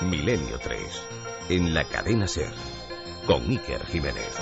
Milenio 3, en la cadena SER, con Iker Jiménez.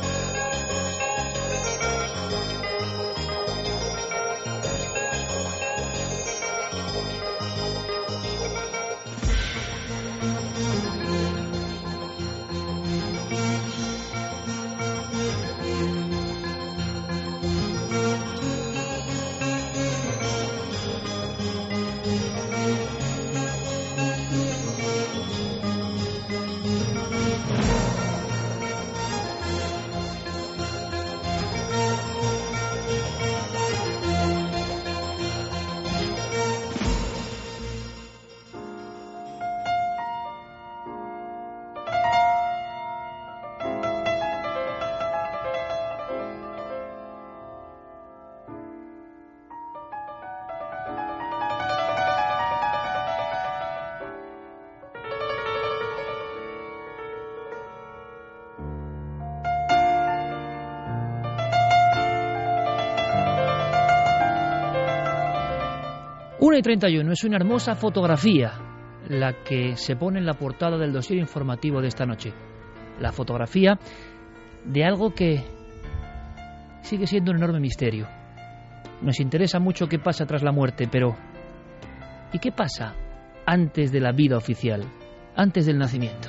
Una y 31 es una hermosa fotografía la que se pone en la portada del dossier informativo de esta noche. La fotografía de algo que sigue siendo un enorme misterio. Nos interesa mucho qué pasa tras la muerte, pero ¿y qué pasa antes de la vida oficial, antes del nacimiento?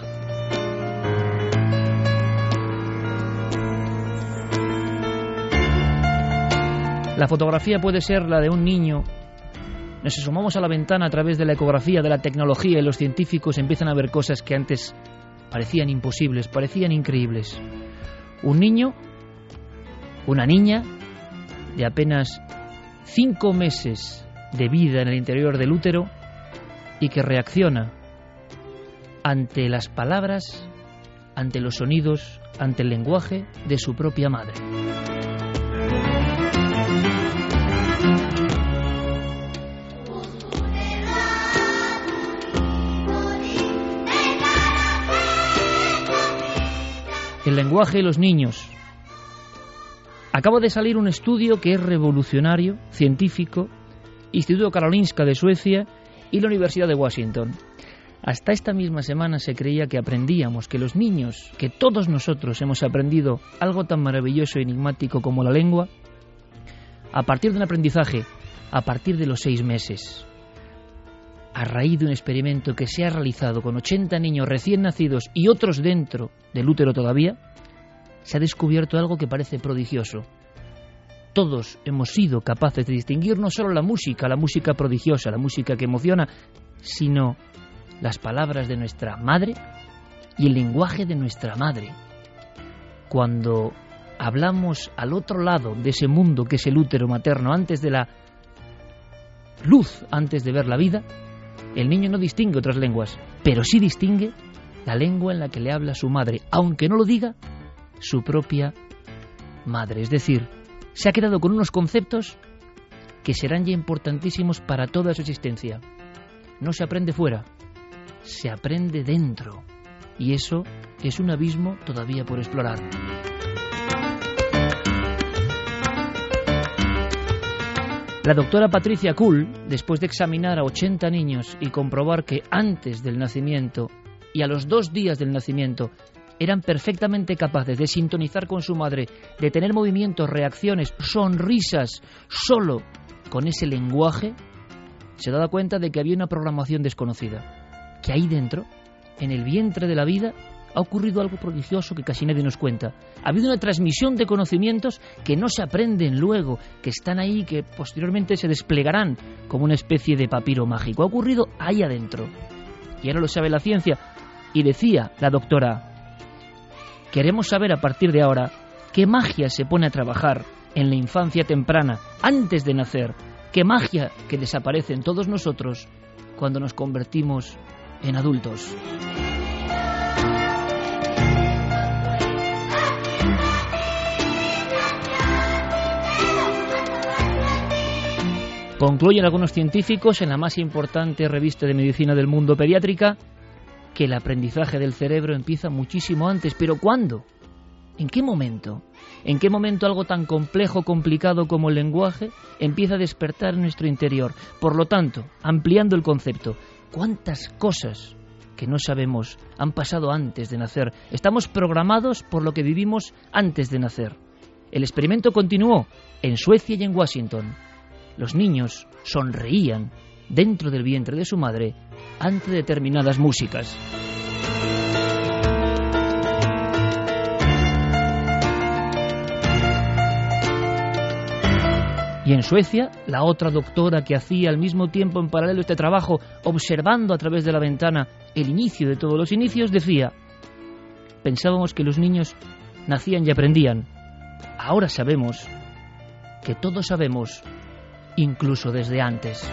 La fotografía puede ser la de un niño. Nos asomamos a la ventana a través de la ecografía, de la tecnología, y los científicos empiezan a ver cosas que antes parecían imposibles, parecían increíbles. Un niño, una niña, de apenas 5 meses de vida en el interior del útero y que reacciona ante las palabras, ante los sonidos, ante el lenguaje de su propia madre. El lenguaje de los niños. Acaba de salir un estudio que es revolucionario, científico, Instituto Karolinska de Suecia y la Universidad de Washington. Hasta esta misma semana se creía que aprendíamos, que los niños, que todos nosotros hemos aprendido algo tan maravilloso y enigmático como la lengua, a partir de un aprendizaje, a partir de los 6 meses. A raíz de un experimento que se ha realizado con 80 niños recién nacidos y otros dentro del útero todavía, se ha descubierto algo que parece prodigioso. Todos hemos sido capaces de distinguir no solo la música prodigiosa, la música que emociona, sino las palabras de nuestra madre y el lenguaje de nuestra madre. Cuando hablamos al otro lado de ese mundo que es el útero materno, antes de la luz, antes de ver la vida, el niño no distingue otras lenguas, pero sí distingue la lengua en la que le habla su madre, aunque no lo diga su propia madre. Es decir, se ha quedado con unos conceptos que serán ya importantísimos para toda su existencia. No se aprende fuera, se aprende dentro. Y eso es un abismo todavía por explorar. La doctora Patricia Kuhl, después de examinar a 80 niños y comprobar que antes del nacimiento y a los 2 días del nacimiento eran perfectamente capaces de sintonizar con su madre, de tener movimientos, reacciones, sonrisas, solo con ese lenguaje, se daba cuenta de que había una programación desconocida, que ahí dentro, en el vientre de la vida, ha ocurrido algo prodigioso que casi nadie nos cuenta. Ha habido una transmisión de conocimientos que no se aprenden luego, que están ahí, que posteriormente se desplegarán como una especie de papiro mágico. Ha ocurrido ahí adentro. Y ahora lo sabe la ciencia. Y decía la doctora, queremos saber a partir de ahora qué magia se pone a trabajar en la infancia temprana, antes de nacer. Qué magia que desaparece en todos nosotros cuando nos convertimos en adultos. Concluyen algunos científicos en la más importante revista de medicina del mundo, Pediátrica, que el aprendizaje del cerebro empieza muchísimo antes. ¿Pero cuándo? ¿En qué momento? ¿En qué momento algo tan complejo, complicado como el lenguaje empieza a despertar en nuestro interior? Por lo tanto, ampliando el concepto, ¿cuántas cosas que no sabemos han pasado antes de nacer. Estamos programados por lo que vivimos antes de nacer. El experimento continuó en Suecia y en Washington. Los niños sonreían dentro del vientre de su madre ante determinadas músicas. Y en Suecia, la otra doctora que hacía al mismo tiempo en paralelo este trabajo, observando a través de la ventana el inicio de todos los inicios, decía: pensábamos que los niños nacían y aprendían. Ahora sabemos que todos sabemos, incluso desde antes.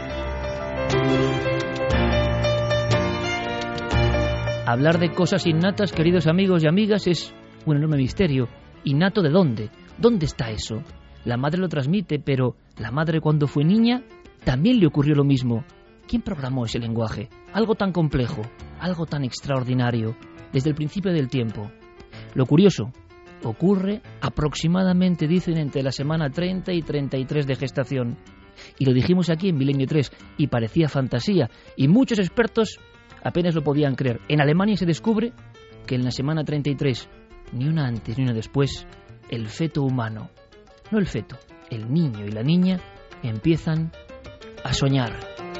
Hablar de cosas innatas, queridos amigos y amigas, es un enorme misterio. ¿Innato de dónde? ¿Dónde está eso? La madre lo transmite, pero la madre cuando fue niña también le ocurrió lo mismo. ¿Quién programó ese lenguaje? Algo tan complejo, algo tan extraordinario, desde el principio del tiempo. Lo curioso, ocurre aproximadamente, dicen, entre la semana 30 y 33 de gestación. Y lo dijimos aquí en Milenio 3, y parecía fantasía, y muchos expertos apenas lo podían creer. En Alemania se descubre que en la semana 33, ni una antes ni una después, el feto humano, no el feto, el niño y la niña empiezan a soñar.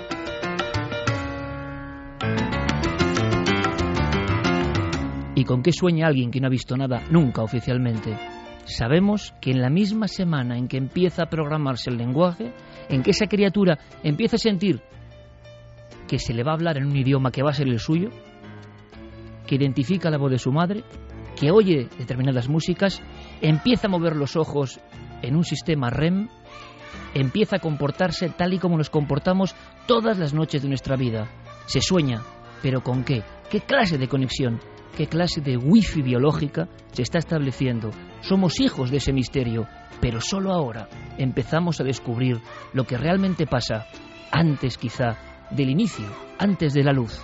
¿Y con qué sueña alguien que no ha visto nada nunca oficialmente? Sabemos que en la misma semana en que empieza a programarse el lenguaje, en que esa criatura empieza a sentir que se le va a hablar en un idioma que va a ser el suyo, que identifica la voz de su madre, que oye determinadas músicas, empieza a mover los ojos en un sistema REM, empieza a comportarse tal y como nos comportamos todas las noches de nuestra vida. Se sueña, ¿pero con qué? ¿Qué clase de conexión? ¿Qué clase de wifi biológica se está estableciendo? Somos hijos de ese misterio, pero solo ahora empezamos a descubrir lo que realmente pasa antes quizá del inicio, antes de la luz.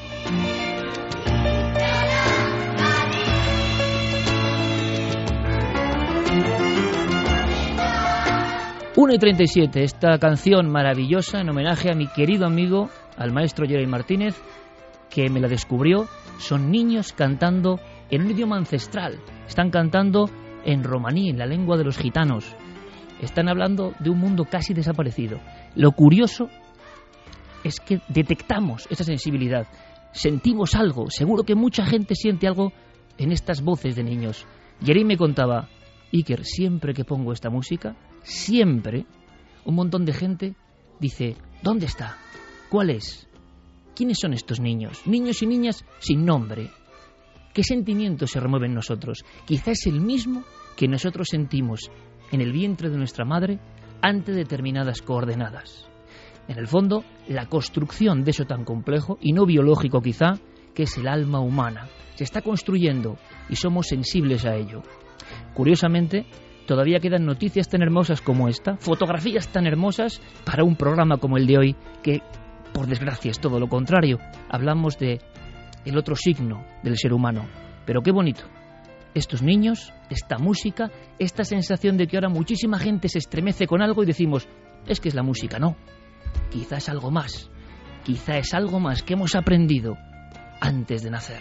1:37, esta canción maravillosa en homenaje a mi querido amigo, al maestro Jerry Martínez, que me la descubrió. Son niños cantando en un idioma ancestral. Están cantando en romaní, en la lengua de los gitanos. Están hablando de un mundo casi desaparecido. Lo curioso es que detectamos esa sensibilidad. Sentimos algo. Seguro que mucha gente siente algo en estas voces de niños. Jerry me contaba: Iker, siempre que pongo esta música, siempre un montón de gente dice: ¿dónde está? ¿Cuál es? ¿Quiénes son estos niños? Niños y niñas sin nombre. ¿Qué sentimientos se remueven en nosotros? Quizá es el mismo que nosotros sentimos en el vientre de nuestra madre ante determinadas coordenadas. En el fondo, la construcción de eso tan complejo, y no biológico quizá, que es el alma humana, se está construyendo y somos sensibles a ello. Curiosamente, todavía quedan noticias tan hermosas como esta, fotografías tan hermosas para un programa como el de hoy, que por desgracia es todo lo contrario. Hablamos de el otro signo del ser humano. Pero qué bonito. Estos niños, esta música, esta sensación de que ahora muchísima gente se estremece con algo y decimos: es que es la música. No, quizá es algo más. Quizá es algo más que hemos aprendido antes de nacer.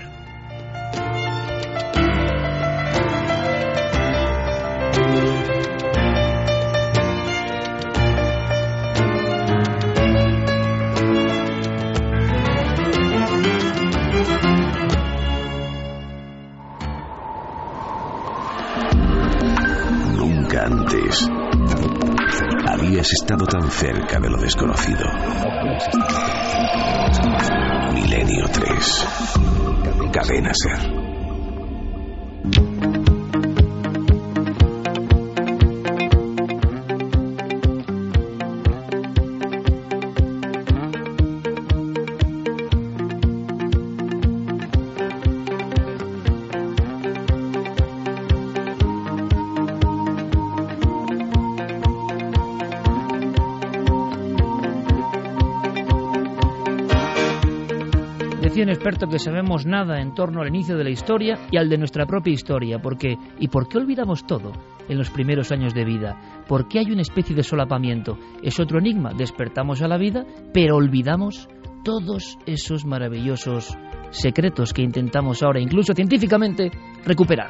Nunca antes habías estado tan cerca de lo desconocido. Milenio 3. Cadena Ser. Decía un experto que sabemos nada en torno al inicio de la historia y al de nuestra propia historia. ¿Por qué? ¿Y por qué olvidamos todo en los primeros años de vida? ¿Por qué hay una especie de solapamiento? Es otro enigma. Despertamos a la vida, pero olvidamos todos esos maravillosos secretos que intentamos ahora, incluso científicamente, recuperar.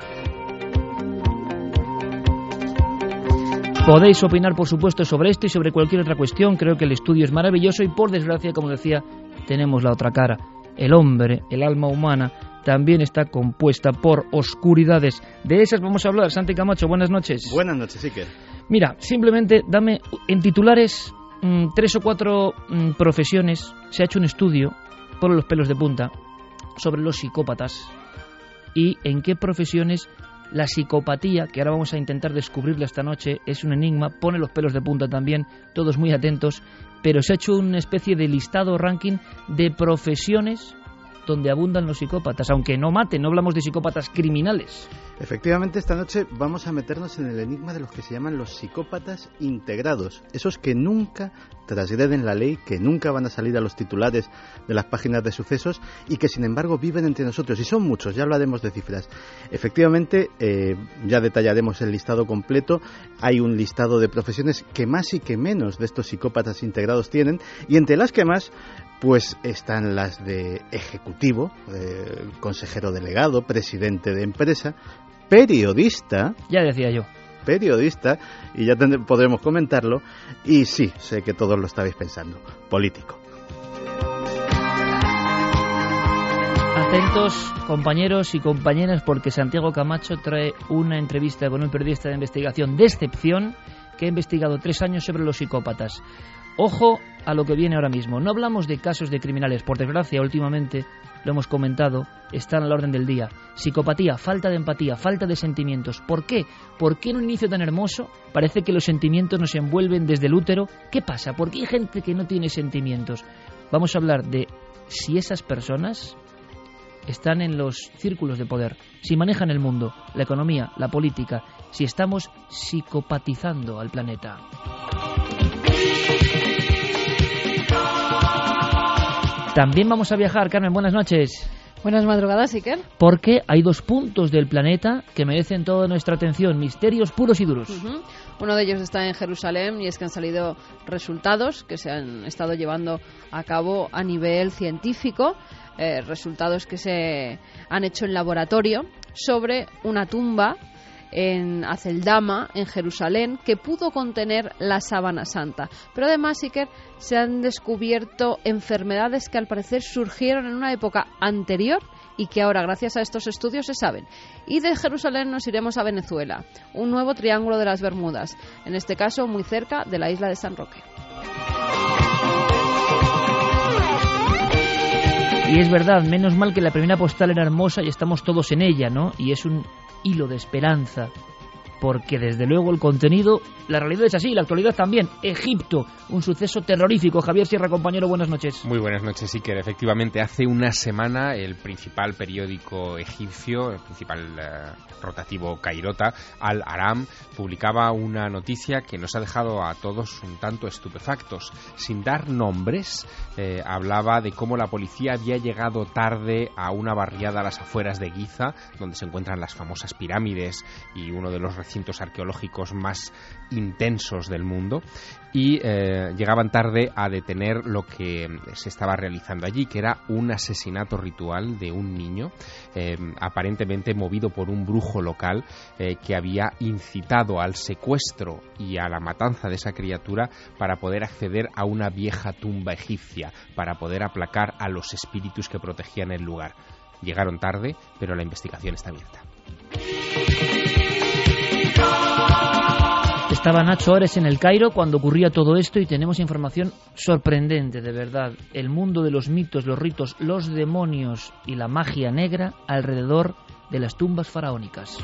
Podéis opinar, por supuesto, sobre esto y sobre cualquier otra cuestión. Creo que el estudio es maravilloso y, por desgracia, como decía, tenemos la otra cara. El hombre, el alma humana, también está compuesta por oscuridades. De esas vamos a hablar. Santi Camacho, buenas noches. Buenas noches, Iker. Mira, simplemente dame en titulares 3 o 4 profesiones. Se ha hecho un estudio, por los pelos de punta, sobre los psicópatas y en qué profesiones la psicopatía, que ahora vamos a intentar descubrirla esta noche, es un enigma, pone los pelos de punta también, todos muy atentos, pero se ha hecho una especie de listado o ranking de profesiones donde abundan los psicópatas, aunque no maten, no hablamos de psicópatas criminales. Efectivamente, esta noche vamos a meternos en el enigma de los que se llaman los psicópatas integrados, esos que nunca transgreden la ley, que nunca van a salir a los titulares de las páginas de sucesos y que sin embargo viven entre nosotros, y son muchos, ya hablaremos de cifras. Efectivamente, ya detallaremos el listado completo. Hay un listado de profesiones que más y que menos de estos psicópatas integrados tienen, y entre las que más pues están las de ejecutivo, consejero delegado, presidente de empresa, periodista. Ya decía yo. Periodista, y ya podremos comentarlo, y sí, sé que todos lo estabais pensando, político. Atentos, compañeros y compañeras, porque Santiago Camacho trae una entrevista con un periodista de investigación de excepción que ha investigado 3 años sobre los psicópatas. Ojo a lo que viene ahora mismo. No hablamos de casos de criminales, por desgracia, últimamente, lo hemos comentado, están a la orden del día. Psicopatía, falta de empatía, falta de sentimientos. ¿Por qué? ¿Por qué en un inicio tan hermoso parece que los sentimientos nos envuelven desde el útero? ¿Qué pasa? ¿Por qué hay gente que no tiene sentimientos? Vamos a hablar de si esas personas están en los círculos de poder, si manejan el mundo, la economía, la política, si estamos psicopatizando al planeta. También vamos a viajar, Carmen, buenas noches. Buenas madrugadas, Iker. Porque hay 2 puntos del planeta que merecen toda nuestra atención, misterios puros y duros. Uno de ellos está en Jerusalén, y es que han salido resultados que se han estado llevando a cabo a nivel científico, resultados que se han hecho en laboratorio sobre una tumba en Aceldama, en Jerusalén, que pudo contener la sábana santa. Pero además, Iker, se han descubierto enfermedades que al parecer surgieron en una época anterior y que ahora, gracias a estos estudios, se saben. Y de Jerusalén nos iremos a Venezuela, un nuevo triángulo de las Bermudas, en este caso muy cerca de la isla de San Roque. Y es verdad, menos mal que la primera postal era hermosa y estamos todos en ella, ¿no? Y es un hilo de esperanza, porque desde luego el contenido, la realidad es así, la actualidad también. Egipto, un suceso terrorífico. Javier Sierra, compañero, buenas noches. Muy buenas noches, Iker. Efectivamente, hace una semana el principal periódico egipcio, el principal rotativo cairota, Al Aram, publicaba una noticia que nos ha dejado a todos un tanto estupefactos. Sin dar nombres, hablaba de cómo la policía había llegado tarde a una barriada a las afueras de Giza, donde se encuentran las famosas pirámides y uno de los recintos arqueológicos más intensos del mundo, y llegaban tarde a detener lo que se estaba realizando allí, que era un asesinato ritual de un niño, aparentemente movido por un brujo local que había incitado al secuestro y a la matanza de esa criatura para poder acceder a una vieja tumba egipcia, para poder aplacar a los espíritus que protegían el lugar. Llegaron tarde, pero la investigación está abierta. Estaba Nacho Ores en el Cairo cuando ocurría todo esto y tenemos información sorprendente, de verdad. El mundo de los mitos, los ritos, los demonios y la magia negra alrededor de las tumbas faraónicas.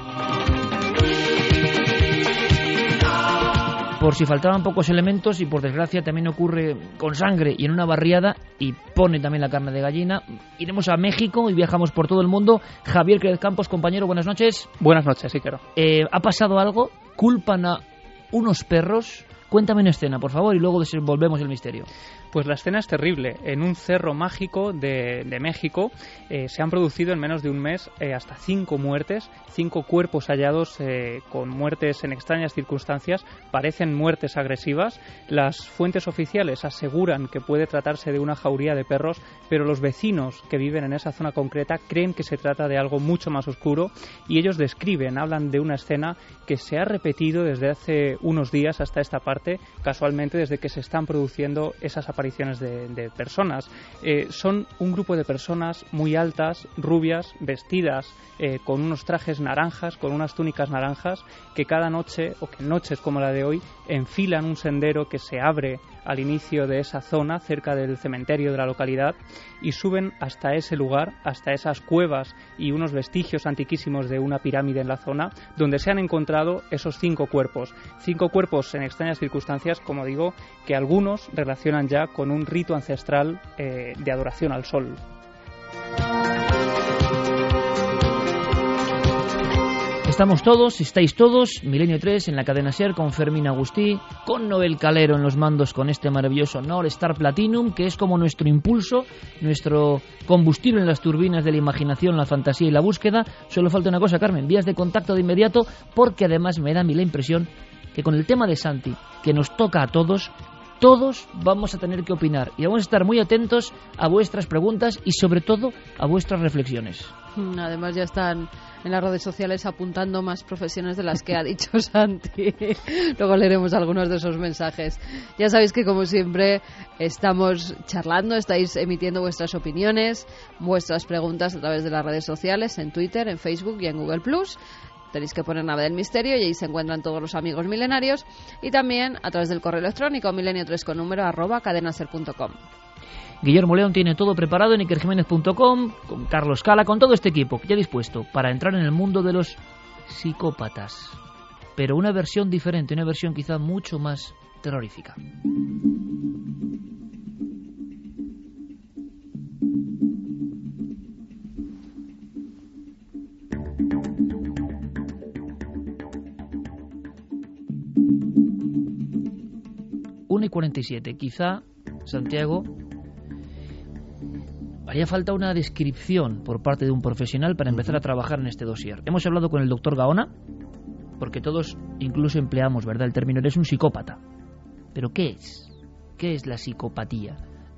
Por si faltaban pocos elementos, y por desgracia también ocurre con sangre y en una barriada, y pone también la carne de gallina, iremos a México y viajamos por todo el mundo. Javier Cruz Campos, compañero, buenas noches. Buenas noches, Iker. ¿Ha pasado algo? ¿Culpan a unos perros? Cuéntame en escena, por favor, y luego desenvolvemos el misterio. Pues la escena es terrible. En un cerro mágico de México se han producido en menos de un mes hasta 5 muertes, 5 cuerpos hallados con muertes en extrañas circunstancias. Parecen muertes agresivas. Las fuentes oficiales aseguran que puede tratarse de una jauría de perros, pero los vecinos que viven en esa zona concreta creen que se trata de algo mucho más oscuro y ellos hablan de una escena que se ha repetido desde hace unos días hasta esta parte, casualmente desde que se están produciendo esas apariciones de personas. Son un grupo de personas muy altas, rubias, vestidas con unos trajes naranjas, con unas túnicas naranjas, que cada noche, o que noches como la de hoy, enfilan un sendero que se abre al inicio de esa zona, cerca del cementerio de la localidad, y suben hasta ese lugar, hasta esas cuevas y unos vestigios antiquísimos de una pirámide en la zona, donde se han encontrado esos 5 cuerpos. 5 cuerpos en extrañas circunstancias, como digo, que algunos relacionan ya con un rito ancestral de adoración al sol. Estamos todos, estáis todos, Milenio 3 en la cadena SER con Fermín Agustí, con Noel Calero en los mandos con este maravilloso Nord Star Platinum, que es como nuestro impulso, nuestro combustible en las turbinas de la imaginación, la fantasía y la búsqueda. Solo falta una cosa, Carmen, vías de contacto de inmediato, porque además me da a mí la impresión que con el tema de Santi, que nos toca a todos vamos a tener que opinar y vamos a estar muy atentos a vuestras preguntas y sobre todo a vuestras reflexiones. Además ya están en las redes sociales apuntando más profesiones de las que ha dicho Santi. Luego leeremos algunos de esos mensajes. Ya sabéis que como siempre estamos charlando, estáis emitiendo vuestras opiniones, vuestras preguntas a través de las redes sociales, en Twitter, en Facebook y en Google+. Tenéis que poner Nave del Misterio y ahí se encuentran todos los amigos milenarios, y también a través del correo electrónico milenio3@cadenaser.com. Guillermo León tiene todo preparado en ikerjiménez.com, con Carlos Cala, con todo este equipo ya dispuesto para entrar en el mundo de los psicópatas, pero una versión diferente, una versión quizá mucho más terrorífica. Y 47. Quizá, Santiago, haría falta una descripción por parte de un profesional para empezar a trabajar en este dossier. Hemos hablado con el doctor Gaona, porque todos incluso empleamos, ¿verdad?, el término eres un psicópata. ¿Pero qué es? ¿Qué es la psicopatía?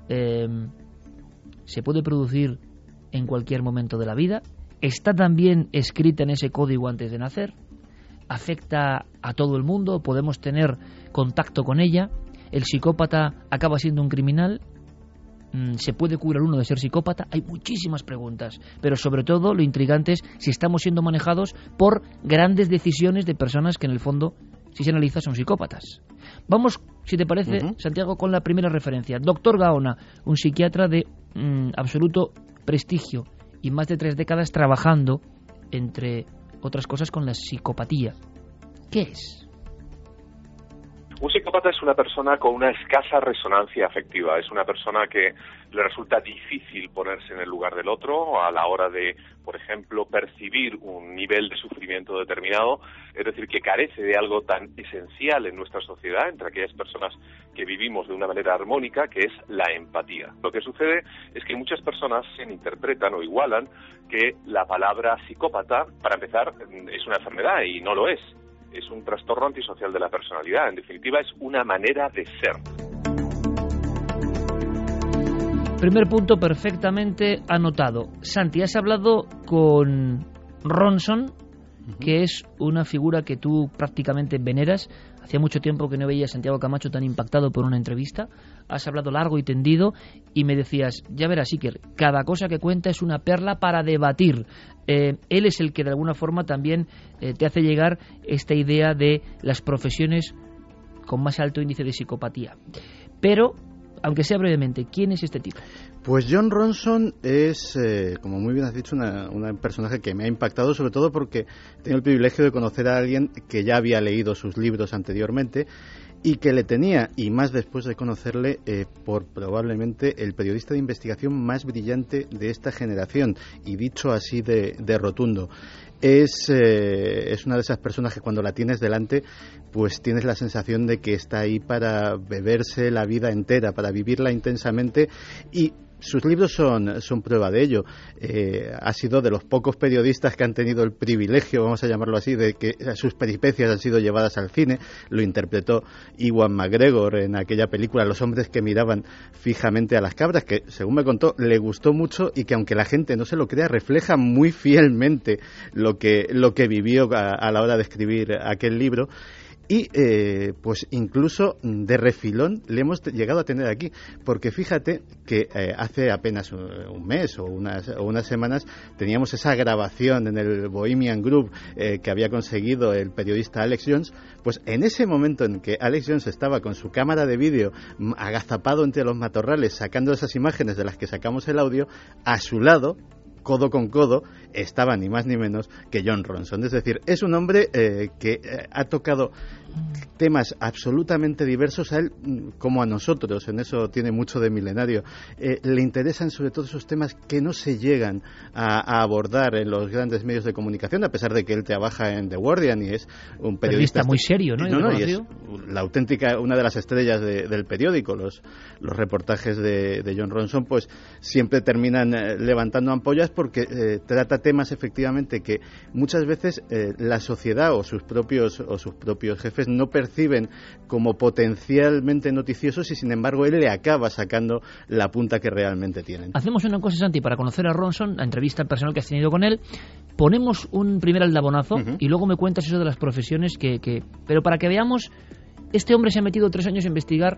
¿Se puede producir en cualquier momento de la vida? ¿Está también escrita en ese código antes de nacer? ¿Afecta a todo el mundo? ¿Podemos tener contacto con ella? ¿El psicópata acaba siendo un criminal? ¿Se puede curar uno de ser psicópata? Hay muchísimas preguntas, pero sobre todo lo intrigante es si estamos siendo manejados por grandes decisiones de personas que en el fondo, si se analiza, son psicópatas. Vamos, si te parece, Santiago, con la primera referencia. Doctor Gaona, un psiquiatra de absoluto prestigio y más de 3 décadas trabajando, entre otras cosas, con la psicopatía. ¿Qué es? Un psicópata es una persona con una escasa resonancia afectiva, es una persona que le resulta difícil ponerse en el lugar del otro a la hora de, por ejemplo, percibir un nivel de sufrimiento determinado, es decir, que carece de algo tan esencial en nuestra sociedad, entre aquellas personas que vivimos de una manera armónica, que es la empatía. Lo que sucede es que muchas personas se interpretan o igualan que la palabra psicópata, para empezar, es una enfermedad y no lo es. Es un trastorno antisocial de la personalidad. En definitiva, es una manera de ser. Primer punto perfectamente anotado. Santi, has hablado con Ronson, que es una figura que tú prácticamente veneras. Hacía mucho tiempo que no veía a Santiago Camacho tan impactado por una entrevista. Has hablado largo y tendido y me decías, ya verás, Iker, cada cosa que cuenta es una perla para debatir. Él es el que de alguna forma también te hace llegar esta idea de las profesiones con más alto índice de psicopatía. Pero, aunque sea brevemente, ¿quién es este tipo? Pues Jon Ronson es, como muy bien has dicho, un personaje que me ha impactado, sobre todo porque tengo el privilegio de conocer a alguien que ya había leído sus libros anteriormente y que le tenía, y más después de conocerle, por probablemente el periodista de investigación más brillante de esta generación, y dicho así de rotundo. Es una de esas personas que cuando la tienes delante, pues tienes la sensación de que está ahí para beberse la vida entera, para vivirla intensamente, y sus libros son prueba de ello. Ha sido de los pocos periodistas que han tenido el privilegio, vamos a llamarlo así, de que sus peripecias han sido llevadas al cine. Lo interpretó Ewan McGregor en aquella película Los hombres que miraban fijamente a las cabras, que según me contó le gustó mucho y que, aunque la gente no se lo crea, refleja muy fielmente lo que vivió a la hora de escribir aquel libro. Y pues incluso de refilón le hemos llegado a tener aquí, porque fíjate que hace apenas un mes o unas semanas teníamos esa grabación en el Bohemian Grove que había conseguido el periodista Alex Jones. Pues en ese momento en que Alex Jones estaba con su cámara de vídeo agazapado entre los matorrales sacando esas imágenes de las que sacamos el audio, a su lado, codo con codo, estaba ni más ni menos que Jon Ronson. Es decir, es un hombre que ha tocado temas absolutamente diversos. A él, como a nosotros, en eso tiene mucho de milenario, le interesan sobre todo esos temas que no se llegan a abordar en los grandes medios de comunicación, a pesar de que él trabaja en The Guardian y es un periodista muy serio, ¿no? Y es la auténtica, una de las estrellas del periódico. Los reportajes de Jon Ronson pues siempre terminan levantando ampollas, porque trata temas efectivamente que muchas veces la sociedad o sus propios jefes no perciben como potencialmente noticiosos, y sin embargo él le acaba sacando la punta que realmente tienen. Hacemos una cosa, Santi, para conocer a Ronson, la entrevista personal que has tenido con él. Ponemos un primer aldabonazo y luego me cuentas eso de las profesiones pero para que veamos, este hombre se ha metido 3 años a investigar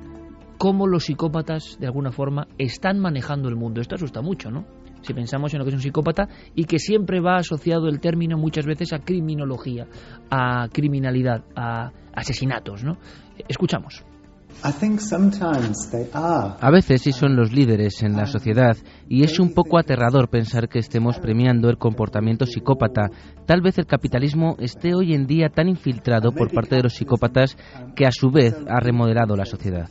cómo los psicópatas de alguna forma están manejando el mundo. Esto asusta mucho, ¿no? Si pensamos en lo que es un psicópata, y que siempre va asociado el término muchas veces a criminología, a criminalidad, a asesinatos, ¿no? Escuchamos. A veces sí son los líderes en la sociedad, y es un poco aterrador pensar que estemos premiando el comportamiento psicópata. Tal vez el capitalismo esté hoy en día tan infiltrado por parte de los psicópatas que a su vez ha remodelado la sociedad.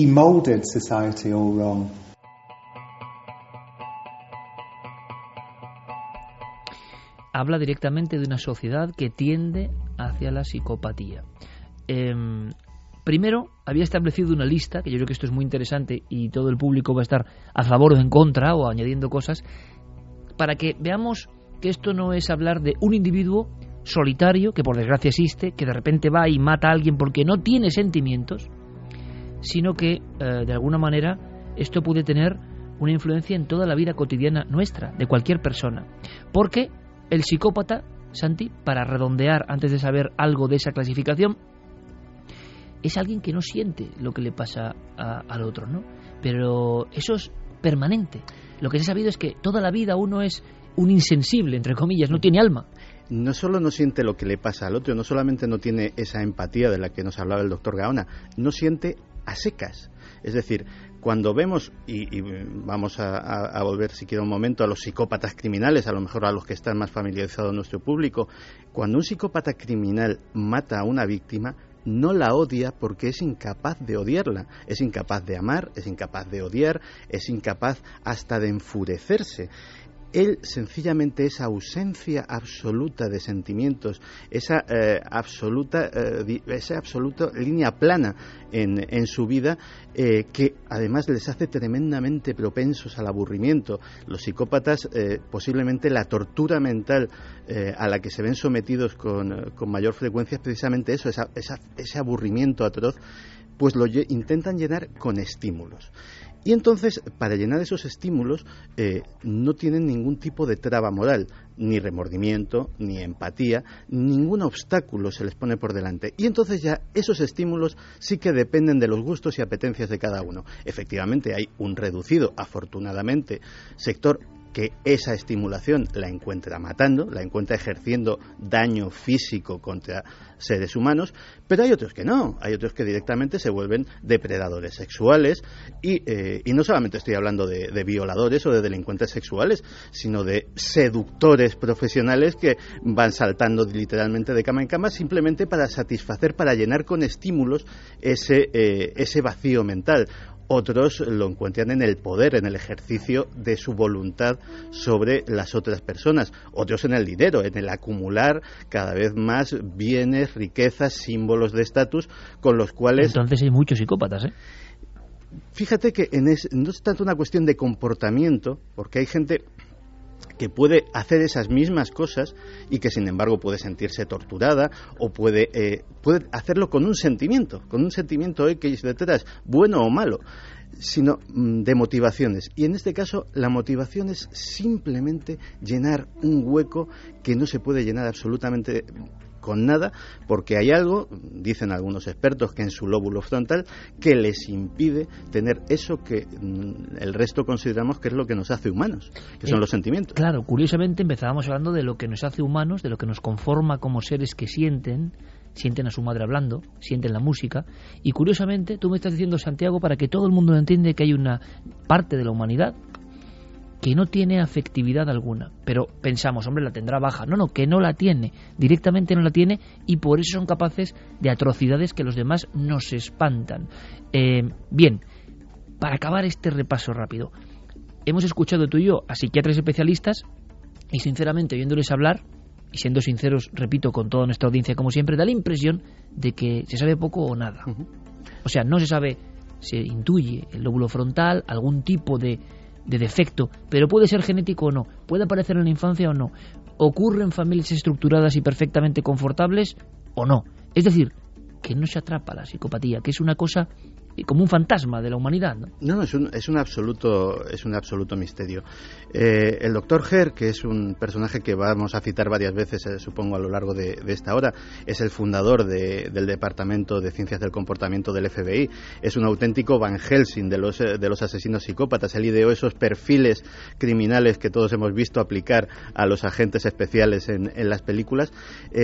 Habla directamente de una sociedad que tiende hacia la psicopatía. Primero, había establecido una lista, que yo creo que esto es muy interesante y todo el público va a estar a favor o en contra o añadiendo cosas, para que veamos que esto no es hablar de un individuo solitario, que por desgracia existe, que de repente va y mata a alguien porque no tiene sentimientos, sino que, de alguna manera, esto puede tener una influencia en toda la vida cotidiana nuestra, de cualquier persona. Porque el psicópata, Santi, para redondear antes de saber algo de esa clasificación, es alguien que no siente lo que le pasa al otro, ¿no? Pero eso es permanente. Lo que se ha sabido es que toda la vida uno es un insensible, entre comillas, no tiene alma. No solo no siente lo que le pasa al otro, no solamente no tiene esa empatía de la que nos hablaba el doctor Gaona, no siente a secas. Es decir, cuando vemos, y vamos a volver si quiero un momento a los psicópatas criminales, a lo mejor a los que están más familiarizados en nuestro público, cuando un psicópata criminal mata a una víctima, no la odia porque es incapaz de odiarla, es incapaz de amar, es incapaz de odiar, es incapaz hasta de enfurecerse. Él sencillamente, esa ausencia absoluta de sentimientos, esa absoluta línea plana en su vida, que además les hace tremendamente propensos al aburrimiento. Los psicópatas, posiblemente la tortura mental a la que se ven sometidos con mayor frecuencia es precisamente eso, ese aburrimiento atroz, pues lo intentan llenar con estímulos. Y entonces, para llenar esos estímulos, no tienen ningún tipo de traba moral, ni remordimiento, ni empatía, ningún obstáculo se les pone por delante. Y entonces ya esos estímulos sí que dependen de los gustos y apetencias de cada uno. Efectivamente, hay un reducido, afortunadamente, sector que esa estimulación la encuentra matando, la encuentra ejerciendo daño físico contra seres humanos, pero hay otros que no, hay otros que directamente se vuelven depredadores sexuales y no solamente estoy hablando de violadores o de delincuentes sexuales, sino de seductores profesionales que van saltando literalmente de cama en cama simplemente para satisfacer, para llenar con estímulos ese vacío mental. Otros lo encuentran en el poder, en el ejercicio de su voluntad sobre las otras personas. Otros en el dinero, en el acumular cada vez más bienes, riquezas, símbolos de estatus, con los cuales... Entonces hay muchos psicópatas, ¿eh? Fíjate que no es tanto una cuestión de comportamiento, porque hay gente que puede hacer esas mismas cosas y que sin embargo puede sentirse torturada o puede hacerlo con un sentimiento X detrás, bueno o malo, sino de motivaciones. Y en este caso la motivación es simplemente llenar un hueco que no se puede llenar absolutamente con nada, porque hay algo, dicen algunos expertos, que en su lóbulo frontal, que les impide tener eso que el resto consideramos que es lo que nos hace humanos, que son los sentimientos. Claro, curiosamente empezábamos hablando de lo que nos hace humanos, de lo que nos conforma como seres que sienten a su madre hablando, sienten la música, y curiosamente tú me estás diciendo, Santiago, para que todo el mundo entienda, que hay una parte de la humanidad que no tiene afectividad alguna, pero pensamos, hombre, la tendrá baja. No, que no la tiene, directamente no la tiene, y por eso son capaces de atrocidades que los demás nos espantan. Bien, para acabar este repaso rápido, hemos escuchado tú y yo a psiquiatras especialistas, y sinceramente, oyéndoles hablar, y siendo sinceros, repito, con toda nuestra audiencia como siempre, da la impresión de que se sabe poco o nada. O sea, no se sabe, se intuye el lóbulo frontal, algún tipo de defecto, pero puede ser genético o no, puede aparecer en la infancia o no, ocurre en familias estructuradas y perfectamente confortables o no. Es decir, que no se atrapa la psicopatía, que es una cosa como un fantasma de la humanidad, ¿no? No, es un absoluto misterio. El doctor Herr, que es un personaje que vamos a citar varias veces, supongo, a lo largo de esta hora, es el fundador del Departamento de Ciencias del Comportamiento del FBI, es un auténtico Van Helsing de los asesinos psicópatas. Él ideó esos perfiles criminales que todos hemos visto aplicar a los agentes especiales en las películas.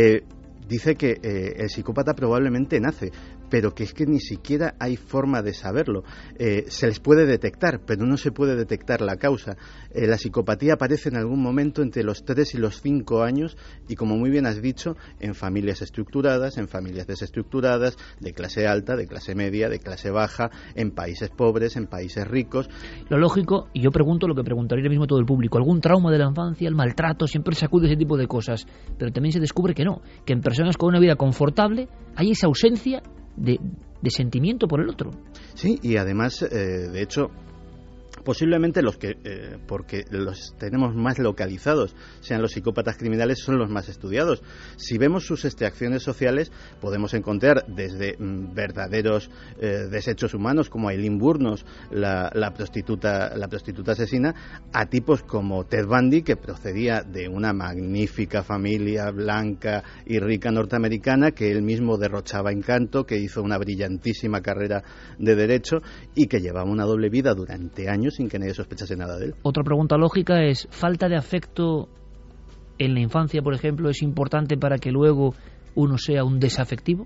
Dice que el psicópata probablemente nace, pero que es que ni siquiera hay forma de saberlo. Se les puede detectar, pero no se puede detectar la causa. La psicopatía aparece en algún momento entre los 3 y los 5 años y, como muy bien has dicho, en familias estructuradas, en familias desestructuradas, de clase alta, de clase media, de clase baja, en países pobres, en países ricos. Lo lógico, y yo pregunto lo que preguntaría ahora mismo todo el público, algún trauma de la infancia, el maltrato, siempre se acude a ese tipo de cosas, pero también se descubre que no, que en personas con una vida confortable hay esa ausencia de sentimiento por el otro. Sí, y además, de hecho, posiblemente los que, porque los tenemos más localizados, sean los psicópatas criminales, son los más estudiados. Si vemos sus extracciones sociales, podemos encontrar desde verdaderos desechos humanos, como Aileen Wuornos, la prostituta asesina, a tipos como Ted Bundy, que procedía de una magnífica familia blanca y rica norteamericana, que él mismo derrochaba encanto, que hizo una brillantísima carrera de derecho y que llevaba una doble vida durante años sin que nadie sospechase nada de él. Otra pregunta lógica es, ¿falta de afecto en la infancia, por ejemplo, es importante para que luego uno sea un desafectivo?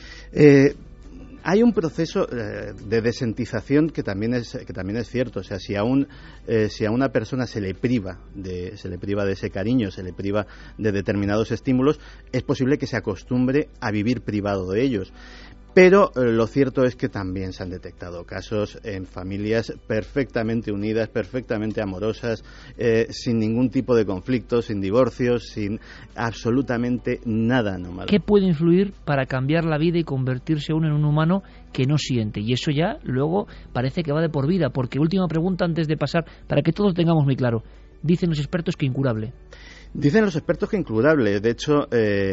Hay un proceso de desentización que también es cierto. O sea, si a una persona se le priva de ese cariño, se le priva de determinados estímulos, es posible que se acostumbre a vivir privado de ellos. Pero lo cierto es que también se han detectado casos en familias perfectamente unidas, perfectamente amorosas, sin ningún tipo de conflicto, sin divorcios, sin absolutamente nada anormal. ¿Qué puede influir para cambiar la vida y convertirse uno en un humano que no siente? Y eso ya luego parece que va de por vida, porque última pregunta antes de pasar, para que todos tengamos muy claro, dicen los expertos que incurable. Dicen los expertos que incurable. De hecho,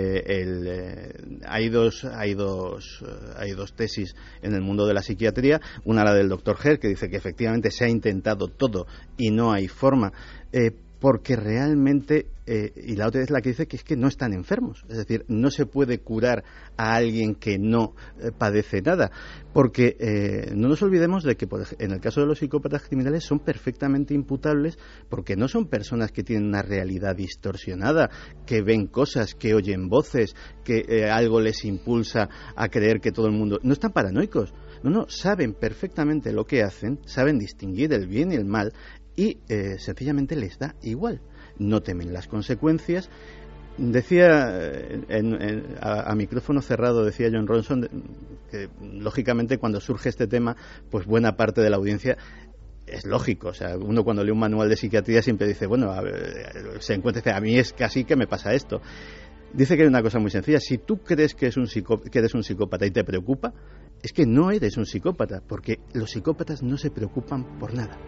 hay dos tesis en el mundo de la psiquiatría. Una, la del doctor Herr, que dice que efectivamente se ha intentado todo y no hay forma. porque realmente, y la otra es la que dice que es que no están enfermos, es decir, no se puede curar a alguien que no padece nada, porque no nos olvidemos de que en el caso de los psicópatas criminales son perfectamente imputables, porque no son personas que tienen una realidad distorsionada, que ven cosas, que oyen voces, que algo les impulsa a creer que todo el mundo... No están paranoicos, no, saben perfectamente lo que hacen, saben distinguir el bien y el mal, y sencillamente les da igual, no temen las consecuencias. Decía a micrófono cerrado, decía John Ronson, que lógicamente cuando surge este tema, pues buena parte de la audiencia es lógico, o sea, uno cuando lee un manual de psiquiatría siempre dice, bueno, se encuentra, a mí es casi que me pasa esto. Dice que hay una cosa muy sencilla, si tú crees que eres un psicópata y te preocupa, es que no eres un psicópata, porque los psicópatas no se preocupan por nada.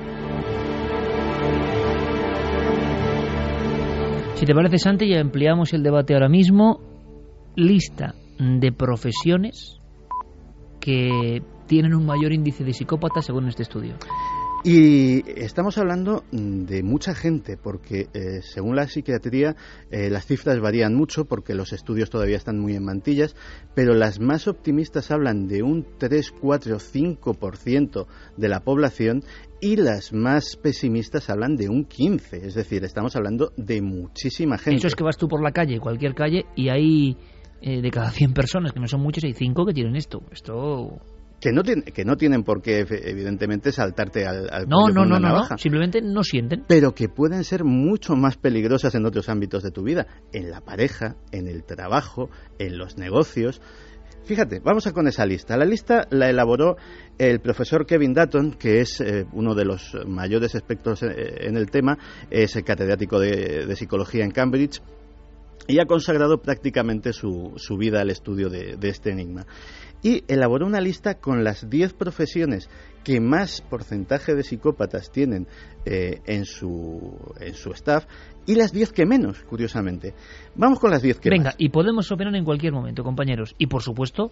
Si te parece, Santi, ya ampliamos el debate ahora mismo. Lista de profesiones que tienen un mayor índice de psicópatas según este estudio. Y estamos hablando de mucha gente, porque según la psiquiatría las cifras varían mucho, porque los estudios todavía están muy en mantillas, pero las más optimistas hablan de un 3, 4, 5% de la población, y las más pesimistas hablan de un 15%, es decir, estamos hablando de muchísima gente. Eso es que vas tú por la calle, cualquier calle, y hay de cada 100 personas, que no son muchas, hay 5 que tienen esto. Que no tienen por qué, evidentemente, saltarte al no, cuello con una navaja. No, simplemente no sienten. Pero que pueden ser mucho más peligrosas en otros ámbitos de tu vida, en la pareja, en el trabajo, en los negocios. Fíjate, vamos a con esa lista. La lista la elaboró el profesor Kevin Dutton, que es uno de los mayores expertos en el tema, es el catedrático de psicología en Cambridge, y ha consagrado prácticamente su vida al estudio de este enigma. Y elaboró una lista con las 10 profesiones que más porcentaje de psicópatas tienen en su staff, y las 10 que menos, curiosamente. Vamos con las 10 que más. Venga, y podemos opinar en cualquier momento, compañeros. Y por supuesto,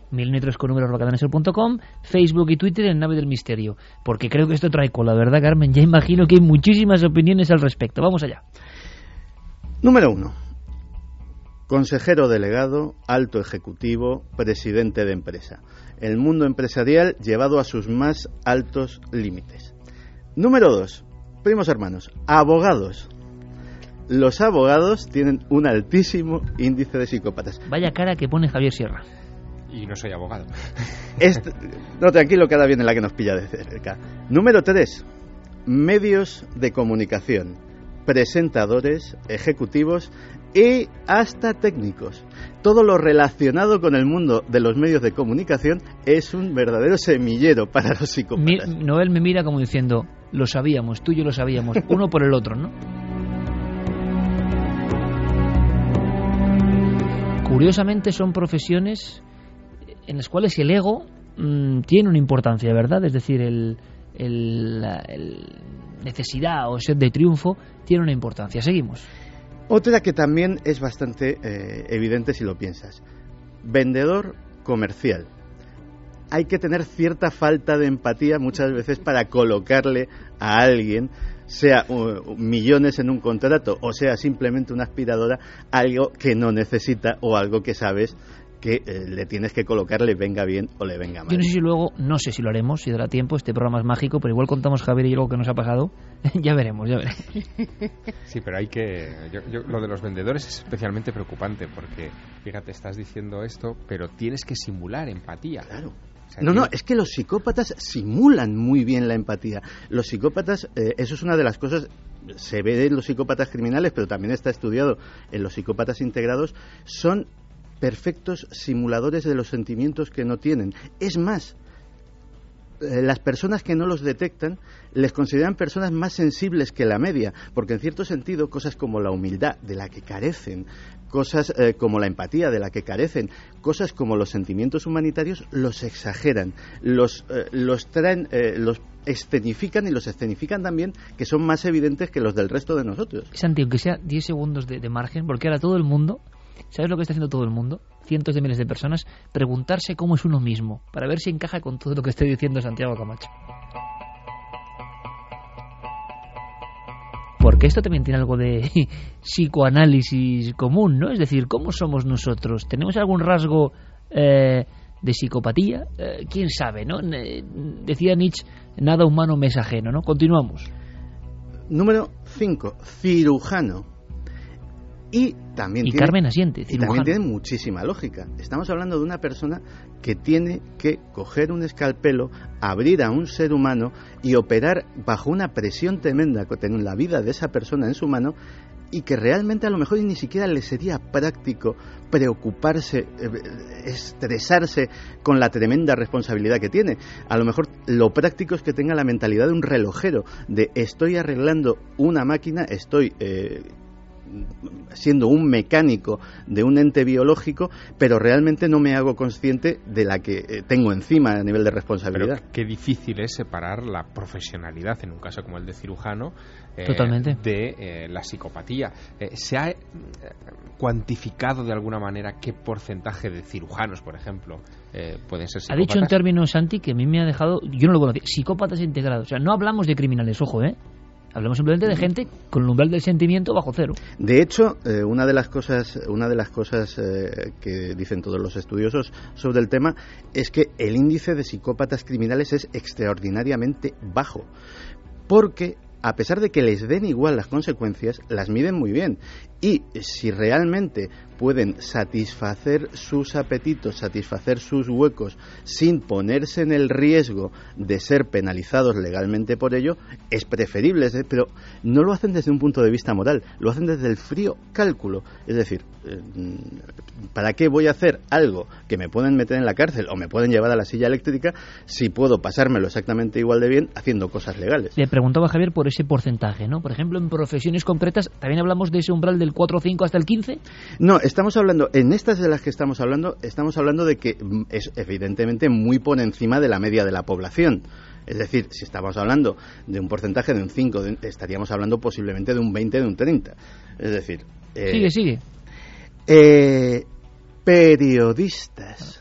1000 Facebook y Twitter en Nave del Misterio. Porque creo que esto trae cola, ¿verdad, Carmen? Ya imagino que hay muchísimas opiniones al respecto. Vamos allá. Número 1. Consejero delegado, alto ejecutivo, presidente de empresa. El mundo empresarial llevado a sus más altos límites. Número 2. Primos hermanos, abogados. Los abogados tienen un altísimo índice de psicópatas. Vaya cara que pone Javier Sierra. Y no soy abogado. No, tranquilo, que ahora viene la que nos pilla de cerca. Número 3. Medios de comunicación. Presentadores, ejecutivos y hasta técnicos. Todo lo relacionado con el mundo de los medios de comunicación es un verdadero semillero para los psicópatas. Noel me mira como diciendo, lo sabíamos, tú y yo lo sabíamos, uno por el otro, ¿no? Curiosamente son profesiones en las cuales el ego tiene una importancia, ¿verdad? Es decir, el necesidad o sed de triunfo tiene una importancia. Seguimos. Otra que también es bastante evidente si lo piensas. Vendedor comercial. Hay que tener cierta falta de empatía muchas veces para colocarle a alguien, sea millones en un contrato o sea simplemente una aspiradora, algo que no necesita o algo que sabes que le tienes que colocar, le venga bien o le venga mal. Yo no sé si luego, no sé si lo haremos, si dará tiempo, este programa es mágico, pero igual contamos, Javier y yo, lo que nos ha pasado. Ya veremos. Sí, pero hay que... lo de los vendedores es especialmente preocupante porque, fíjate, estás diciendo esto, pero tienes que simular empatía. Claro. O sea, no, es que los psicópatas simulan muy bien la empatía. Los psicópatas, eso es una de las cosas, se ve en los psicópatas criminales, pero también está estudiado en los psicópatas integrados, son perfectos simuladores de los sentimientos que no tienen. Es más, las personas que no los detectan les consideran personas más sensibles que la media, porque en cierto sentido cosas como la humildad, de la que carecen, cosas como la empatía, de la que carecen, cosas como los sentimientos humanitarios, los exageran, los traen, los escenifican, y los escenifican también, que son más evidentes que los del resto de nosotros. Santi, aunque sea 10 segundos de margen, porque ahora todo el mundo, ¿sabes lo que está haciendo todo el mundo? Cientos de miles de personas, preguntarse cómo es uno mismo, para ver si encaja con todo lo que estoy diciendo Santiago Camacho. Porque esto también tiene algo de psicoanálisis común, ¿no? Es decir, ¿cómo somos nosotros? ¿Tenemos algún rasgo de psicopatía? ¿Quién sabe, no? Decía Nietzsche, nada humano me es ajeno, ¿no? Continuamos. Número 5, cirujano. Y también tiene, Carmen asiente, y también tiene muchísima lógica. Estamos hablando de una persona que tiene que coger un escalpelo, abrir a un ser humano y operar bajo una presión tremenda que tiene la vida de esa persona en su mano, y que realmente a lo mejor ni siquiera le sería práctico preocuparse, estresarse con la tremenda responsabilidad que tiene. A lo mejor lo práctico es que tenga la mentalidad de un relojero, de estoy arreglando una máquina, estoy siendo un mecánico de un ente biológico, pero realmente no me hago consciente de la que tengo encima a nivel de responsabilidad. Pero qué difícil es separar la profesionalidad, en un caso como el de cirujano, totalmente, de la psicopatía. ¿Se ha cuantificado de alguna manera qué porcentaje de cirujanos, por ejemplo, pueden ser psicópatas? Ha dicho un término, Santi, que a mí me ha dejado, yo no lo conocía, psicópatas integrados. O sea, no hablamos de criminales, ojo, hablamos simplemente de gente con el umbral del sentimiento bajo cero. De hecho, una de las cosas que dicen todos los estudiosos sobre el tema es que el índice de psicópatas criminales es extraordinariamente bajo, porque a pesar de que les den igual las consecuencias, las miden muy bien. Y si realmente pueden satisfacer sus apetitos, satisfacer sus huecos, sin ponerse en el riesgo de ser penalizados legalmente por ello, es preferible. Pero no lo hacen desde un punto de vista moral, lo hacen desde el frío cálculo. Es decir, ¿para qué voy a hacer algo que me pueden meter en la cárcel o me pueden llevar a la silla eléctrica si puedo pasármelo exactamente igual de bien haciendo cosas legales? Le preguntaba a Javier por ese porcentaje, ¿no? Por ejemplo, en profesiones concretas, ¿también hablamos de ese umbral del 4 o 5 hasta el 15? No, estamos hablando, en estas de las que estamos hablando de que es evidentemente muy por encima de la media de la población. Es decir, si estamos hablando de un porcentaje de un 5, estaríamos hablando posiblemente de un 20, de un 30. Es decir... Sigue. Periodistas.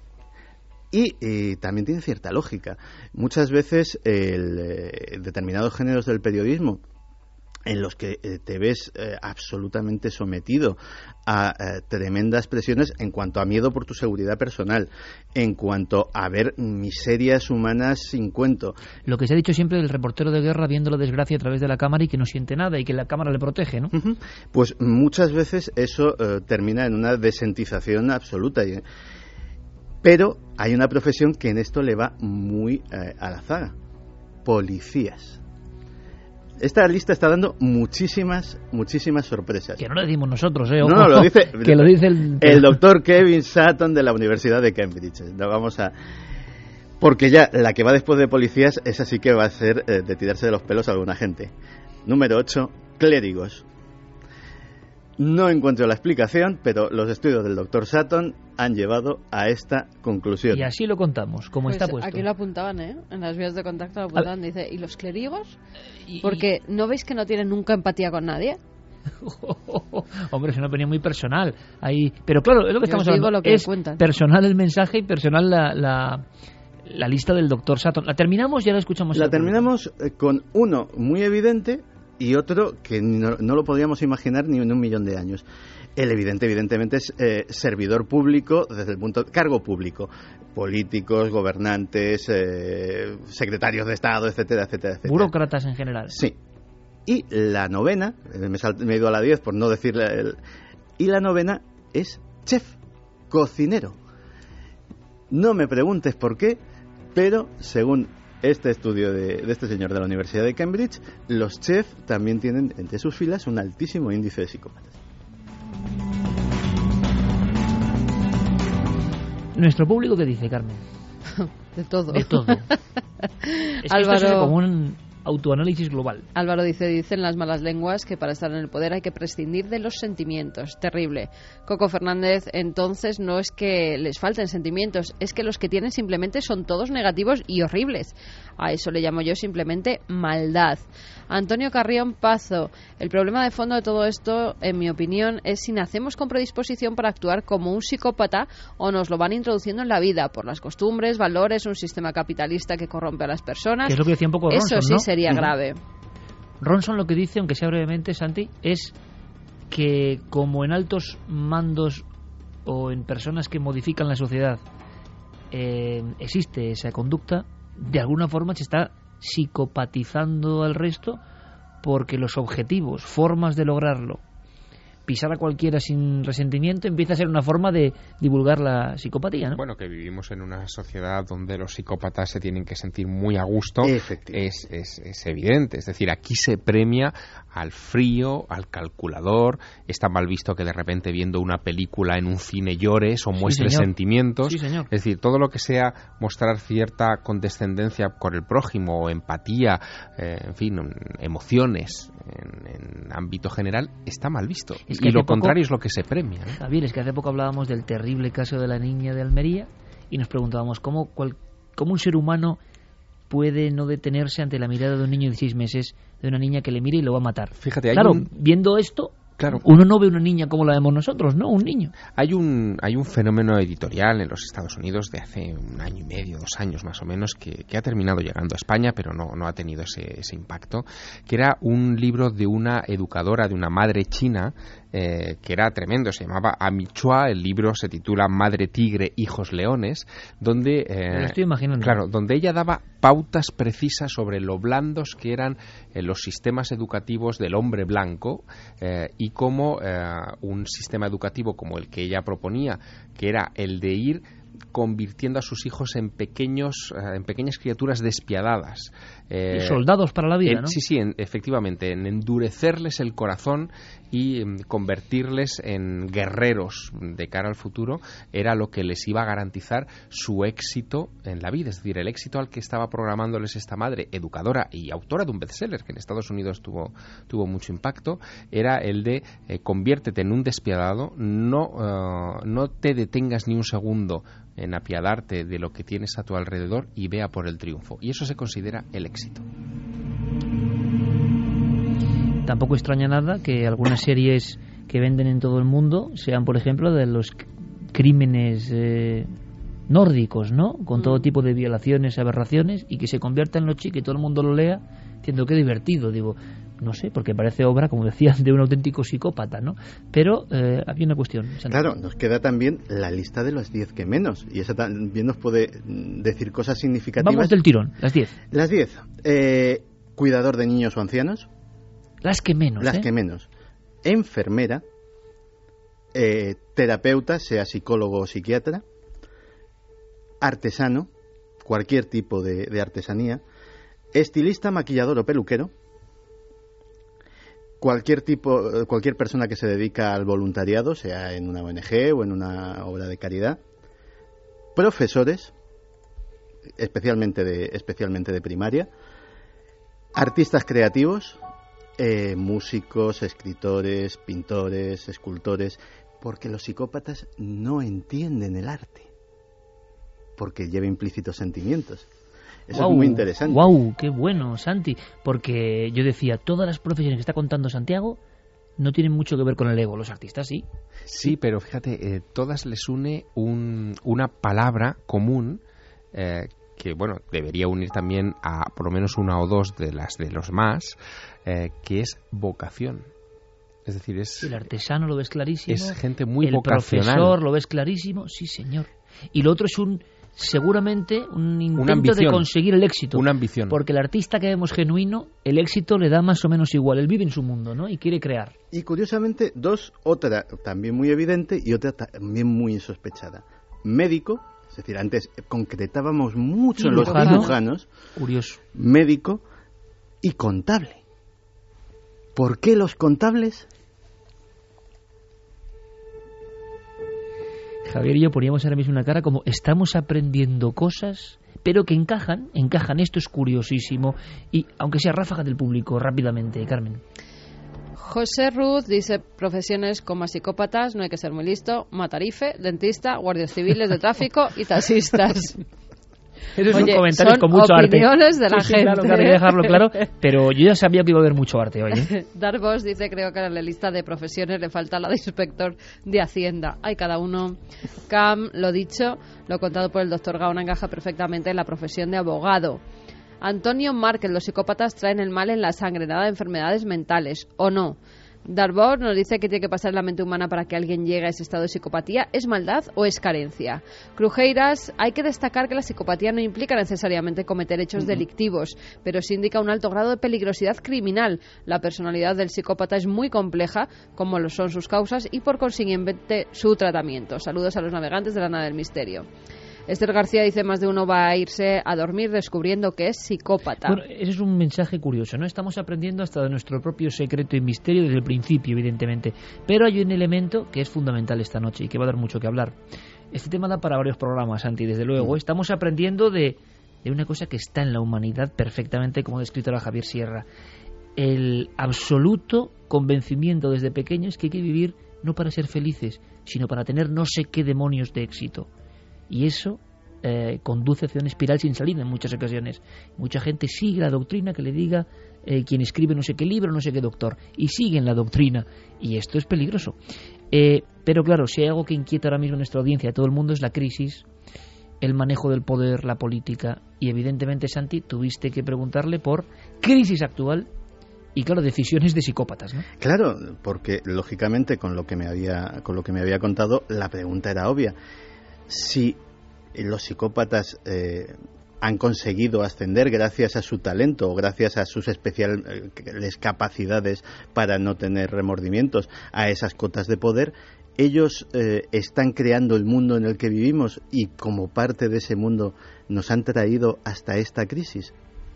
Y también tiene cierta lógica. Muchas veces determinados géneros del periodismo en los que te ves absolutamente sometido a tremendas presiones en cuanto a miedo por tu seguridad personal, en cuanto a ver miserias humanas sin cuento. Lo que se ha dicho siempre del reportero de guerra viendo la desgracia a través de la cámara y que no siente nada y que la cámara le protege, ¿no? Uh-huh. Pues muchas veces eso termina en una desentización absoluta. Pero hay una profesión que en esto le va muy a la zaga: policías. Esta lista está dando muchísimas sorpresas. Que no lo decimos nosotros, Ojo, no, lo dice, que lo dice el doctor Kevin Sutton de la Universidad de Cambridge. Porque ya la que va después de policías, esa sí que va a ser de tirarse de los pelos a alguna gente. Número 8, clérigos. No encuentro la explicación, pero los estudios del doctor Sutton han llevado a esta conclusión. Y así lo contamos, como está puesto. Aquí lo apuntaban, en las vías de contacto lo apuntaban. Dice, ¿y los clérigos? Porque ¿no veis que no tienen nunca empatía con nadie? Hombre, es una opinión muy personal. Pero claro, es lo que estamos hablando. Lo que es cuentan. Personal el mensaje y personal la lista del doctor Sutton. ¿La terminamos? Ya la escuchamos. La terminamos con uno muy evidente y otro que no lo podríamos imaginar ni en un millón de años. El evidentemente es servidor público desde el punto cargo público, políticos, gobernantes, secretarios de Estado, etcétera. Burócratas en general. Sí. Y la novena, me he ido a la 10 por no decirle, y la novena es chef, cocinero. No me preguntes por qué, pero según este estudio de este señor de la Universidad de Cambridge, los chefs también tienen entre sus filas un altísimo índice de psicópatas. ¿Nuestro público qué dice, Carmen? De todo. Es Álvaro, esto es como un autoanálisis global. Álvaro dicen las malas lenguas que para estar en el poder hay que prescindir de los sentimientos. Terrible. Coco Fernández, entonces no es que les falten sentimientos, es que los que tienen simplemente son todos negativos y horribles. A eso le llamo yo simplemente maldad. Antonio Carrión Pazo, el problema de fondo de todo esto, en mi opinión, es si nacemos con predisposición para actuar como un psicópata o nos lo van introduciendo en la vida por las costumbres, valores, un sistema capitalista que corrompe a las personas. Que es lo que decía un poco Ronson, eso sí ¿no? sería grave. Ronson lo que dice, aunque sea brevemente, Santi, es que como en altos mandos o en personas que modifican la sociedad existe esa conducta, de alguna forma se está psicopatizando al resto, porque los objetivos, formas de lograrlo, pisar a cualquiera sin resentimiento, empieza a ser una forma de divulgar la psicopatía, ¿no? Bueno, que vivimos en una sociedad donde los psicópatas se tienen que sentir muy a gusto, es evidente. Es decir, aquí se premia al frío, al calculador. Está mal visto que de repente viendo una película en un cine llores o muestres sentimientos. Sí, señor. Es decir, todo lo que sea mostrar cierta condescendencia con el prójimo, o empatía, en fin, emociones en ámbito general, está mal visto. Y lo contrario es lo que se premia, ¿no? Javier, es que hace poco hablábamos del terrible caso de la niña de Almería y nos preguntábamos cómo un ser humano puede no detenerse ante la mirada de un niño de 6 meses, de una niña que le mira y lo va a matar. Fíjate, viendo esto, claro, uno no ve una niña como la vemos nosotros, ¿no? Un niño. Hay un fenómeno editorial en los Estados Unidos de hace 1 año y medio, 2 años más o menos, que ha terminado llegando a España, pero no ha tenido ese impacto, que era un libro de una educadora, de una madre china, que era tremendo. Se llamaba Amy Chua. El libro se titula Madre Tigre, Hijos Leones, donde me lo estoy imaginando. Claro, donde ella daba pautas precisas sobre lo blandos que eran los sistemas educativos del hombre blanco, y cómo un sistema educativo como el que ella proponía, que era el de ir convirtiendo a sus hijos en pequeñas criaturas despiadadas, soldados para la vida, ¿no? Sí, efectivamente, en endurecerles el corazón y convertirles en guerreros de cara al futuro, era lo que les iba a garantizar su éxito en la vida. Es decir, el éxito al que estaba programándoles esta madre, educadora y autora de un bestseller que en Estados Unidos tuvo mucho impacto, era el de conviértete en un despiadado, no te detengas ni un segundo en apiadarte de lo que tienes a tu alrededor y vea por el triunfo. Y eso se considera el éxito. Tampoco extraña nada que algunas series que venden en todo el mundo sean, por ejemplo, de los crímenes nórdicos, ¿no? Con todo tipo de violaciones, aberraciones, y que se convierta en lo chico y todo el mundo lo lea, diciendo qué divertido. Digo, no sé, porque parece obra, como decías, de un auténtico psicópata, ¿no? Pero había una cuestión. Santiago. Claro, nos queda también la lista de los 10 que menos, y esa también nos puede decir cosas significativas. Vamos del tirón, las 10. Las 10. Cuidador de niños o ancianos. Las que menos. Las que menos. Enfermera. Terapeuta, sea psicólogo o psiquiatra. Artesano, cualquier tipo de artesanía. Estilista, maquillador o peluquero. Cualquier persona que se dedica al voluntariado, sea en una ONG o en una obra de caridad. Profesores, especialmente de primaria. Artistas creativos, músicos, escritores, pintores, escultores, porque los psicópatas no entienden el arte, porque lleva implícitos sentimientos. Eso es muy interesante. ¡Wow! ¡Qué bueno, Santi! Porque yo decía, todas las profesiones que está contando Santiago no tienen mucho que ver con el ego. Los artistas sí. Sí, pero fíjate, todas les une una palabra común, que bueno, debería unir también a por lo menos una o dos de los más, que es vocación. Es decir, el artesano lo ves clarísimo. Es gente muy vocacional. El profesor lo ves clarísimo. Sí, señor. Y lo otro es seguramente un intento de conseguir el éxito. Una ambición. Porque el artista que vemos genuino, el éxito le da más o menos igual. Él vive en su mundo, ¿no? Y quiere crear. Y curiosamente, otra también muy evidente y otra también muy insospechada. Médico, es decir, antes concretábamos mucho en los cirujanos. Curioso. Médico y contable. ¿Por qué los contables? Javier y yo poníamos ahora mismo una cara como estamos aprendiendo cosas, pero que encajan. Esto es curiosísimo. Y aunque sea ráfaga del público, rápidamente, Carmen. José Ruz dice, profesiones como psicópatas, no hay que ser muy listo, matarife, dentista, guardias civiles de tráfico y taxistas. Esos son comentarios con mucho arte. Opiniones de la gente. Claro, hay que dejarlo claro, pero yo ya sabía que iba a haber mucho arte hoy. Darvos dice, creo que a la lista de profesiones le falta la de inspector de Hacienda. Hay cada uno. Cam, lo dicho, lo contado por el doctor Gaona encaja perfectamente en la profesión de abogado. Antonio Márquez, los psicópatas traen el mal en la sangre, nada de enfermedades mentales, ¿o no? Darbour nos dice que tiene que pasar en la mente humana para que alguien llegue a ese estado de psicopatía. ¿Es maldad o es carencia? Crujeiras, hay que destacar que la psicopatía no implica necesariamente cometer hechos delictivos, pero sí indica un alto grado de peligrosidad criminal. La personalidad del psicópata es muy compleja, como lo son sus causas y por consiguiente su tratamiento. Saludos a los navegantes de la nave del misterio. Esther García dice: más de uno va a irse a dormir descubriendo que es psicópata. Bueno, ese es un mensaje curioso, ¿no? Estamos aprendiendo hasta de nuestro propio secreto y misterio desde el principio, evidentemente. Pero hay un elemento que es fundamental esta noche y que va a dar mucho que hablar. Este tema da para varios programas, Santi, desde luego. Estamos aprendiendo de una cosa que está en la humanidad perfectamente, como ha descrito la Javier Sierra. El absoluto convencimiento desde pequeños que hay que vivir no para ser felices, sino para tener no sé qué demonios de éxito. Y eso conduce hacia una espiral sin salida en muchas ocasiones. Mucha gente sigue la doctrina que le diga quien escribe no sé qué libro, no sé qué doctor, y siguen la doctrina, y esto es peligroso. Pero claro, si hay algo que inquieta ahora mismo a nuestra audiencia, a todo el mundo, es la crisis, el manejo del poder, la política, y evidentemente, Santi, tuviste que preguntarle por crisis actual y, claro, decisiones de psicópatas, ¿no? Claro, porque lógicamente con lo que me había contado, la pregunta era obvia. Si los psicópatas han conseguido ascender gracias a su talento o gracias a sus especiales capacidades para no tener remordimientos a esas cotas de poder, ellos están creando el mundo en el que vivimos y como parte de ese mundo nos han traído hasta esta crisis.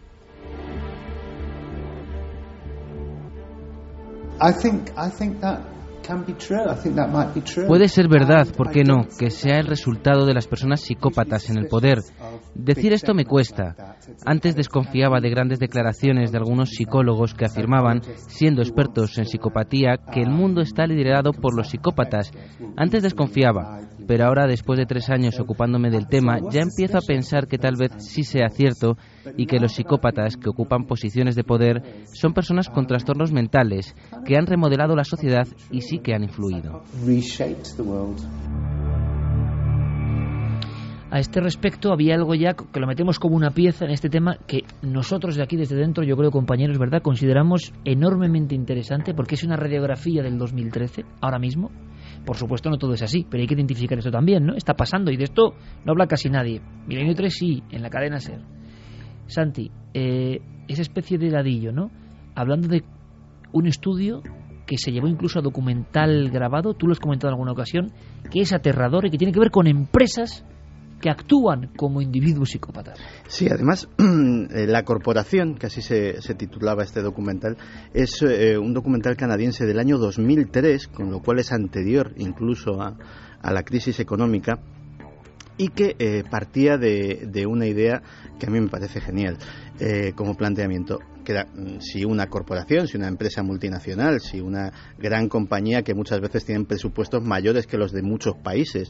Puede ser verdad, ¿por qué no?, que sea el resultado de las personas psicópatas en el poder. Decir esto me cuesta. Antes desconfiaba de grandes declaraciones de algunos psicólogos que afirmaban, siendo expertos en psicopatía, que el mundo está liderado por los psicópatas. Antes desconfiaba, pero ahora, después de 3 años ocupándome del tema, ya empiezo a pensar que tal vez sí sea cierto y que los psicópatas que ocupan posiciones de poder son personas con trastornos mentales que han remodelado la sociedad y sí que han influido. A este respecto había algo ya que lo metemos como una pieza en este tema que nosotros de aquí desde dentro, yo creo, compañeros, ¿verdad?, consideramos enormemente interesante porque es una radiografía del 2013, ahora mismo. Por supuesto no todo es así, pero hay que identificar esto también, ¿no? Está pasando y de esto no habla casi nadie. Milenio 3 sí, en la cadena SER. Santi, esa especie de ladillo, ¿no? Hablando de un estudio que se llevó incluso a documental grabado, tú lo has comentado en alguna ocasión, que es aterrador y que tiene que ver con empresas que actúan como individuos psicópatas. Sí, además, La Corporación, que así se titulaba este documental, es un documental canadiense del año 2003, con lo cual es anterior incluso a la crisis económica, y que partía de una idea que a mí me parece genial como planteamiento, que era, si una corporación, si una empresa multinacional, si una gran compañía que muchas veces tienen presupuestos mayores que los de muchos países,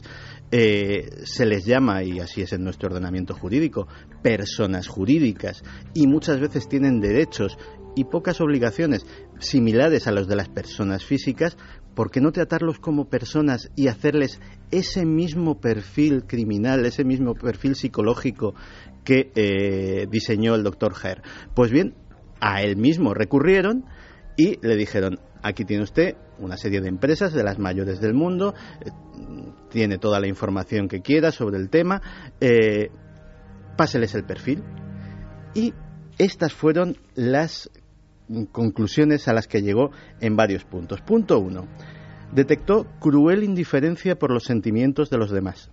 se les llama, y así es en nuestro ordenamiento jurídico, personas jurídicas, y muchas veces tienen derechos y pocas obligaciones similares a los de las personas físicas, ¿por qué no tratarlos como personas y hacerles ese mismo perfil criminal, ese mismo perfil psicológico que diseñó el Dr. Herr? Pues bien, a él mismo recurrieron y le dijeron: aquí tiene usted una serie de empresas de las mayores del mundo, tiene toda la información que quiera sobre el tema, páseles el perfil. Y estas fueron las conclusiones a las que llegó en varios puntos. Punto 1. Detectó cruel indiferencia por los sentimientos de los demás.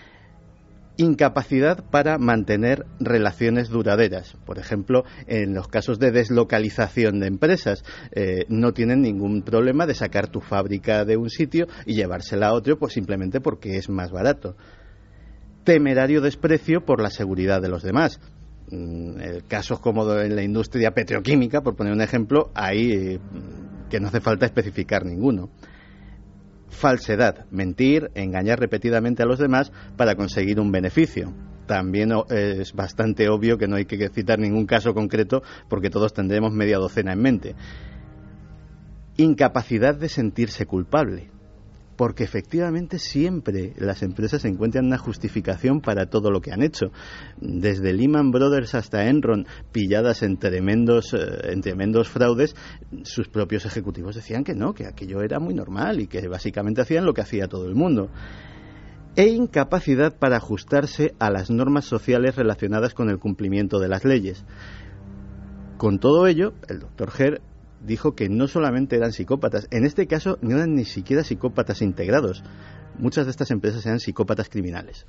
Incapacidad para mantener relaciones duraderas. Por ejemplo, en los casos de deslocalización de empresas, no tienen ningún problema de sacar tu fábrica de un sitio y llevársela a otro, pues simplemente porque es más barato. Temerario desprecio por la seguridad de los demás. Casos como en la industria petroquímica, por poner un ejemplo, hay que no hace falta especificar ninguno. Falsedad, mentir, engañar repetidamente a los demás para conseguir un beneficio. También es bastante obvio que no hay que citar ningún caso concreto porque todos tendremos media docena en mente. Incapacidad de sentirse culpable. porque efectivamente siempre las empresas encuentran una justificación para todo lo que han hecho. Desde Lehman Brothers hasta Enron, pilladas en tremendos fraudes, sus propios ejecutivos decían que no, que aquello era muy normal y que básicamente hacían lo que hacía todo el mundo. E incapacidad para ajustarse a las normas sociales relacionadas con el cumplimiento de las leyes. Con todo ello, el Dr. Herr dijo que no solamente eran psicópatas, en este caso no eran ni siquiera psicópatas integrados. Muchas de estas empresas eran psicópatas criminales.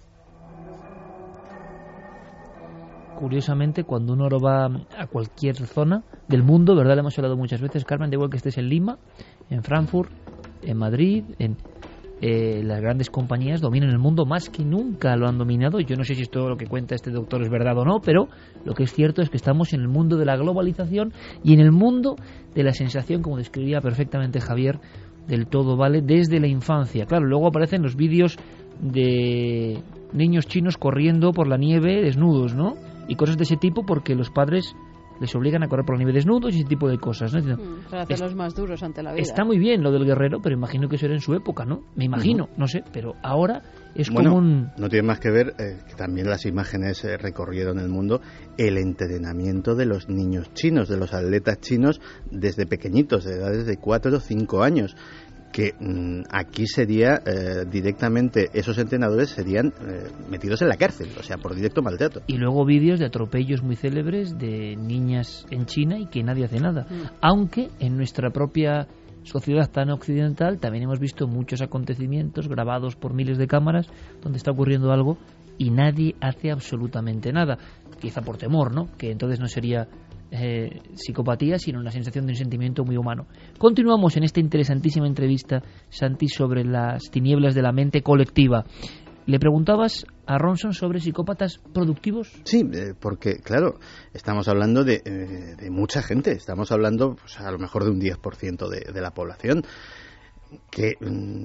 Curiosamente, cuando uno va a cualquier zona del mundo, ¿verdad? Le hemos hablado muchas veces, Carmen, de igual que estés en Lima, en Frankfurt, en Madrid, las grandes compañías dominan el mundo más que nunca lo han dominado. Yo no sé si esto lo que cuenta este doctor es verdad o no, pero lo que es cierto es que estamos en el mundo de la globalización y en el mundo de la sensación, como describía perfectamente Javier, del todo vale desde la infancia. Claro, luego aparecen los vídeos de niños chinos corriendo por la nieve desnudos, ¿no? Y cosas de ese tipo porque los padres les obligan a correr por la nieve desnudos y ese tipo de cosas, ¿no? Para hacerlos más duros ante la vida. Está muy bien lo del guerrero, pero imagino que eso era en su época, ¿no? Me imagino, no sé, pero ahora es como un... No tiene más que ver que también las imágenes recorrieron el mundo, el entrenamiento de los niños chinos, de los atletas chinos desde pequeñitos, de edades de 4 o 5 años, que aquí sería directamente, esos entrenadores serían metidos en la cárcel, o sea, por directo maltrato. Y luego vídeos de atropellos muy célebres de niñas en China y que nadie hace nada. Aunque en nuestra propia sociedad tan occidental también hemos visto muchos acontecimientos grabados por miles de cámaras donde está ocurriendo algo y nadie hace absolutamente nada. Quizá por temor, ¿no? Que entonces no sería psicopatía, sino una sensación de un sentimiento muy humano. Continuamos en esta interesantísima entrevista, Santi, sobre las tinieblas de la mente colectiva. ¿Le preguntabas a Ronson sobre psicópatas productivos? Sí, porque, claro, estamos hablando de mucha gente. Estamos hablando, pues, a lo mejor de un 10% de la población. Que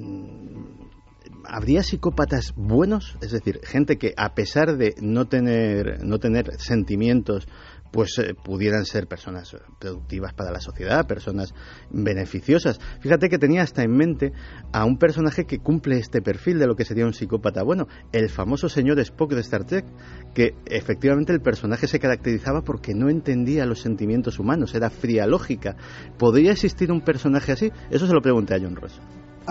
¿habría psicópatas buenos? Es decir, gente que, a pesar de no tener sentimientos, pues pudieran ser personas productivas para la sociedad, personas beneficiosas. Fíjate que tenía hasta en mente a un personaje que cumple este perfil de lo que sería un psicópata bueno, el famoso señor Spock de Star Trek, que efectivamente el personaje se caracterizaba porque no entendía los sentimientos humanos, era fría lógica. ¿Podría existir un personaje así? Eso se lo pregunté a John Ross.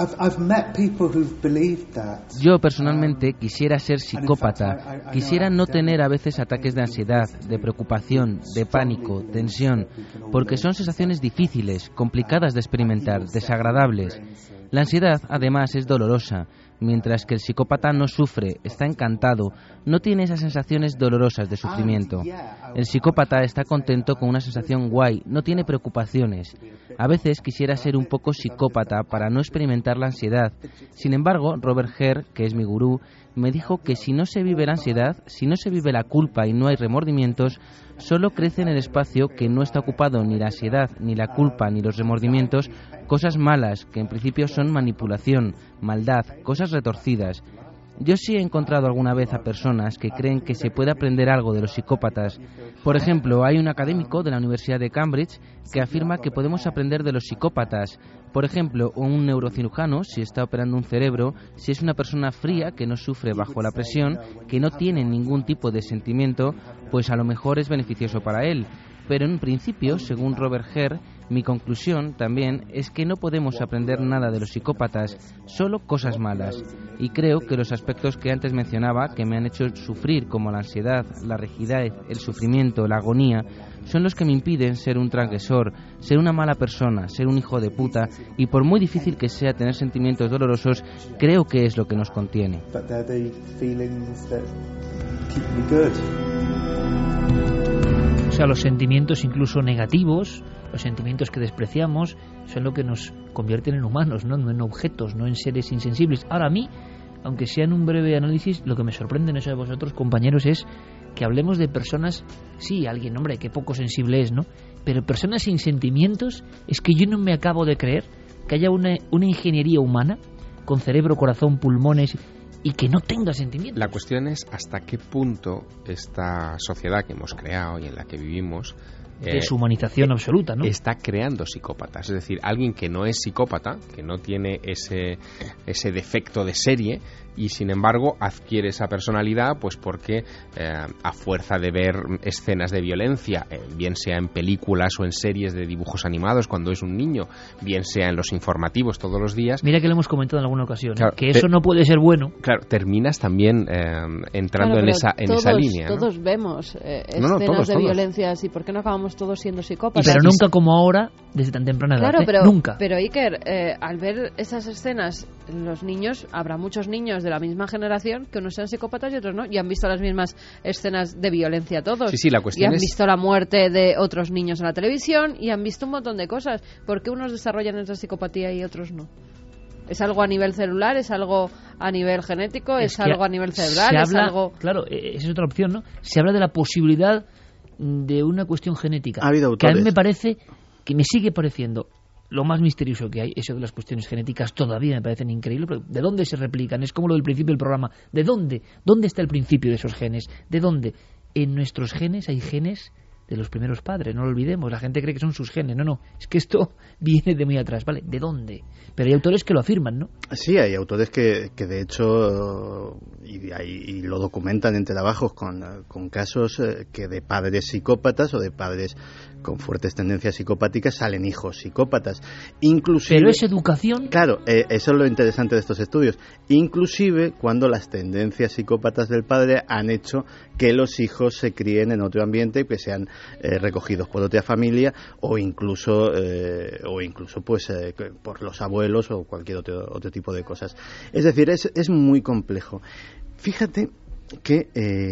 Yo personalmente quisiera ser psicópata, quisiera no tener a veces ataques de ansiedad, de preocupación, de pánico, tensión, porque son sensaciones difíciles, complicadas de experimentar, desagradables. La ansiedad, además, es dolorosa, mientras que el psicópata no sufre, está encantado, no tiene esas sensaciones dolorosas de sufrimiento. El psicópata está contento con una sensación guay, no tiene preocupaciones. A veces quisiera ser un poco psicópata para no experimentar la ansiedad. Sin embargo, Robert Herr, que es mi gurú, me dijo que si no se vive la ansiedad, si no se vive la culpa y no hay remordimientos, solo crece en el espacio que no está ocupado ni la ansiedad, ni la culpa, ni los remordimientos, cosas malas, que en principio son manipulación, maldad, cosas retorcidas. Yo sí he encontrado alguna vez a personas que creen que se puede aprender algo de los psicópatas. Por ejemplo, hay un académico de la Universidad de Cambridge que afirma que podemos aprender de los psicópatas. Por ejemplo, un neurocirujano, si está operando un cerebro, si es una persona fría que no sufre bajo la presión, que no tiene ningún tipo de sentimiento, pues a lo mejor es beneficioso para él. Pero en principio, según Robert Herr, mi conclusión también es que no podemos aprender nada de los psicópatas, solo cosas malas. Y creo que los aspectos que antes mencionaba, que me han hecho sufrir, como la ansiedad, la rigidez, el sufrimiento, la agonía, son los que me impiden ser un transgresor, ser una mala persona, ser un hijo de puta, y por muy difícil que sea tener sentimientos dolorosos, creo que es lo que nos contiene. O sea, los sentimientos incluso negativos, los sentimientos que despreciamos, son lo que nos convierten en humanos, ¿no? No en objetos, no en seres insensibles. Ahora, a mí, aunque sea en un breve análisis, lo que me sorprende, no sé a vosotros, compañeros, es que hablemos de personas, sí, alguien, hombre, que poco sensible es, ¿no? Pero personas sin sentimientos, es que yo no me acabo de creer que haya una ingeniería humana con cerebro, corazón, pulmones y que no tenga sentimientos. La cuestión es hasta qué punto esta sociedad que hemos creado y en la que vivimos deshumanización absoluta, ¿no? Está creando psicópatas. Es decir, alguien que no es psicópata, que no tiene ese defecto de serie, y sin embargo adquiere esa personalidad pues porque a fuerza de ver escenas de violencia, bien sea en películas o en series de dibujos animados cuando es un niño, bien sea en los informativos todos los días. Mira que lo hemos comentado en alguna ocasión, claro, que eso no puede ser bueno. Claro, terminas también entrando en esa línea, ¿no? Todos vemos escenas de violencia así. ¿Por qué no acabamos todos siendo psicópatas? Pero nunca como ahora, desde tan temprana edad. Claro, nunca. Pero Iker, al ver esas escenas, los niños, habrá muchos niños de la misma generación que unos sean psicópatas y otros no, y han visto las mismas escenas de violencia todos. Sí, la cuestión y han visto la muerte de otros niños en la televisión y han visto un montón de cosas. ¿Por qué unos desarrollan esa psicopatía y otros no? ¿Es algo a nivel celular? ¿Es algo a nivel genético? ¿Es algo a nivel cerebral? ¿Es algo...? Claro, esa es otra opción, ¿no? Se habla de la posibilidad de una cuestión genética. Ha habido que autores. a mí me parece, que me sigue pareciendo lo más misterioso que hay, eso de las cuestiones genéticas todavía me parecen increíbles, pero ¿de dónde se replican? Es como lo del principio del programa. ¿De dónde? ¿Dónde está el principio de esos genes? ¿De dónde? En nuestros genes hay genes de los primeros padres, no lo olvidemos. La gente cree que son sus genes. No, es que esto viene de muy atrás, ¿vale? ¿De dónde? Pero hay autores que lo afirman, ¿no? Sí, hay autores que de hecho y lo documentan en trabajos con casos que de padres psicópatas o de padres con fuertes tendencias psicopáticas salen hijos psicópatas. Inclusive, pero es educación. Claro, eso es lo interesante de estos estudios. Inclusive cuando las tendencias psicópatas del padre han hecho que los hijos se críen en otro ambiente, que sean recogidos por otra familia o incluso pues por los abuelos o cualquier otro tipo de cosas. Es decir, es muy complejo. Fíjate que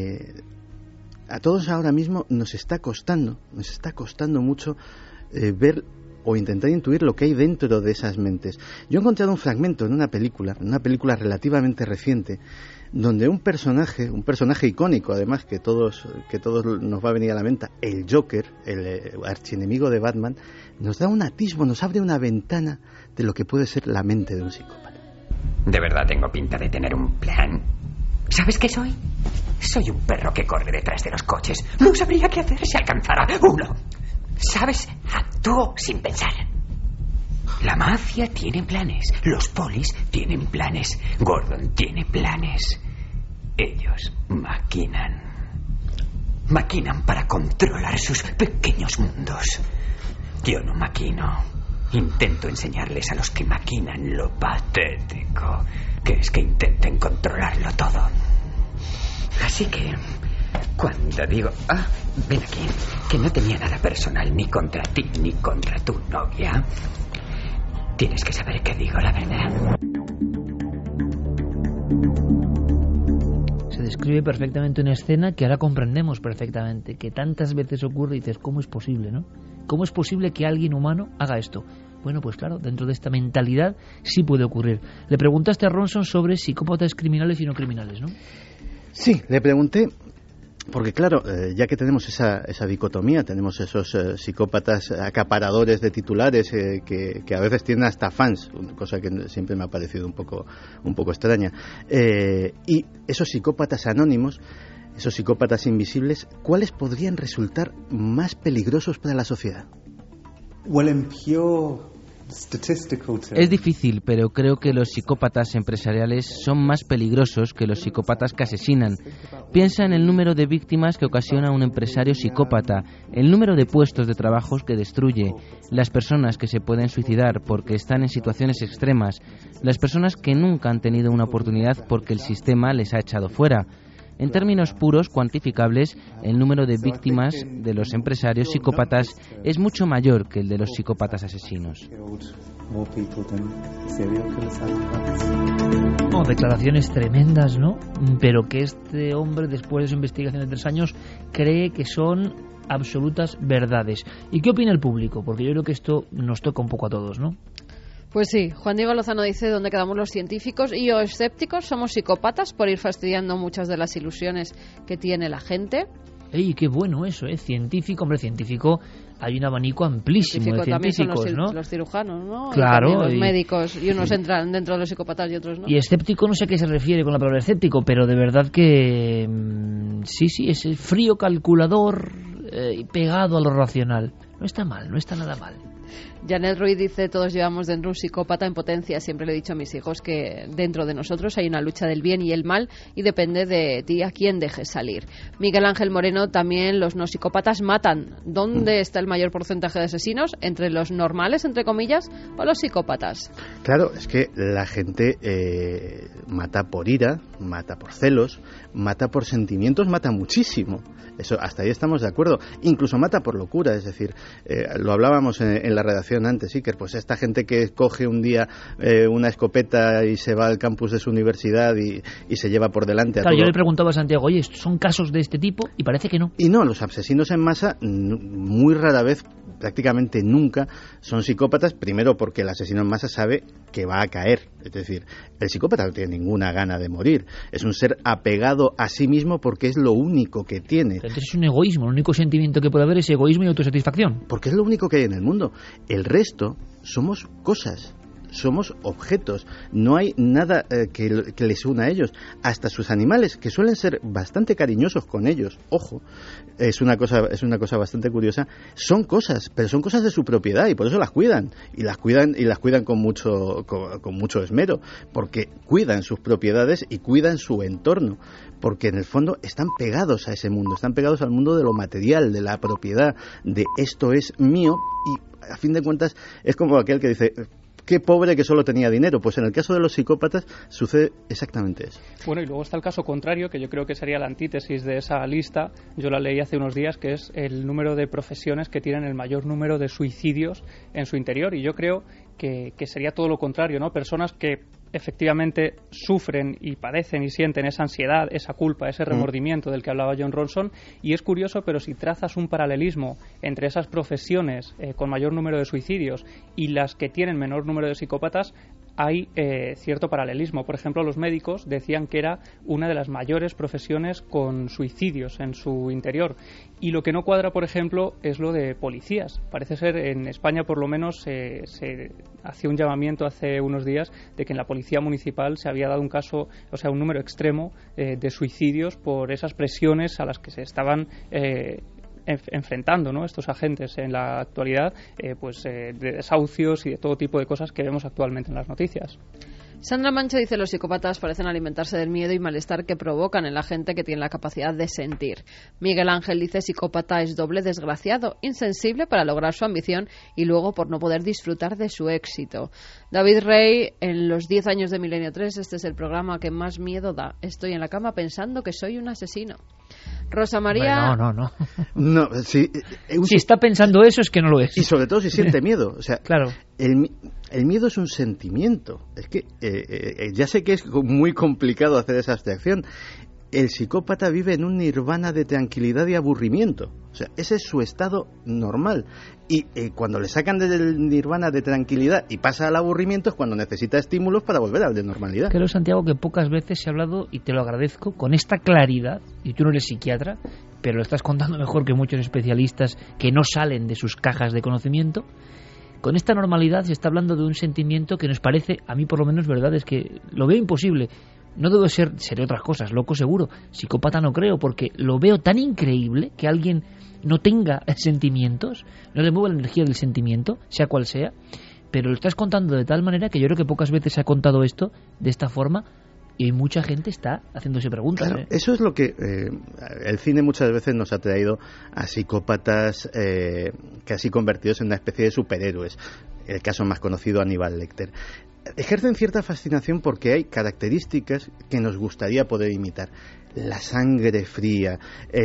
a todos ahora mismo nos está costando mucho ver o intentar intuir lo que hay dentro de esas mentes. Yo he encontrado un fragmento en una película relativamente reciente, donde un personaje icónico, además, que todos nos va a venir a la mente, el Joker, el archienemigo de Batman, nos da un atisbo, nos abre una ventana de lo que puede ser la mente de un psicópata. ¿De verdad tengo pinta de tener un plan? ¿Sabes qué soy? Soy un perro que corre detrás de los coches. No sabría qué hacer si alcanzara uno. ¿Sabes? Actúo sin pensar. La mafia tiene planes. Los polis tienen planes. Gordon tiene planes. Ellos maquinan. Maquinan para controlar sus pequeños mundos. Yo no maquino. Intento enseñarles a los que maquinan lo patético que es que intenten controlarlo todo. Así que, cuando digo, ven aquí, que no tenía nada personal ni contra ti ni contra tu novia, tienes que saber que digo la verdad. Se describe perfectamente una escena que ahora comprendemos perfectamente, que tantas veces ocurre y dices, ¿cómo es posible, no? ¿Cómo es posible que alguien humano haga esto? Bueno, pues claro, dentro de esta mentalidad sí puede ocurrir. Le preguntaste a Ronson sobre psicópatas criminales y no criminales, ¿no? Sí, le pregunté, porque claro, ya que tenemos esa dicotomía, tenemos esos psicópatas acaparadores de titulares que a veces tienen hasta fans, cosa que siempre me ha parecido un poco extraña, y esos psicópatas anónimos, esos psicópatas invisibles, ¿cuáles podrían resultar más peligrosos para la sociedad? Es difícil, pero creo que los psicópatas empresariales son más peligrosos que los psicópatas que asesinan. Piensa en el número de víctimas que ocasiona un empresario psicópata, el número de puestos de trabajo que destruye, las personas que se pueden suicidar porque están en situaciones extremas, las personas que nunca han tenido una oportunidad porque el sistema les ha echado fuera. En términos puros, cuantificables, el número de víctimas de los empresarios psicópatas es mucho mayor que el de los psicópatas asesinos. No, declaraciones tremendas, ¿no? Pero que este hombre, después de su investigación de 3 años, cree que son absolutas verdades. ¿Y qué opina el público? Porque yo creo que esto nos toca un poco a todos, ¿no? Pues sí, Juan Diego Lozano dice dónde quedamos los científicos y o escépticos, somos psicópatas por ir fastidiando muchas de las ilusiones que tiene la gente. ¡Ey, qué bueno eso, científico! Hombre, científico, hay un abanico amplísimo de científicos, también ¿no? son los cirujanos, ¿no? Claro. Y los médicos, y unos entran dentro de los psicópatas y otros no. Y escéptico no sé a qué se refiere con la palabra escéptico, pero de verdad que sí, es el frío calculador, pegado a lo racional. No está mal, no está nada mal. Janet Ruiz dice: todos llevamos dentro un psicópata en potencia. Siempre le he dicho a mis hijos que dentro de nosotros hay una lucha del bien y el mal y depende de ti a quién dejes salir. Miguel Ángel Moreno: también los no psicópatas matan. ¿Dónde está el mayor porcentaje de asesinos? ¿Entre los normales, entre comillas, o los psicópatas? Claro, es que la gente mata por ira, mata por celos, mata por sentimientos, mata muchísimo. Eso, hasta ahí estamos de acuerdo. Incluso mata por locura, es decir, lo hablábamos en la redacción antes, Iker, pues esta gente que coge un día una escopeta y se va al campus de su universidad y se lleva por delante a todo. Yo le preguntaba a Santiago: oye, ¿son casos de este tipo? Y parece que no. Y no, los asesinos en masa muy rara vez, prácticamente nunca, son psicópatas, primero porque el asesino en masa sabe que va a caer. Es decir, el psicópata no tiene ninguna gana de morir. Es un ser apegado a sí mismo porque es lo único que tiene. Entonces es un egoísmo. El único sentimiento que puede haber es egoísmo y autosatisfacción. Porque es lo único que hay en el mundo. El resto somos cosas. Somos objetos, no hay nada que les una a ellos. Hasta sus animales, que suelen ser bastante cariñosos con ellos, ojo, es una cosa bastante curiosa, son cosas, pero son cosas de su propiedad y por eso las cuidan con mucho esmero, porque cuidan sus propiedades y cuidan su entorno, porque en el fondo están pegados a ese mundo, están pegados al mundo de lo material, de la propiedad, de esto es mío, y a fin de cuentas es como aquel que dice: qué pobre que solo tenía dinero. Pues en el caso de los psicópatas sucede exactamente eso. Bueno, y luego está el caso contrario, que yo creo que sería la antítesis de esa lista. Yo la leí hace unos días, que es el número de profesiones que tienen el mayor número de suicidios en su interior. Y yo creo que sería todo lo contrario, ¿no? Personas que efectivamente sufren y padecen y sienten esa ansiedad, esa culpa, ese remordimiento del que hablaba John Ronson. Y es curioso, pero si trazas un paralelismo entre esas profesiones con mayor número de suicidios y las que tienen menor número de psicópatas, hay cierto paralelismo. Por ejemplo, los médicos decían que era una de las mayores profesiones con suicidios en su interior. Y lo que no cuadra, por ejemplo, es lo de policías. Parece ser, en España por lo menos, se hacía un llamamiento hace unos días de que en la policía municipal se había dado un caso, o sea, un número extremo de suicidios por esas presiones a las que se estaban enfrentando, ¿no?, estos agentes en la actualidad, de desahucios y de todo tipo de cosas que vemos actualmente en las noticias. Sandra Mancho dice: los psicópatas parecen alimentarse del miedo y malestar que provocan en la gente que tiene la capacidad de sentir. Miguel Ángel dice: psicópata es doble desgraciado, insensible para lograr su ambición y luego por no poder disfrutar de su éxito. David Rey: en los 10 años de Milenio 3 este es el programa que más miedo da. Estoy en la cama pensando que soy un asesino. Rosa María... No, sí, si está pensando eso es que no lo es. Y sobre todo si siente miedo. O sea, claro. El miedo es un sentimiento. Es que ya sé que es muy complicado hacer esa abstracción. El psicópata vive en un nirvana de tranquilidad y aburrimiento. O sea, ese es su estado normal. Y cuando le sacan del nirvana de tranquilidad y pasa al aburrimiento es cuando necesita estímulos para volver al de normalidad. Creo, Santiago, que pocas veces se ha hablado, y te lo agradezco, con esta claridad, y tú no eres psiquiatra, pero lo estás contando mejor que muchos especialistas que no salen de sus cajas de conocimiento. Con esta normalidad se está hablando de un sentimiento que nos parece, a mí por lo menos, verdad, es que lo veo imposible. No debo seré otras cosas, loco seguro, psicópata no creo, porque lo veo tan increíble que alguien no tenga sentimientos, no le mueva la energía del sentimiento, sea cual sea, pero lo estás contando de tal manera que yo creo que pocas veces se ha contado esto de esta forma y mucha gente está haciéndose preguntas. Claro, eso es lo que el cine muchas veces nos ha traído a psicópatas casi convertidos en una especie de superhéroes. El caso más conocido, Aníbal Lecter. Ejercen cierta fascinación porque hay características que nos gustaría poder imitar. La sangre fría,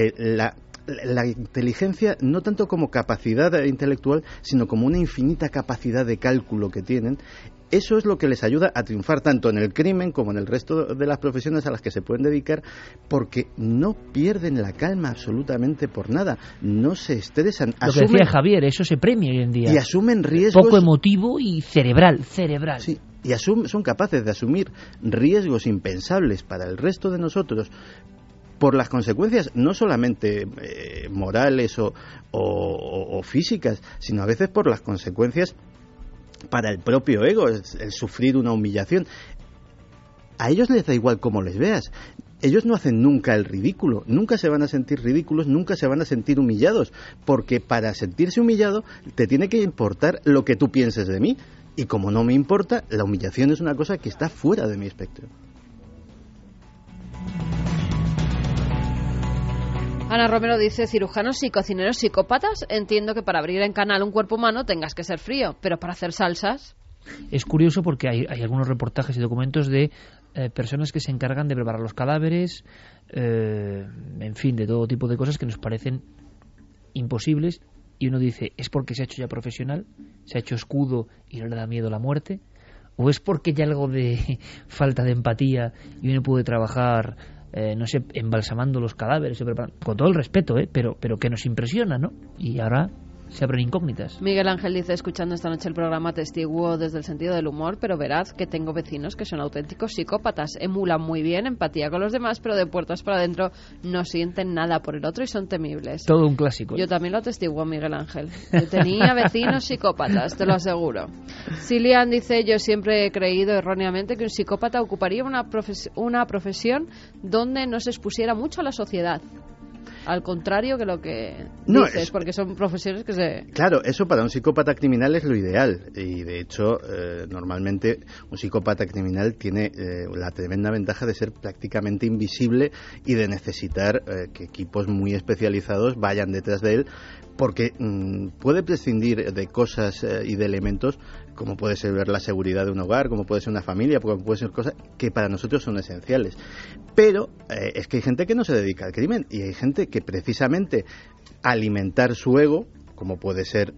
la inteligencia no tanto como capacidad intelectual, sino como una infinita capacidad de cálculo que tienen. Eso es lo que les ayuda a triunfar tanto en el crimen como en el resto de las profesiones a las que se pueden dedicar, porque no pierden la calma absolutamente por nada, no se estresan. Lo que decía Javier, eso se premia hoy en día. Y asumen riesgos. Poco emotivo y cerebral. Sí, y son capaces de asumir riesgos impensables para el resto de nosotros, por las consecuencias no solamente morales o físicas, sino a veces por las consecuencias para el propio ego, el sufrir una humillación. A ellos les da igual cómo les veas. ellos no hacen nunca el ridículo, nunca se van a sentir ridículos, nunca se van a sentir humillados, porque para sentirse humillado te tiene que importar lo que tú pienses de mí, y como no me importa, la humillación es una cosa que está fuera de mi espectro. Ana Romero dice, cirujanos y cocineros psicópatas, entiendo que para abrir en canal un cuerpo humano tengas que ser frío, pero para hacer salsas... Es curioso porque hay algunos reportajes y documentos de personas que se encargan de preparar los cadáveres, en fin, de todo tipo de cosas que nos parecen imposibles, y uno dice, ¿es porque se ha hecho ya profesional? ¿Se ha hecho escudo y no le da miedo la muerte? ¿O es porque hay algo de falta de empatía y uno puede trabajar, no sé, embalsamando los cadáveres, con todo el respeto, pero que nos impresiona, ¿no? Y ahora se abren incógnitas. Miguel Ángel dice, escuchando esta noche el programa, testiguo desde el sentido del humor, pero verás que tengo vecinos que son auténticos psicópatas, emulan muy bien empatía con los demás, pero de puertas para adentro no sienten nada por el otro y son temibles. Todo un clásico. Yo también lo atestiguo, Miguel Ángel. Yo tenía vecinos psicópatas, te lo aseguro. Silian dice, yo siempre he creído erróneamente que un psicópata ocuparía una profesión donde no se expusiera mucho a la sociedad. Al contrario que lo que dices, porque son profesiones que se... Claro, eso para un psicópata criminal es lo ideal. Y de hecho, normalmente un psicópata criminal tiene la tremenda ventaja de ser prácticamente invisible y de necesitar que equipos muy especializados vayan detrás de él, porque puede prescindir de cosas y de elementos como puede ser la seguridad de un hogar, como puede ser una familia, como puede ser cosas que para nosotros son esenciales. Pero es que hay gente que no se dedica al crimen y hay gente que precisamente alimentar su ego, como puede ser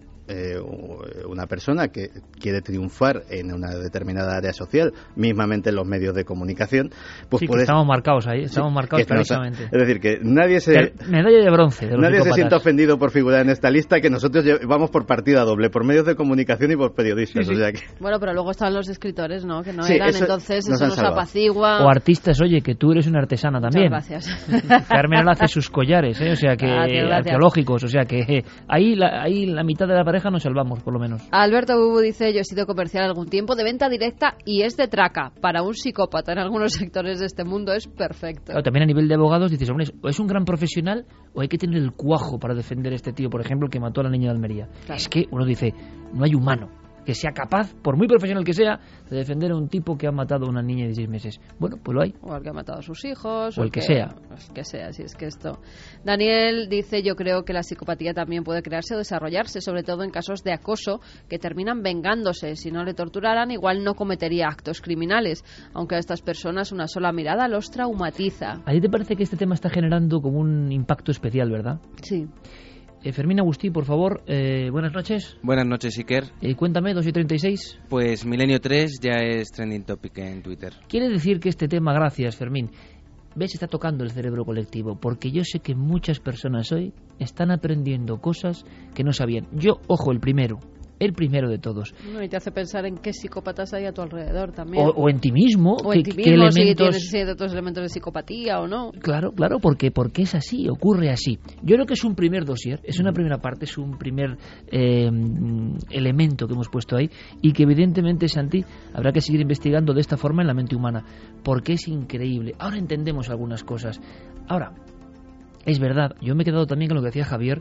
una persona que quiere triunfar en una determinada área social, mismamente en los medios de comunicación, pues sí, que estamos marcados ahí, estamos marcados clarísimamente. Es decir, que nadie medalla de bronce de los nadie psicópatas. se sienta ofendido por figurar en esta lista, que nosotros vamos por partida doble, por medios de comunicación y por periodistas. Sí. O sea que... Bueno, pero luego estaban los escritores, ¿no? Que no sí, eran, entonces eso nos apacigua. O artistas, oye, que tú eres una artesana también. Muchas gracias. Carmen hace sus collares, o sea que arqueológicos, o sea que ahí la mitad de la pareja nos salvamos, por lo menos. Alberto Bubu dice, yo he sido comercial algún tiempo de venta directa y es de traca. Para un psicópata en algunos sectores de este mundo es perfecto. Claro, también a nivel de abogados dices, hombre, o es un gran profesional o hay que tener el cuajo para defender a este tío, por ejemplo, que mató a la niña de Almería. Claro. Es que uno dice, no hay humano que sea capaz, por muy profesional que sea, de defender a un tipo que ha matado a una niña de 16 meses. Bueno, pues lo hay. O al que ha matado a sus hijos. O el que sea. El que sea, si es que esto... Daniel dice, yo creo que la psicopatía también puede crearse o desarrollarse, sobre todo en casos de acoso, que terminan vengándose. Si no le torturaran, igual no cometería actos criminales, aunque a estas personas una sola mirada los traumatiza. ¿A ti te parece que este tema está generando como un impacto especial, verdad? Sí. Fermín Agustí, por favor, buenas noches. Buenas noches, Iker. Cuéntame, 2:36. Pues Milenio 3 ya es trending topic en Twitter. Quiere decir que este tema, gracias, Fermín, ves, está tocando el cerebro colectivo, porque yo sé que muchas personas hoy están aprendiendo cosas que no sabían. Yo, ojo, el primero de todos. No, y te hace pensar en qué psicópatas hay a tu alrededor también. O en ti mismo. O en ti mismo, elementos... si tienes otros elementos de psicopatía o no. Claro, porque es así, ocurre así. Yo creo que es un primer dossier, es una primera parte, es un primer elemento que hemos puesto ahí y que evidentemente, Santi, habrá que seguir investigando de esta forma en la mente humana, porque es increíble. Ahora entendemos algunas cosas. Ahora, es verdad, yo me he quedado también con lo que decía Javier,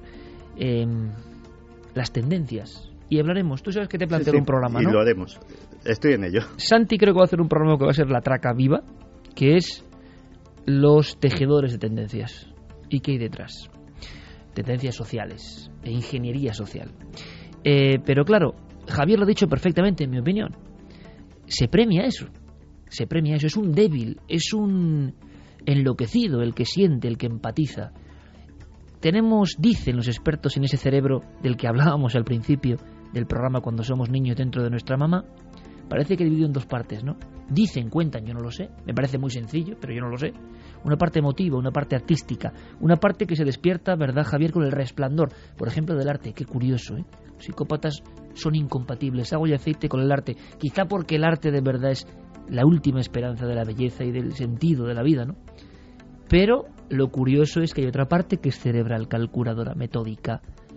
las tendencias. Y hablaremos. Tú sabes que te planteo un programa, ¿no? Y lo haremos. Estoy en ello. Santi creo que va a hacer un programa que va a ser la traca viva, que es los tejedores de tendencias. ¿Y qué hay detrás? Tendencias sociales, e ingeniería social. Pero claro, Javier lo ha dicho perfectamente, en mi opinión. Se premia eso. Es un débil, es un enloquecido el que siente, el que empatiza. Tenemos, dicen los expertos en ese cerebro del que hablábamos al principio del programa cuando somos niños dentro de nuestra mamá, parece que dividido en dos partes, ¿no? Dicen, cuentan, yo no lo sé, me parece muy sencillo, pero yo no lo sé. Una parte emotiva, una parte artística, una parte que se despierta, ¿verdad, Javier?, con el resplandor, por ejemplo, del arte. Qué curioso, ¿eh? Los psicópatas son incompatibles, agua y aceite con el arte, quizá porque el arte de verdad es la última esperanza de la belleza y del sentido de la vida, ¿no? Pero lo curioso es que hay otra parte que es cerebral, calculadora, metódica,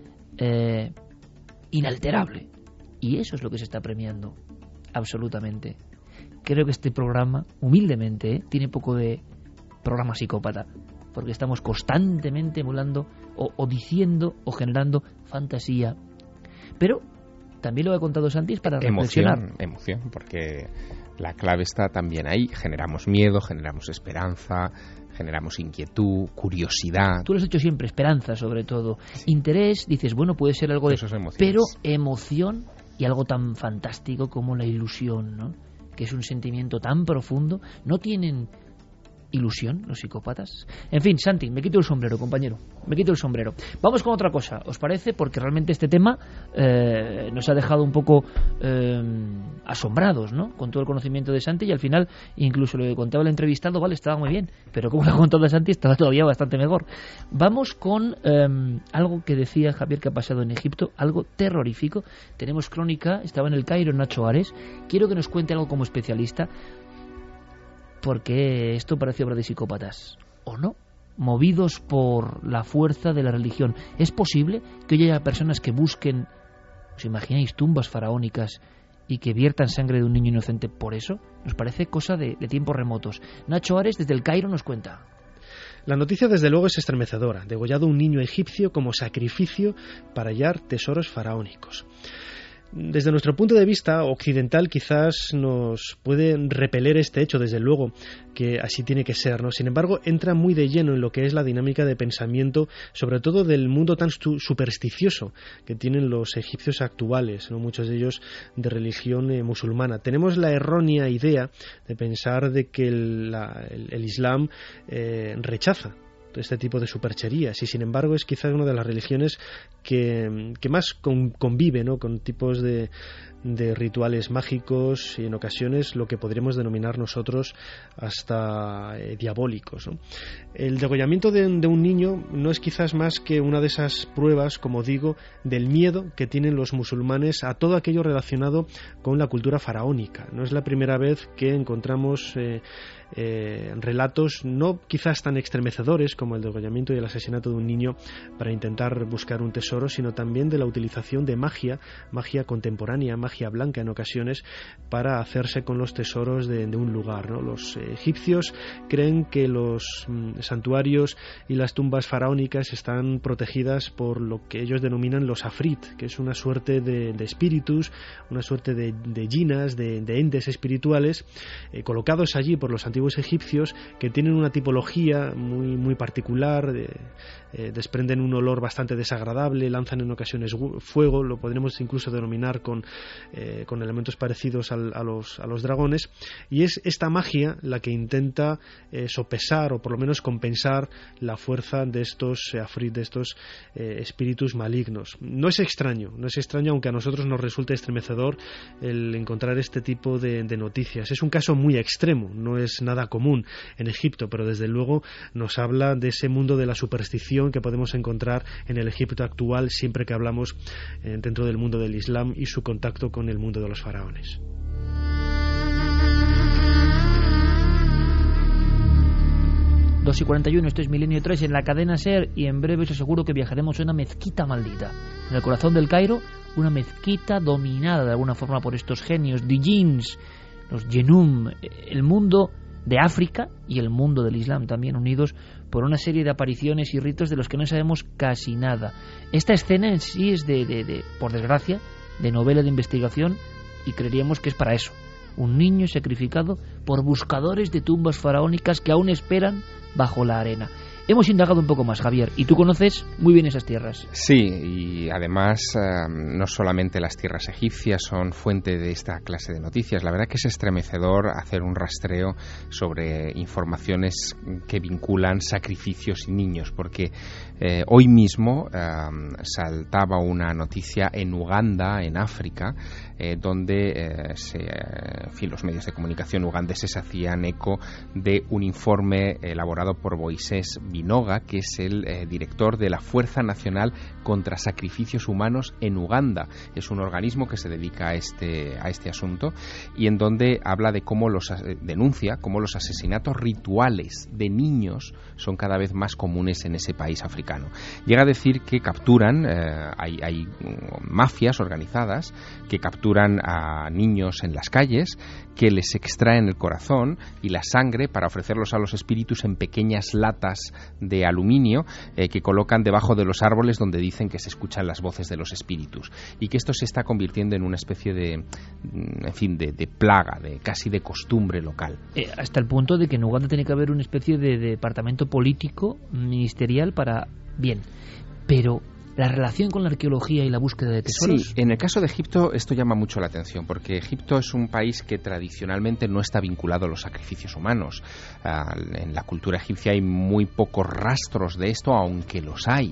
inalterable. Y eso es lo que se está premiando, absolutamente. Creo que este programa, humildemente, tiene poco de programa psicópata, porque estamos constantemente emulando o diciendo o generando fantasía. Pero también lo ha contado Santi es para reflexionar. Emoción, porque la clave está también ahí. Generamos miedo, generamos esperanza, generamos inquietud, curiosidad. Tú lo has hecho siempre, esperanza sobre todo. Sí. Interés, dices, bueno, puede ser algo de... Pero emoción y algo tan fantástico como la ilusión, ¿no? Que es un sentimiento tan profundo. ¿No tienen ilusión los psicópatas? En fin, Santi, me quito el sombrero, compañero. Me quito el sombrero. Vamos con otra cosa, ¿os parece? Porque realmente este tema nos ha dejado un poco asombrados, ¿no? Con todo el conocimiento de Santi, y al final, incluso lo que contaba el entrevistado, vale, estaba muy bien, pero como lo ha contado Santi, estaba todavía bastante mejor. Vamos con algo que decía Javier que ha pasado en Egipto, algo terrorífico. Tenemos crónica, estaba en el Cairo Nacho Ares. Quiero que nos cuente algo como especialista, porque esto parece obra de psicópatas, ¿o no? Movidos por la fuerza de la religión. ¿Es posible que hoy haya personas que busquen, os imagináis, tumbas faraónicas y que viertan sangre de un niño inocente por eso? Nos parece cosa de tiempos remotos. Nacho Ares, desde el Cairo, nos cuenta. La noticia, desde luego, es estremecedora. Degollado un niño egipcio como sacrificio para hallar tesoros faraónicos. Desde nuestro punto de vista occidental quizás nos puede repeler este hecho, desde luego que así tiene que ser, ¿no? Sin embargo, entra muy de lleno en lo que es la dinámica de pensamiento, sobre todo del mundo tan supersticioso que tienen los egipcios actuales, ¿no? Muchos de ellos de religión musulmana. Tenemos la errónea idea de pensar de que el Islam rechaza este tipo de supercherías, y sin embargo es quizás una de las religiones que más convive, ¿no?, con tipos de rituales mágicos, y en ocasiones lo que podríamos denominar nosotros hasta diabólicos, ¿no? El degollamiento de un niño no es quizás más que una de esas pruebas, como digo, del miedo que tienen los musulmanes a todo aquello relacionado con la cultura faraónica. No es la primera vez que encontramos relatos no quizás tan estremecedores como el degollamiento y el asesinato de un niño para intentar buscar un tesoro, sino también de la utilización de magia contemporánea, magia blanca en ocasiones, para hacerse con los tesoros de un lugar, ¿no? Los egipcios creen que los santuarios y las tumbas faraónicas están protegidas por lo que ellos denominan los afrit, que es una suerte de espíritus, una suerte de jinas, de entes espirituales colocados allí por los antiguos egipcios, que tienen una tipología muy particular, desprenden un olor bastante desagradable, lanzan en ocasiones fuego, lo podremos incluso denominar con elementos parecidos a los dragones, y es esta magia la que intenta sopesar o por lo menos compensar la fuerza de estos afrit, de estos espíritus malignos. No es extraño, aunque a nosotros nos resulte estremecedor el encontrar este tipo de noticias. Es un caso muy extremo, no es nada común en Egipto, pero desde luego nos habla de ese mundo de la superstición que podemos encontrar en el Egipto actual siempre que hablamos dentro del mundo del Islam y su contacto con el mundo de los faraones. Dos y 41, esto es Milenio 3 en la cadena SER, y en breve os aseguro que viajaremos a una mezquita maldita. En el corazón del Cairo, una mezquita dominada de alguna forma por estos genios, dijins, los Yenum, el mundo de África y el mundo del Islam también unidos por una serie de apariciones y ritos de los que no sabemos casi nada. Esta escena en sí es por desgracia, de novela de investigación, y creeríamos que es para eso. Un niño sacrificado por buscadores de tumbas faraónicas que aún esperan bajo la arena. Hemos indagado un poco más, Javier, y tú conoces muy bien esas tierras. Sí, y además no solamente las tierras egipcias son fuente de esta clase de noticias. La verdad que es estremecedor hacer un rastreo sobre informaciones que vinculan sacrificios y niños, porque hoy mismo saltaba una noticia en Uganda, en África, donde los medios de comunicación ugandeses hacían eco de un informe elaborado por Moisés Binoga, que es el director de la Fuerza Nacional contra Sacrificios Humanos en Uganda. Es un organismo que se dedica a este asunto y en donde habla de cómo denuncia cómo los asesinatos rituales de niños son cada vez más comunes en ese país africano. Llega a decir que capturan, hay mafias organizadas que capturan a niños en las calles, que les extraen el corazón y la sangre para ofrecerlos a los espíritus en pequeñas latas de aluminio que colocan debajo de los árboles donde dicen que se escuchan las voces de los espíritus, y que esto se está convirtiendo en una especie de plaga, casi de costumbre local. Hasta el punto de que en Uganda tiene que haber una especie de departamento político ministerial para... Bien, pero... ¿la relación con la arqueología y la búsqueda de tesoros? Sí, en el caso de Egipto esto llama mucho la atención, porque Egipto es un país que tradicionalmente no está vinculado a los sacrificios humanos. En la cultura egipcia hay muy pocos rastros de esto, aunque los hay.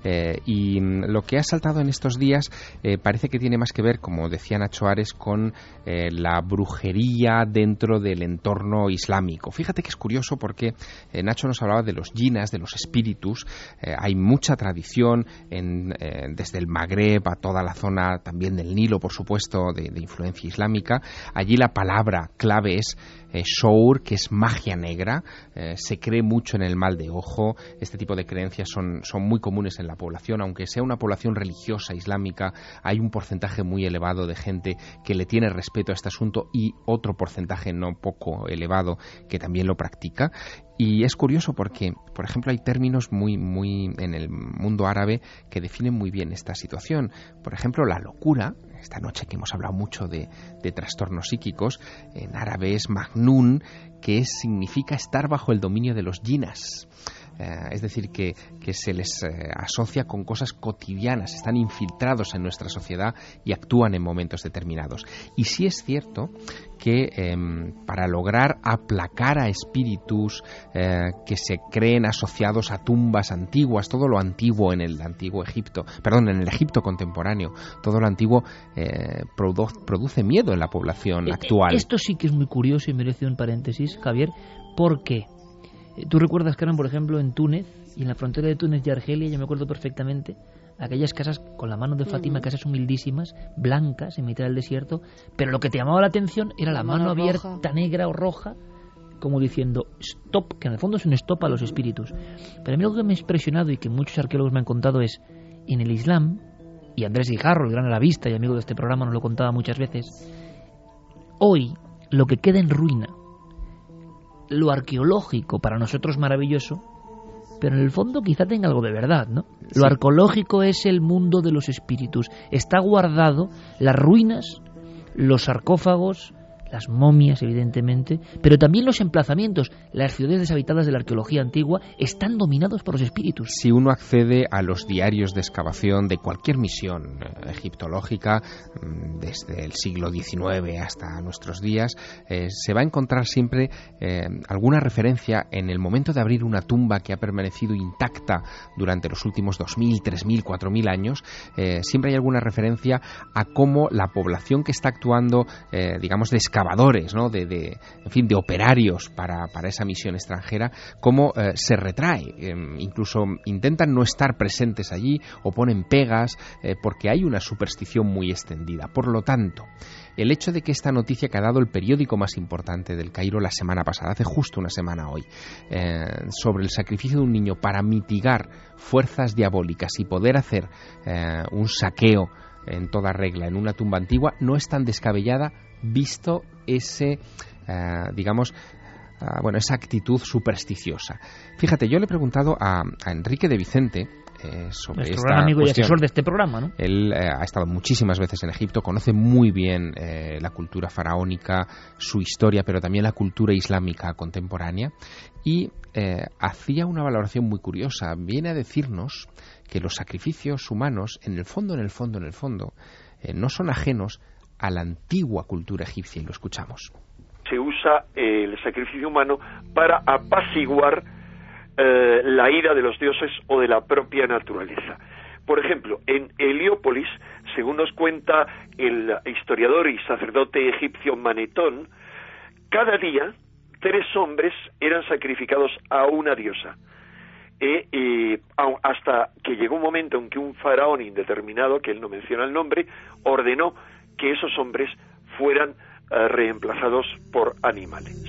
Y lo que ha saltado en estos días parece que tiene más que ver, como decía Nacho Ares, con la brujería dentro del entorno islámico. Fíjate que es curioso porque Nacho nos hablaba de los jinas, de los espíritus. Hay mucha tradición desde el Magreb a toda la zona también del Nilo, por supuesto, de influencia islámica. Allí la palabra clave es shour, que es magia negra. Se cree mucho en el mal de ojo. Este tipo de creencias son muy comunes en la población. Aunque sea una población religiosa islámica, hay un porcentaje muy elevado de gente que le tiene respeto a este asunto y otro porcentaje no poco elevado que también lo practica. Y es curioso porque, por ejemplo, hay términos muy en el mundo árabe que definen muy bien esta situación. Por ejemplo, la locura, esta noche que hemos hablado mucho de trastornos psíquicos, en árabe es magnun, que significa estar bajo el dominio de los jinas. Es decir, que se les asocia con cosas cotidianas, están infiltrados en nuestra sociedad y actúan en momentos determinados. Y sí es cierto que para lograr aplacar a espíritus que se creen asociados a tumbas antiguas, todo lo antiguo en el antiguo Egipto, en el Egipto contemporáneo, todo lo antiguo produce miedo en la población actual. Esto sí que es muy curioso y merece un paréntesis, Javier, porque tú recuerdas que eran, por ejemplo, en Túnez y en la frontera de Túnez y Argelia, yo me acuerdo perfectamente, aquellas casas con la mano de Fátima, casas humildísimas, blancas, en mitad del desierto, pero lo que te llamaba la atención era la mano abierta, roja, negra o roja, como diciendo stop, que en el fondo es un stop a los espíritus. Pero a mí algo que me ha impresionado y que muchos arqueólogos me han contado es, en el Islam, y Andrés Guijarro, el gran arabista y amigo de este programa, nos lo contaba muchas veces, hoy lo que queda en ruina, lo arqueológico para nosotros maravilloso, pero en el fondo quizá tenga algo de verdad, ¿no? Lo arqueológico es el mundo de los espíritus. Está guardado las ruinas, los sarcófagos, las momias, evidentemente, pero también los emplazamientos, las ciudades deshabitadas de la arqueología antigua, están dominados por los espíritus. Si uno accede a los diarios de excavación de cualquier misión egiptológica, desde el siglo XIX hasta nuestros días, se va a encontrar siempre alguna referencia en el momento de abrir una tumba que ha permanecido intacta durante los últimos 2.000, 3.000, 4.000 años. Siempre hay alguna referencia a cómo la población que está actuando, digamos, de excavadores, ¿no? de operarios para esa misión extranjera, cómo se retrae, incluso intentan no estar presentes allí o ponen pegas, porque hay una superstición muy extendida. Por lo tanto, el hecho de que esta noticia que ha dado el periódico más importante del Cairo la semana pasada, hace justo una semana hoy, sobre el sacrificio de un niño para mitigar fuerzas diabólicas y poder hacer un saqueo en toda regla en una tumba antigua, no es tan descabellada visto esa actitud supersticiosa. Fíjate, yo le he preguntado a Enrique de Vicente sobre nuestro esta gran amigo cuestión. Y asesor de este programa, ¿no? Él ha estado muchísimas veces en Egipto, conoce muy bien la cultura faraónica, su historia, pero también la cultura islámica contemporánea, y hacía una valoración muy curiosa. Viene a decirnos que los sacrificios humanos, en el fondo, no son ajenos a la antigua cultura egipcia, y lo escuchamos. Se usa el sacrificio humano para apaciguar la ira de los dioses o de la propia naturaleza. Por ejemplo, en Heliópolis, según nos cuenta el historiador y sacerdote egipcio Manetón, cada día 3 hombres eran sacrificados a una diosa. hasta que llegó un momento en que un faraón indeterminado, que él no menciona el nombre, ordenó que esos hombres fueran reemplazados por animales.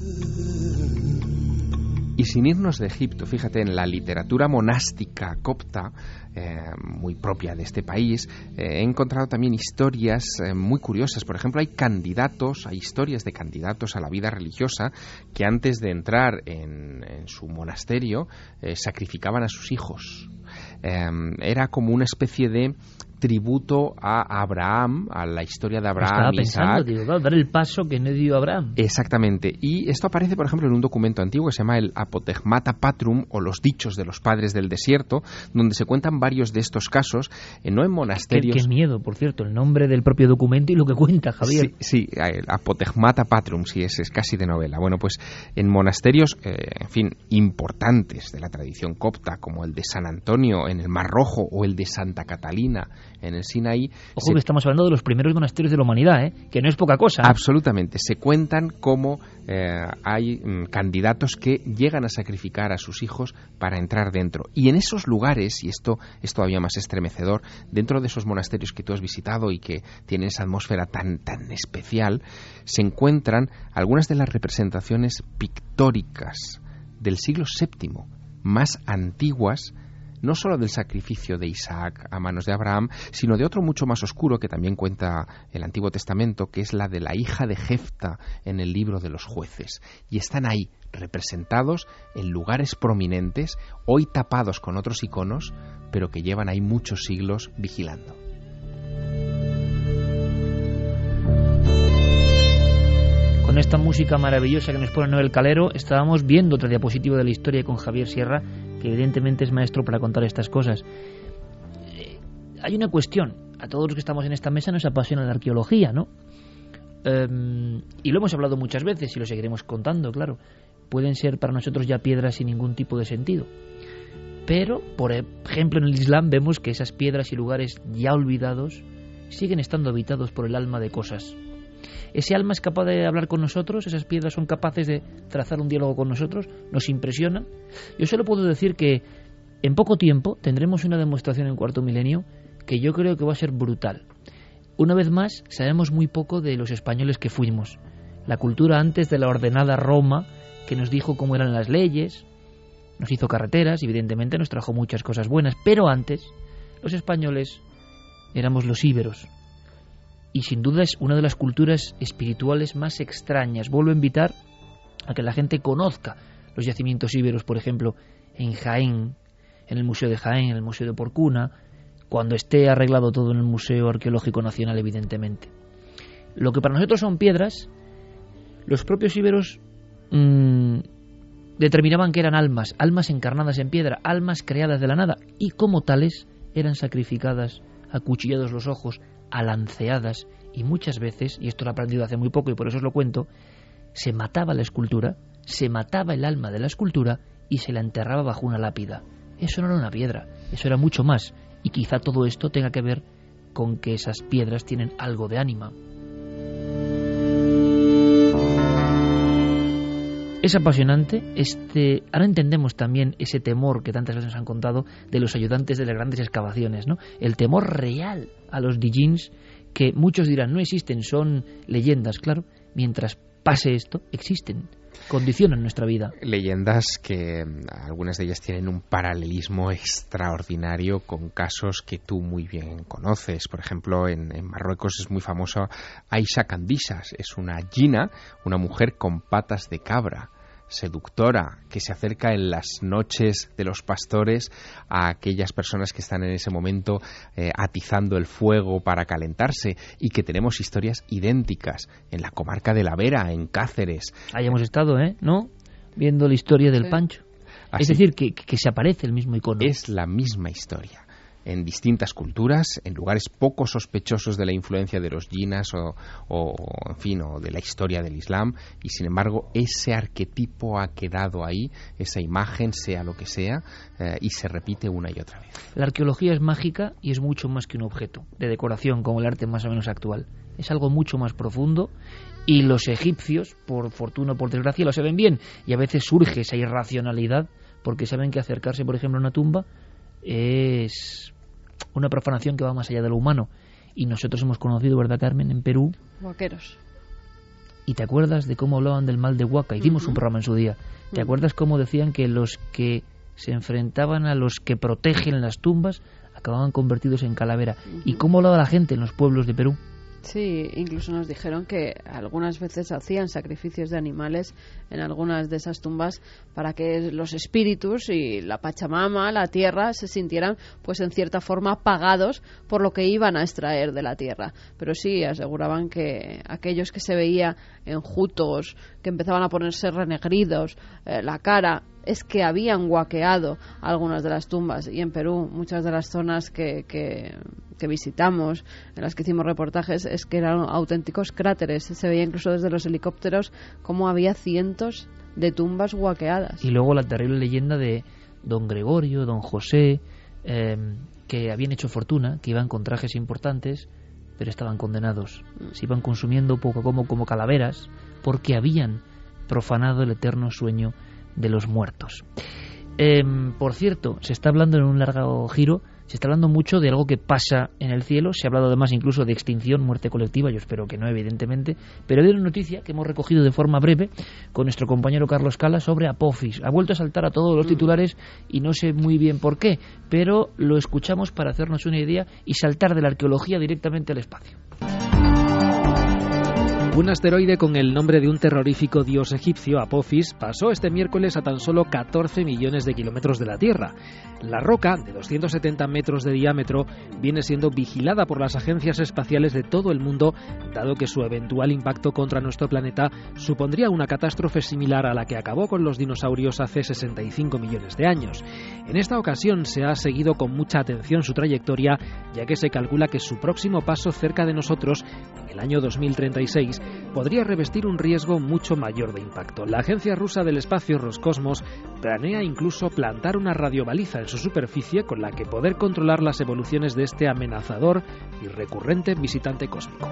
Y sin irnos de Egipto, fíjate, en la literatura monástica copta, muy propia de este país, he encontrado también historias muy curiosas. Por ejemplo, hay historias de candidatos a la vida religiosa que antes de entrar en su monasterio sacrificaban a sus hijos. Era como una especie de tributo a Abraham, a la historia de Abraham y Isaac. Dar el paso que no dio Abraham. Exactamente. Y esto aparece, por ejemplo, en un documento antiguo que se llama el Apotegmata Patrum, o los dichos de los padres del desierto, donde se cuentan varios de estos casos, no en monasterios. Qué miedo, por cierto, el nombre del propio documento y lo que cuenta, Javier. Sí, el Apotegmata Patrum, sí, es casi de novela. Bueno, pues en monasterios, importantes de la tradición copta, como el de San Antonio en el Mar Rojo o el de Santa Catalina en el Sinaí. Ojo, que estamos hablando de los primeros monasterios de la humanidad, que no es poca cosa. Absolutamente. Se cuentan cómo hay candidatos que llegan a sacrificar a sus hijos para entrar dentro. Y en esos lugares, y esto es todavía más estremecedor, dentro de esos monasterios que tú has visitado y que tienen esa atmósfera tan especial, se encuentran algunas de las representaciones pictóricas del siglo VII, más antiguas, no solo del sacrificio de Isaac a manos de Abraham, sino de otro mucho más oscuro que también cuenta el Antiguo Testamento, que es la de la hija de Jefta en el libro de los jueces. Y están ahí representados en lugares prominentes, hoy tapados con otros iconos, pero que llevan ahí muchos siglos vigilando. Con esta música maravillosa que nos pone Noel Calero, estábamos viendo otra diapositiva de la historia con Javier Sierra, que evidentemente es maestro para contar estas cosas. Hay una cuestión, a todos los que estamos en esta mesa nos apasiona la arqueología, ¿no? Y lo hemos hablado muchas veces y lo seguiremos contando, claro. Pueden ser para nosotros ya piedras sin ningún tipo de sentido. Pero, por ejemplo, en el Islam vemos que esas piedras y lugares ya olvidados siguen estando habitados por el alma de cosas. Ese alma es capaz de hablar con nosotros, esas piedras son capaces de trazar un diálogo con nosotros, nos impresionan. Yo solo puedo decir que en poco tiempo tendremos una demostración en Cuarto Milenio que yo creo que va a ser brutal. Una vez más, sabemos muy poco de los españoles que fuimos. La cultura antes de la ordenada Roma, que nos dijo cómo eran las leyes, nos hizo carreteras, evidentemente nos trajo muchas cosas buenas, pero antes los españoles éramos los íberos. Y sin duda es una de las culturas espirituales más extrañas. Vuelvo a invitar a que la gente conozca los yacimientos íberos, por ejemplo, en Jaén, en el Museo de Jaén, en el Museo de Porcuna, cuando esté arreglado todo en el Museo Arqueológico Nacional, evidentemente. Lo que para nosotros son piedras, los propios íberos determinaban que eran almas encarnadas en piedra, almas creadas de la nada, y como tales eran sacrificadas, acuchillados los ojos, alanceadas, y muchas veces, y esto lo he aprendido hace muy poco y por eso os lo cuento, se mataba la escultura, se mataba el alma de la escultura y se la enterraba bajo una lápida. Eso no era una piedra, eso era mucho más, y quizá todo esto tenga que ver con que esas piedras tienen algo de ánima. Es apasionante. Ahora entendemos también ese temor que tantas veces nos han contado de los ayudantes de las grandes excavaciones, ¿no? El temor real a los Dijins, que muchos dirán no existen, son leyendas, claro. Mientras pase esto, existen, condicionan nuestra vida. Leyendas que algunas de ellas tienen un paralelismo extraordinario con casos que tú muy bien conoces. Por ejemplo, en Marruecos es muy famoso Aisha Candisas. Es una jina, una mujer con patas de cabra, seductora, que se acerca en las noches de los pastores a aquellas personas que están en ese momento atizando el fuego para calentarse, y que tenemos historias idénticas en la comarca de La Vera, en Cáceres. Ahí hemos estado, ¿no? Viendo la historia del Pancho. Así, es decir, que se aparece el mismo icono. Es la misma historia. En distintas culturas, en lugares poco sospechosos de la influencia de los jinas o de la historia del Islam, y sin embargo ese arquetipo ha quedado ahí, esa imagen, sea lo que sea, y se repite una y otra vez. La arqueología es mágica y es mucho más que un objeto de decoración como el arte más o menos actual. Es algo mucho más profundo, y los egipcios, por fortuna o por desgracia, lo saben bien, y a veces surge esa irracionalidad porque saben que acercarse, por ejemplo, a una tumba es una profanación que va más allá de lo humano. Y nosotros hemos conocido, ¿verdad, Carmen?, en Perú, Huaqueros. ¿Y te acuerdas de cómo hablaban del mal de Huaca? Hicimos un programa en su día. ¿Te acuerdas cómo decían que los que se enfrentaban a los que protegen las tumbas acababan convertidos en calavera? ¿Y cómo hablaba la gente en los pueblos de Perú? Sí, incluso nos dijeron que algunas veces hacían sacrificios de animales en algunas de esas tumbas para que los espíritus y la Pachamama, la tierra, se sintieran pues en cierta forma pagados por lo que iban a extraer de la tierra. Pero sí, aseguraban que aquellos que se veía enjutos, que empezaban a ponerse renegridos, la cara, es que habían guaqueado algunas de las tumbas. Y en Perú, muchas de las zonas que visitamos, en las que hicimos reportajes, es que eran auténticos cráteres. Se veía incluso desde los helicópteros cómo había cientos de tumbas guaqueadas. Y luego la terrible leyenda de don Gregorio, don José, que habían hecho fortuna, que iban con trajes importantes, pero estaban condenados. Se iban consumiendo poco como calaveras, porque habían profanado el eterno sueño de los muertos. Por cierto, se está hablando en un largo giro, se está hablando mucho de algo que pasa en el cielo. Se ha hablado además incluso de extinción, muerte colectiva. Yo espero que no, evidentemente, pero hay una noticia que hemos recogido de forma breve con nuestro compañero Carlos Cala sobre Apophis. Ha vuelto a saltar a todos los titulares y no sé muy bien por qué, pero lo escuchamos para hacernos una idea y saltar de la arqueología directamente al espacio. Un asteroide con el nombre de un terrorífico dios egipcio, Apophis, pasó este miércoles a tan solo 14 millones de kilómetros de la Tierra. La roca, de 270 metros de diámetro, viene siendo vigilada por las agencias espaciales de todo el mundo, dado que su eventual impacto contra nuestro planeta supondría una catástrofe similar a la que acabó con los dinosaurios hace 65 millones de años. En esta ocasión se ha seguido con mucha atención su trayectoria, ya que se calcula que su próximo paso cerca de nosotros, en el año 2036, podría revestir un riesgo mucho mayor de impacto. La agencia rusa del espacio Roscosmos planea incluso plantar una radiobaliza en su superficie con la que poder controlar las evoluciones de este amenazador y recurrente visitante cósmico.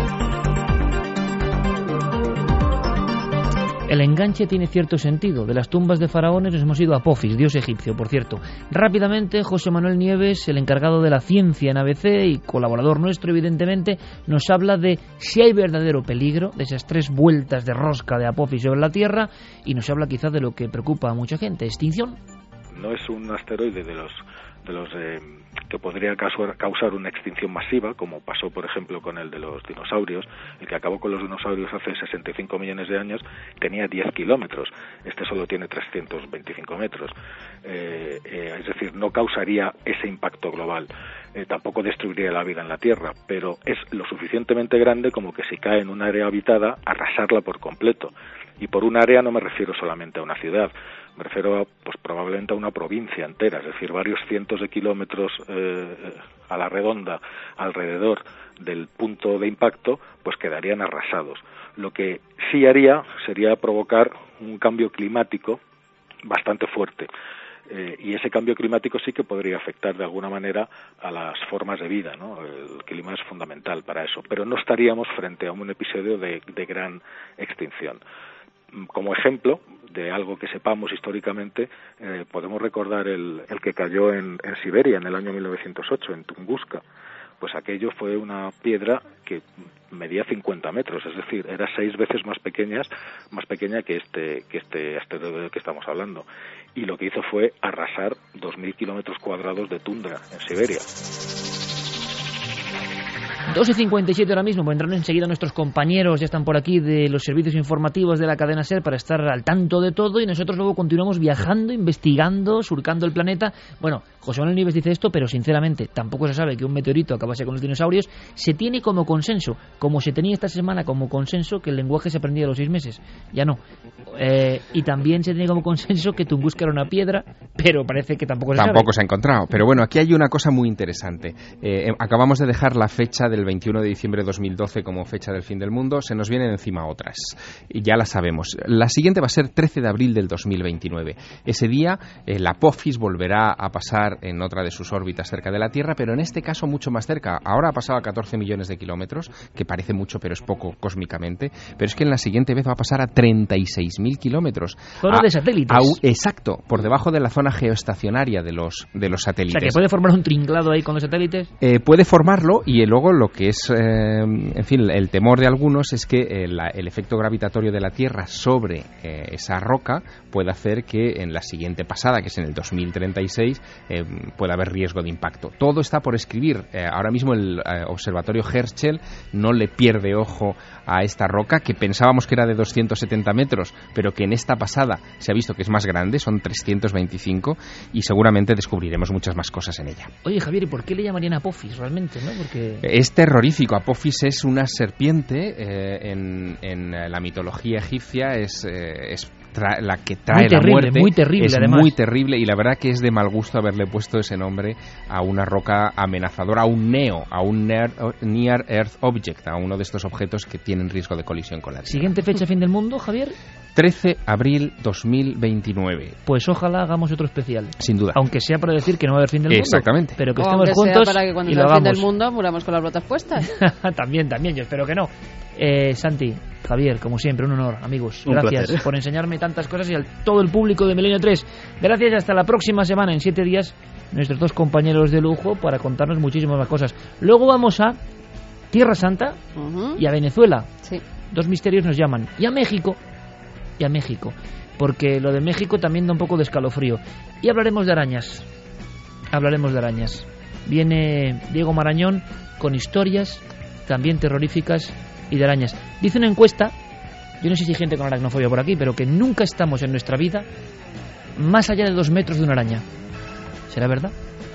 El enganche tiene cierto sentido. De las tumbas de faraones nos hemos ido a Apophis, dios egipcio, por cierto. Rápidamente, José Manuel Nieves, el encargado de la ciencia en ABC y colaborador nuestro, evidentemente, nos habla de si hay verdadero peligro, de esas 3 vueltas de rosca de Apophis sobre la Tierra, y nos habla quizás de lo que preocupa a mucha gente, extinción. No es un asteroide de los que podría causar una extinción masiva, como pasó, por ejemplo, con el de los dinosaurios. El que acabó con los dinosaurios hace 65 millones de años tenía 10 kilómetros. Este solo tiene 325 metros. Es decir, no causaría ese impacto global. Tampoco destruiría la vida en la Tierra, pero es lo suficientemente grande como que si cae en un área habitada, arrasarla por completo. Y por un área no me refiero solamente a una ciudad, me refiero pues probablemente a una provincia entera, es decir, varios cientos de kilómetros a la redonda alrededor del punto de impacto, pues quedarían arrasados. Lo que sí haría sería provocar un cambio climático bastante fuerte. Y ese cambio climático sí que podría afectar de alguna manera a las formas de vida, ¿no? El clima es fundamental para eso, pero no estaríamos frente a un episodio de gran extinción. Como ejemplo de algo que sepamos históricamente, podemos recordar el que cayó en Siberia en el año 1908, en Tunguska. Pues aquello fue una piedra que medía 50 metros, es decir, era 6 veces más pequeña que este asteroide del que estamos hablando. Y lo que hizo fue arrasar 2.000 kilómetros cuadrados de tundra en Siberia. 2:57 ahora mismo, vendrán enseguida nuestros compañeros, ya están por aquí, de los servicios informativos de la cadena SER para estar al tanto de todo, y nosotros luego continuamos viajando, investigando, surcando el planeta. Bueno, José Manuel Nieves dice esto, pero sinceramente tampoco se sabe que un meteorito acabase con los dinosaurios. Se tiene como consenso, como se tenía esta semana como consenso, que el lenguaje se aprendía a los 6 meses, ya no. Y también se tiene como consenso que Tunguska era una piedra, pero parece que tampoco se sabe. Tampoco se ha encontrado, pero bueno, aquí hay una cosa muy interesante. Acabamos de dejar la fecha del del 21 de diciembre de 2012 como fecha del fin del mundo, se nos vienen encima otras. Y ya las sabemos. La siguiente va a ser 13 de abril del 2029. Ese día la Apophis volverá a pasar en otra de sus órbitas cerca de la Tierra, pero en este caso mucho más cerca. Ahora ha pasado a 14 millones de kilómetros, que parece mucho pero es poco cósmicamente, pero es que en la siguiente vez va a pasar a 36.000 kilómetros. Zona de satélites. Exacto, por debajo de la zona geoestacionaria de los satélites. O sea, que puede formar un tringlado ahí con los satélites. Puede formarlo, y luego lo que es, en fin, el temor de algunos es que el efecto gravitatorio de la Tierra sobre esa roca puede hacer que en la siguiente pasada, que es en el 2036, pueda haber riesgo de impacto. Todo está por escribir. Ahora mismo el observatorio Herschel no le pierde ojo a esta roca, que pensábamos que era de 270 metros, pero que en esta pasada se ha visto que es más grande, son 325, y seguramente descubriremos muchas más cosas en ella. Oye, Javier, ¿y por qué le llamarían Apophis realmente, no? Porque es terrorífico. Apophis es una serpiente, en la mitología egipcia es la que trae muy terrible, la muerte. Muy terrible, es además. Muy terrible, y la verdad que es de mal gusto haberle puesto ese nombre a una roca amenazadora, a un NEO, a un Near Earth Object, a uno de estos objetos que tienen riesgo de colisión con la Tierra. ¿Siguiente fecha fin del mundo, Javier? 13 de abril 2029. Pues ojalá hagamos otro especial. Sin duda. Aunque sea para decir que no va a haber fin del mundo. Exactamente. Pero que o estemos aunque juntos sea para que cuando y sea lo el fin hagamos. del mundo muramos con las botas puestas. También, yo espero que no. Santi, Javier, como siempre, un honor, amigos. Un Gracias placer. por enseñarme tantas cosas, y a todo el público de Milenio 3. Gracias, y hasta la próxima semana, en 7 días, nuestros dos compañeros de lujo para contarnos muchísimas más cosas. Luego vamos a Tierra Santa y a Venezuela. Sí. Dos misterios nos llaman. Y a México. Porque lo de México también da un poco de escalofrío. Y hablaremos de arañas. Viene Diego Marañón con historias también terroríficas y de arañas. Dice una encuesta, yo no sé si hay gente con aracnofobia por aquí, pero que nunca estamos en nuestra vida más allá de 2 metros de una araña. ¿Será verdad?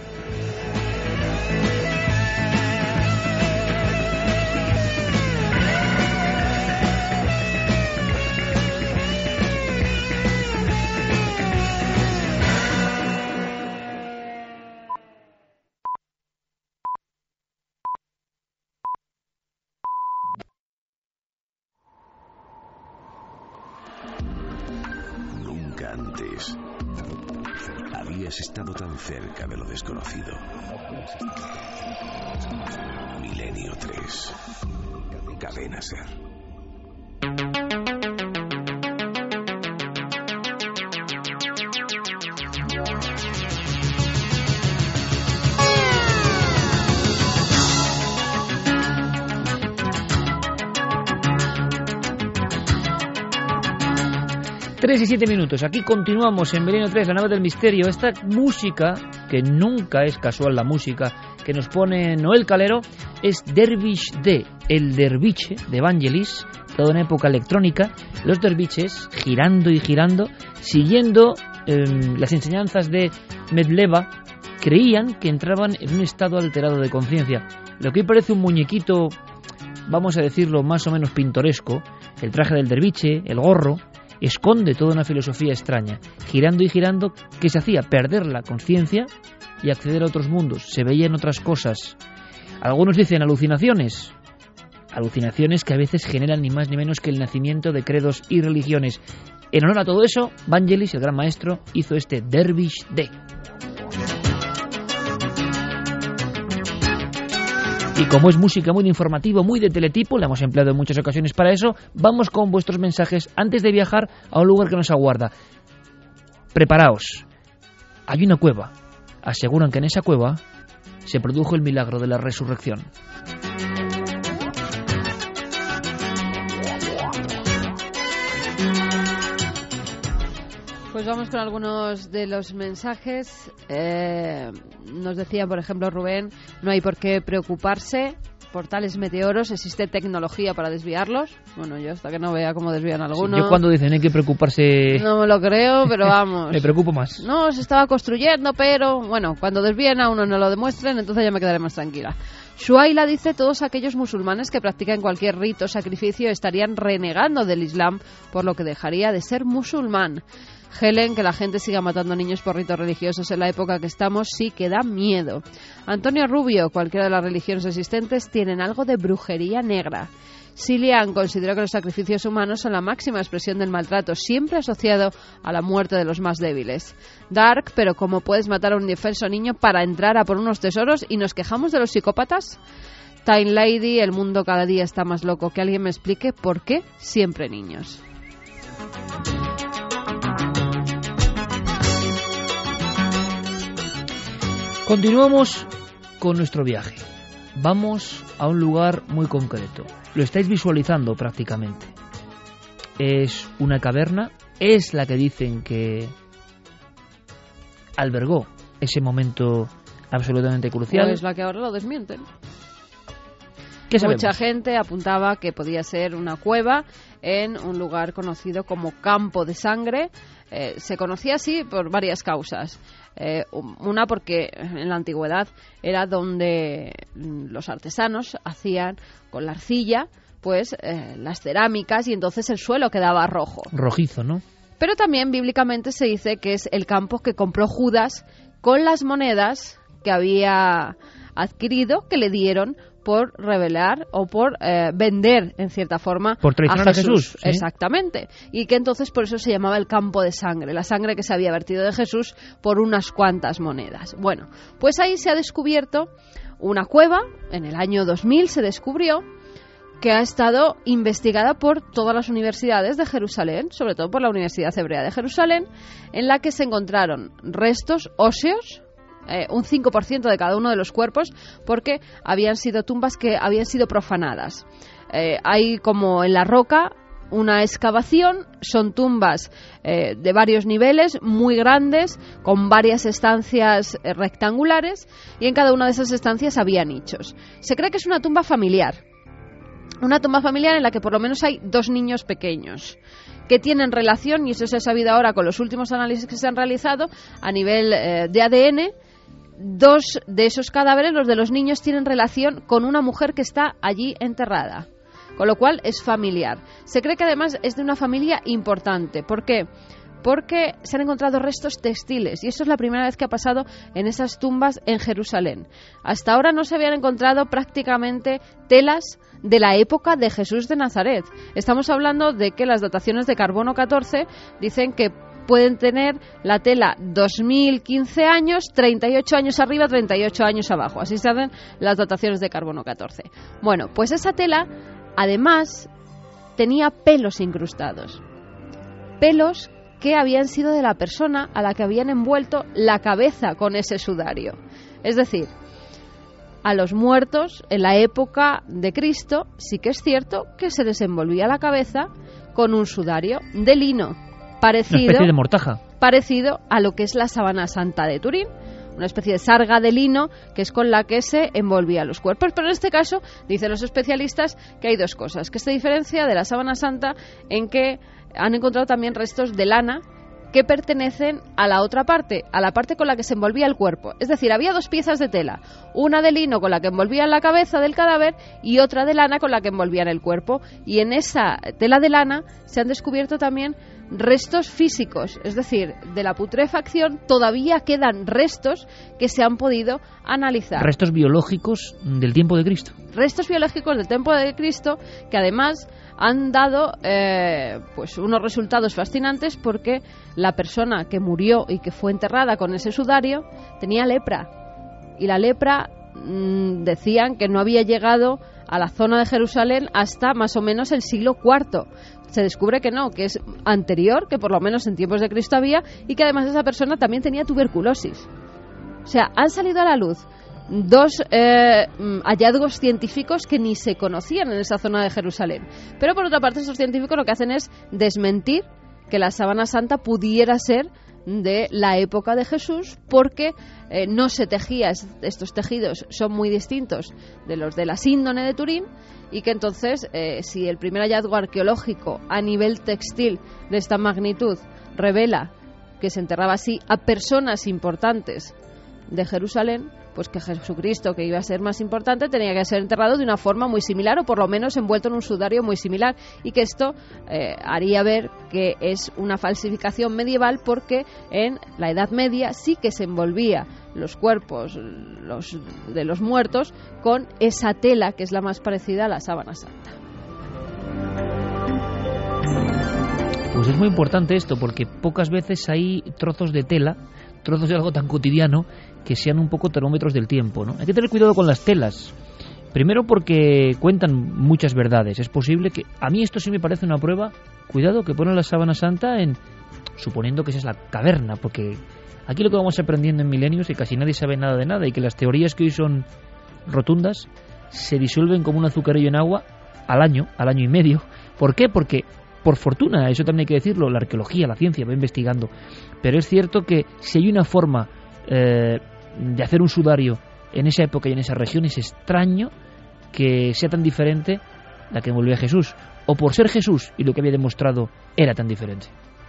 Antes habías estado tan cerca de lo desconocido. Milenio 3. Cadena Ser. Tres y 7 minutos. Aquí continuamos en Milenio 3, la nave del misterio. Esta música, que nunca es casual, la música que nos pone Noel Calero, es Dervish D, el derviche de Vangelis, toda una época electrónica. Los derviches girando y girando, siguiendo las enseñanzas de Medleva, creían que entraban en un estado alterado de conciencia. Lo que hoy parece un muñequito, vamos a decirlo, más o menos pintoresco, el traje del derviche, el gorro, esconde toda una filosofía extraña. Girando y girando, ¿qué se hacía? Perder la conciencia y acceder a otros mundos. Se veían otras cosas. Algunos dicen alucinaciones. Alucinaciones que a veces generan ni más ni menos que el nacimiento de credos y religiones. En honor a todo eso, Vangelis, el gran maestro, hizo este Dervish D. Y como es música muy de informativo, muy de teletipo, la hemos empleado en muchas ocasiones para eso, vamos con vuestros mensajes antes de viajar a un lugar que nos aguarda. Preparaos. Hay una cueva. Aseguran que en esa cueva se produjo el milagro de la resurrección. Pues vamos con algunos de los mensajes. Nos decía, por ejemplo, Rubén, no hay por qué preocuparse. Portales meteoros, existe tecnología para desviarlos. Bueno, yo hasta que no vea cómo desvían algunos. Yo cuando dicen hay que preocuparse... No me lo creo, pero vamos. Me preocupo más. No, se estaba construyendo, pero bueno, cuando desvíen a uno no lo demuestren, entonces ya me quedaré más tranquila. Shuaila dice, todos aquellos musulmanes que practican cualquier rito o sacrificio estarían renegando del Islam, por lo que dejaría de ser musulmán. Helen, que la gente siga matando niños por ritos religiosos en la época que estamos sí que da miedo. Antonio Rubio, cualquiera de las religiones existentes tienen algo de brujería negra. Cillian consideró que los sacrificios humanos son la máxima expresión del maltrato, siempre asociado a la muerte de los más débiles. Dark, pero ¿cómo puedes matar a un indefenso niño para entrar a por unos tesoros y nos quejamos de los psicópatas? Time Lady, el mundo cada día está más loco. Que alguien me explique por qué siempre niños. Continuamos con nuestro viaje. Vamos a un lugar muy concreto. Lo estáis visualizando prácticamente. Es una caverna. Es la que dicen que albergó ese momento absolutamente crucial. Pues la que ahora lo desmienten. ¿Qué sabemos? Mucha gente apuntaba que podía ser una cueva en un lugar conocido como Campo de Sangre. Se conocía así por varias causas. Una porque en la antigüedad era donde los artesanos hacían con la arcilla pues las cerámicas y entonces el suelo quedaba rojo. Rojizo, ¿no? Pero también bíblicamente se dice que es el campo que compró Judas con las monedas que había adquirido, que le dieron por revelar o por vender, en cierta forma, por traicionar a Jesús. ¿Sí? Exactamente. Y que entonces por eso se llamaba el campo de sangre, la sangre que se había vertido de Jesús por unas cuantas monedas. Bueno, pues ahí se ha descubierto una cueva, en el año 2000 se descubrió, que ha estado investigada por todas las universidades de Jerusalén, sobre todo por la Universidad Hebrea de Jerusalén, en la que se encontraron restos óseos, un 5% de cada uno de los cuerpos, porque habían sido tumbas que habían sido profanadas. Hay como en la roca una excavación, son tumbas de varios niveles, muy grandes, con varias estancias rectangulares, y en cada una de esas estancias había nichos. Se cree que es una tumba familiar en la que por lo menos hay 2 niños pequeños que tienen relación, y eso se ha sabido ahora con los últimos análisis que se han realizado a nivel de ADN. 2 de esos cadáveres, los de los niños, tienen relación con una mujer que está allí enterrada, con lo cual es familiar. Se cree que además es de una familia importante. ¿Por qué? Porque se han encontrado restos textiles, y eso es la primera vez que ha pasado en esas tumbas en Jerusalén. Hasta ahora no se habían encontrado prácticamente telas de la época de Jesús de Nazaret. Estamos hablando de que las dataciones de carbono 14 dicen que pueden tener la tela 2015 años, 38 años arriba, 38 años abajo. Así se hacen las dataciones de carbono 14. Bueno, pues esa tela, además, tenía pelos incrustados. Pelos que habían sido de la persona a la que habían envuelto la cabeza con ese sudario. Es decir, a los muertos en la época de Cristo sí que es cierto que se les envolvía la cabeza con un sudario de lino, parecido, una especie de mortaja, parecido a lo que es la sábana santa de Turín, una especie de sarga de lino que es con la que se envolvía los cuerpos. Pero en este caso, dicen los especialistas, que hay 2 cosas, que se diferencia de la sábana santa en que han encontrado también restos de lana que pertenecen a la otra parte, a la parte con la que se envolvía el cuerpo. Es decir, había 2 piezas de tela, una de lino con la que envolvían la cabeza del cadáver y otra de lana con la que envolvían el cuerpo. Y en esa tela de lana se han descubierto también restos físicos, es decir, de la putrefacción todavía quedan restos que se han podido analizar. Restos biológicos del tiempo de Cristo. Restos biológicos del tiempo de Cristo que además han dado pues unos resultados fascinantes, porque la persona que murió y que fue enterrada con ese sudario tenía lepra, y la lepra decían que no había llegado a la zona de Jerusalén hasta más o menos el siglo IV. Se descubre que no, que es anterior, que por lo menos en tiempos de Cristo había, y que además esa persona también tenía tuberculosis. O sea, han salido a la luz 2 hallazgos científicos que ni se conocían en esa zona de Jerusalén. Pero por otra parte, esos científicos lo que hacen es desmentir que la sábana santa pudiera ser de la época de Jesús, porque no se tejía, estos tejidos son muy distintos de los de la síndone de Turín, y que entonces si el primer hallazgo arqueológico a nivel textil de esta magnitud revela que se enterraba así a personas importantes de Jerusalén, pues que Jesucristo, que iba a ser más importante, tenía que ser enterrado de una forma muy similar, o por lo menos envuelto en un sudario muy similar, y que esto haría ver que es una falsificación medieval, porque en la Edad Media sí que se envolvía los cuerpos de los muertos con esa tela que es la más parecida a la sábana santa. Pues es muy importante esto, porque pocas veces hay trozos de tela, trozos de algo tan cotidiano, que sean un poco termómetros del tiempo, ¿no? Hay que tener cuidado con las telas. Primero porque cuentan muchas verdades. Es posible que... A mí esto sí me parece una prueba. Cuidado, que ponen la sábana santa en... suponiendo que esa es la caverna, porque aquí lo que vamos aprendiendo en milenios es que casi nadie sabe nada de nada, y que las teorías que hoy son rotundas se disuelven como un azucarillo en agua al año y medio. ¿Por qué? Porque, por fortuna, eso también hay que decirlo, la arqueología, la ciencia va investigando. Pero es cierto que si hay una forma de hacer un sudario en esa época y en esa región, es extraño que sea tan diferente la que envolvía a Jesús, o por ser Jesús y lo que había demostrado era tan diferente.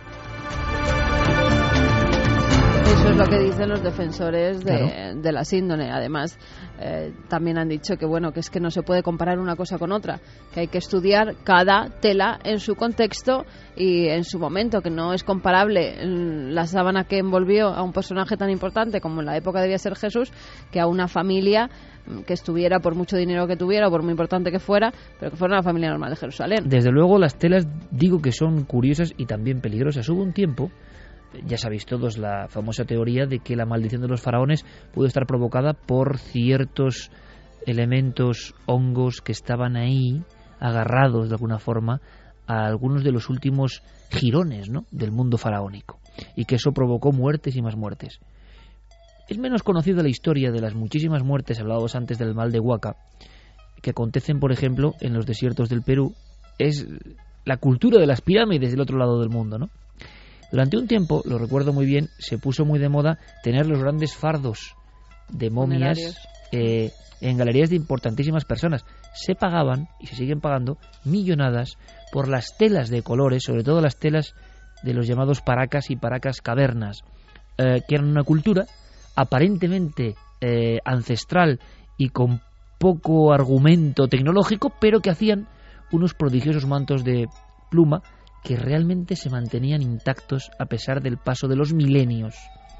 Eso es lo que dicen los defensores Claro. de la síndone. Además, también han dicho que bueno, que es que no se puede comparar una cosa con otra, que hay que estudiar cada tela en su contexto y en su momento, que no es comparable la sábana que envolvió a un personaje tan importante como en la época debía ser Jesús, que a una familia que estuviera, por mucho dinero que tuviera o por muy importante que fuera, pero que fuera una familia normal de Jerusalén. Desde luego las telas digo que son curiosas y también peligrosas. Hubo un tiempo, ya sabéis todos, la famosa teoría de que la maldición de los faraones pudo estar provocada por ciertos elementos, hongos que estaban ahí agarrados de alguna forma a algunos de los últimos jirones, ¿no?, del mundo faraónico, y que eso provocó muertes y más muertes. Es menos conocida la historia de las muchísimas muertes, hablábamos antes del mal de Huaca, que acontecen, por ejemplo, en los desiertos del Perú. Es la cultura de las pirámides del otro lado del mundo, ¿no? Durante un tiempo, lo recuerdo muy bien, se puso muy de moda tener los grandes fardos de momias en galerías de importantísimas personas. Se pagaban, y se siguen pagando, millonadas por las telas de colores, sobre todo las telas de los llamados paracas y paracas cavernas, que eran una cultura aparentemente ancestral y con poco argumento tecnológico, pero que hacían unos prodigiosos mantos de pluma que realmente se mantenían intactos a pesar del paso de los milenios.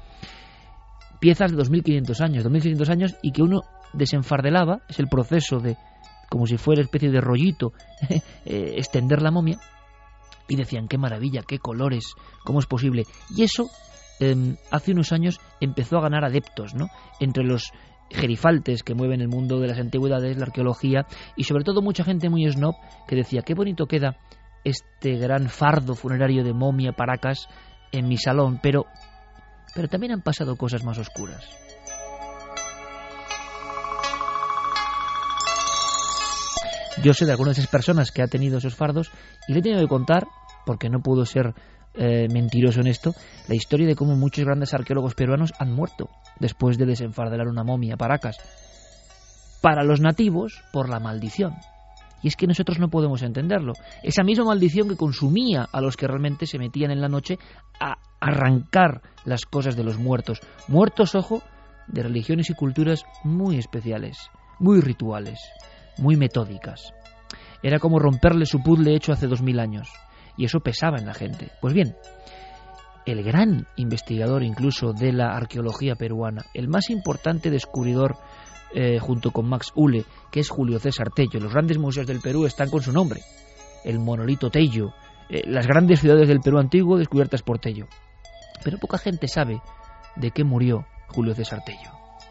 Piezas de 2500 años, y que uno desenfardelaba, es el proceso de, como si fuera especie de rollito, extender la momia, y decían, qué maravilla, qué colores, cómo es posible. Y eso, hace unos años, empezó a ganar adeptos, ¿no?, entre los gerifaltes que mueven el mundo de las antigüedades, la arqueología, y sobre todo mucha gente muy snob que decía, qué bonito queda este gran fardo funerario de momia paracas en mi salón, pero también han pasado cosas más oscuras. Yo sé de algunas de esas personas que ha tenido esos fardos y le he tenido que contar, porque no puedo ser mentiroso en esto, la historia de cómo muchos grandes arqueólogos peruanos han muerto después de desenfardelar una momia paracas. Para los nativos, por la maldición. Y es que nosotros no podemos entenderlo. Esa misma maldición que consumía a los que realmente se metían en la noche a arrancar las cosas de los muertos. Muertos, ojo, de religiones y culturas muy especiales, muy rituales, muy metódicas. Era como romperle su puzzle hecho hace 2000 años. Y eso pesaba en la gente. Pues bien, el gran investigador incluso de la arqueología peruana, el más importante descubridor junto con Max Uhle, que es Julio César Tello. Los grandes museos del Perú están con su nombre. El monolito Tello, las grandes ciudades del Perú antiguo descubiertas por Tello. Pero poca gente sabe de qué murió Julio César Tello.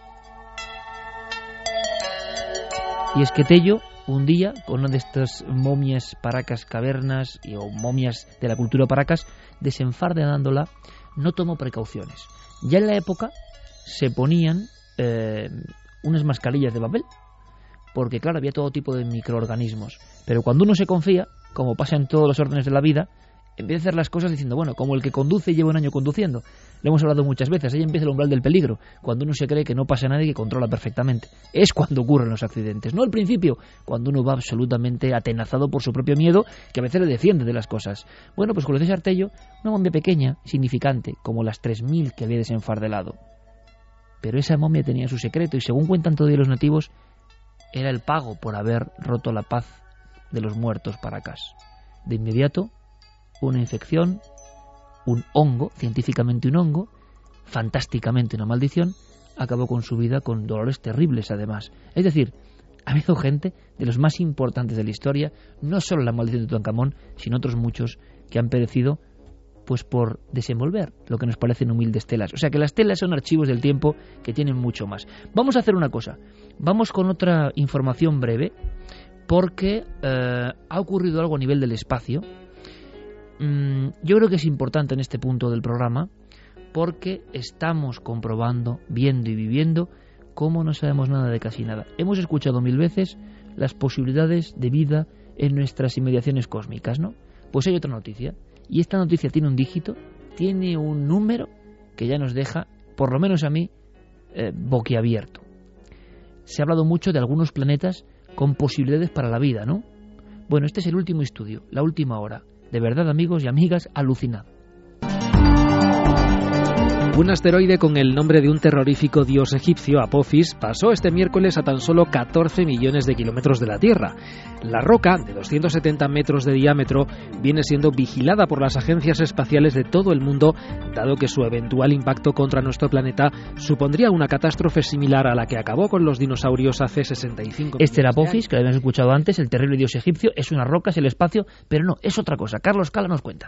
Y es que Tello, un día, con una de estas momias paracas cavernas o momias de la cultura paracas, desenfardelándola, no tomó precauciones. Ya en la época se ponían unas mascarillas de papel, porque claro, había todo tipo de microorganismos, pero cuando uno se confía, como pasa en todos los órdenes de la vida, empieza a hacer las cosas diciendo, bueno, como el que conduce lleva un año conduciendo. Lo hemos hablado muchas veces, ahí empieza el umbral del peligro, cuando uno se cree que no pasa nada y que controla perfectamente. Es cuando ocurren los accidentes, no al principio, cuando uno va absolutamente atenazado por su propio miedo, que a veces le defiende de las cosas. Bueno, pues Julio César Tello, una momia pequeña, significante, como las 3000 que había desenfardelado. Pero esa momia tenía su secreto y, según cuentan todavía los nativos, era el pago por haber roto la paz de los muertos Paracas. De inmediato, una infección, un hongo, científicamente un hongo, fantásticamente una maldición, acabó con su vida con dolores terribles además. Es decir, ha habido gente de los más importantes de la historia, no solo la maldición de Tutankamón, sino otros muchos que han perecido pues por desenvolver lo que nos parecen humildes telas. O sea que las telas son archivos del tiempo que tienen mucho más. Vamos a hacer una cosa, vamos con otra información breve, porque ha ocurrido algo a nivel del espacio. Yo creo que es importante en este punto del programa, porque estamos comprobando, viendo y viviendo cómo no sabemos nada de casi nada. Hemos escuchado 1000 veces las posibilidades de vida en nuestras inmediaciones cósmicas, ¿no? Pues hay otra noticia, y esta noticia tiene un dígito, tiene un número que ya nos deja, por lo menos a mí, boquiabierto. Se ha hablado mucho de algunos planetas con posibilidades para la vida, ¿no? Bueno, este es el último estudio, la última hora. De verdad, amigos y amigas, alucinad. Un asteroide con el nombre de un terrorífico dios egipcio, Apophis, pasó este miércoles a tan solo 14 millones de kilómetros de la Tierra. La roca, de 270 metros de diámetro, viene siendo vigilada por las agencias espaciales de todo el mundo, dado que su eventual impacto contra nuestro planeta supondría una catástrofe similar a la que acabó con los dinosaurios hace 65 millones. Este era Apophis, que lo habíamos escuchado antes, el terrible dios egipcio. Es una roca, es el espacio, pero no, es otra cosa. Carlos Cala nos cuenta.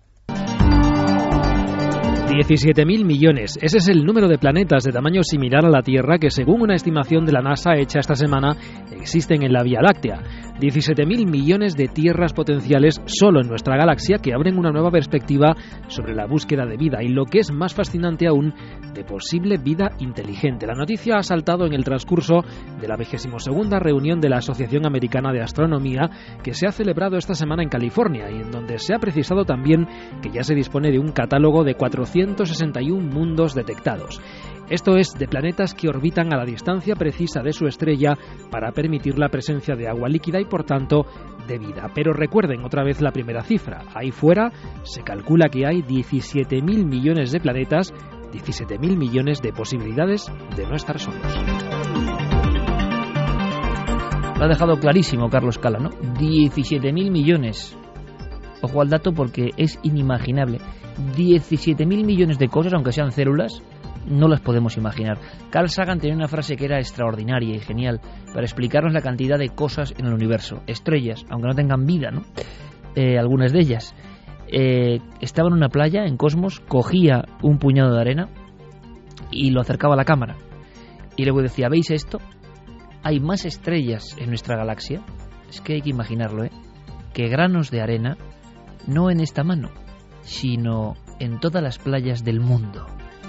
17.000 millones. Ese es el número de planetas de tamaño similar a la Tierra que, según una estimación de la NASA hecha esta semana, existen en la Vía Láctea. 17.000 millones de tierras potenciales solo en nuestra galaxia que abren una nueva perspectiva sobre la búsqueda de vida y, lo que es más fascinante aún, de posible vida inteligente. La noticia ha saltado en el transcurso de la 22ª reunión de la Asociación Americana de Astronomía, que se ha celebrado esta semana en California, y en donde se ha precisado también que ya se dispone de un catálogo de 461 mundos detectados. Esto es, de planetas que orbitan a la distancia precisa de su estrella para permitir la presencia de agua líquida y, por tanto, de vida. Pero recuerden otra vez la primera cifra. Ahí fuera se calcula que hay 17.000 millones de planetas, 17.000 millones de posibilidades de no estar solos. Lo ha dejado clarísimo Carlos Cala, ¿no? 17.000 millones. Ojo al dato porque es inimaginable. 17.000 millones de cosas, aunque sean células, no las podemos imaginar. Carl Sagan tenía una frase que era extraordinaria y genial para explicarnos la cantidad de cosas en el universo. Estrellas, aunque no tengan vida, ¿no? Algunas de ellas. Estaba en una playa, en Cosmos, cogía un puñado de arena y lo acercaba a la cámara. Y luego decía, ¿veis esto? Hay más estrellas en nuestra galaxia. Es que hay que imaginarlo, que granos de arena, no en esta mano, sino en todas las playas del mundo.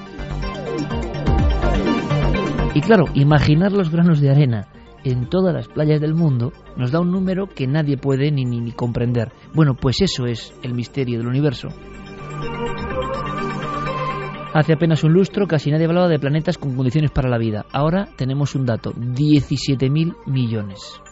Y claro, imaginar los granos de arena en todas las playas del mundo nos da un número que nadie puede ni comprender. Bueno, pues eso es el misterio del universo. Hace apenas un lustro casi nadie hablaba de planetas con condiciones para la vida. Ahora tenemos un dato, 17.000 millones.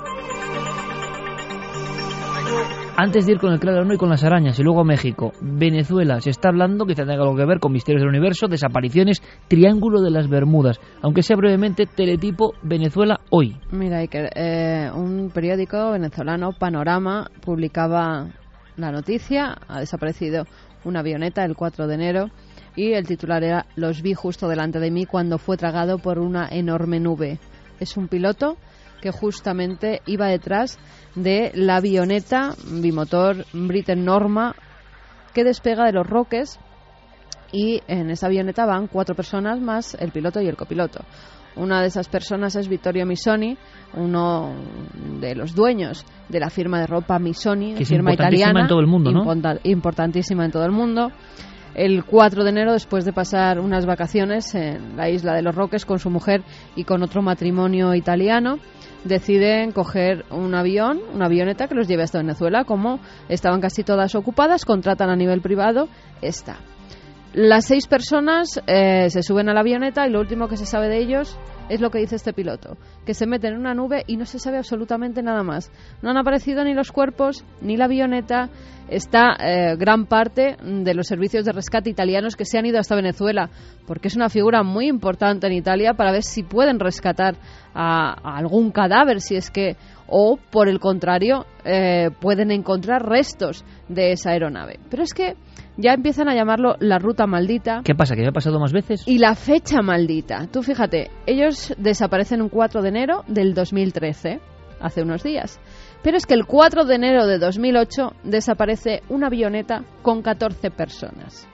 Antes de ir con el claro y con las arañas y luego a México, Venezuela, se está hablando, quizá tenga algo que ver con misterios del universo, desapariciones, Triángulo de las Bermudas, aunque sea brevemente, teletipo Venezuela hoy. Mira, Iker, un periódico venezolano, Panorama, publicaba la noticia: ha desaparecido una avioneta el 4 de enero y el titular era: los vi justo delante de mí cuando fue tragado por una enorme nube. Es un piloto que justamente iba detrás de la avioneta bimotor Britten Norma que despega de Los Roques, y en esa avioneta van 4 personas más el piloto y el copiloto. Una de esas personas es Vittorio Missoni, uno de los dueños de la firma de ropa Missoni, que firma es importantísima italiana, en todo el mundo, ¿no? Importantísima en todo el mundo. El 4 de enero, después de pasar unas vacaciones en la isla de Los Roques con su mujer y con otro matrimonio italiano, deciden coger un avión, una avioneta que los lleve hasta Venezuela. Como estaban casi todas ocupadas, contratan a nivel privado esta. Las 6 personas se suben a la avioneta y lo último que se sabe de ellos es lo que dice este piloto, que se meten en una nube y no se sabe absolutamente nada más. No han aparecido ni los cuerpos, ni la avioneta, está gran parte de los servicios de rescate italianos que se han ido hasta Venezuela, porque es una figura muy importante en Italia para ver si pueden rescatar a algún cadáver, si es que, o por el contrario, pueden encontrar restos de esa aeronave. Pero es que ya empiezan a llamarlo la ruta maldita. ¿Qué pasa? ¿Que ya ha pasado más veces? Y la fecha maldita. Tú fíjate, ellos desaparecen un 4 de enero del 2013, hace unos días. Pero es que el 4 de enero de 2008 desaparece una avioneta con 14 personas.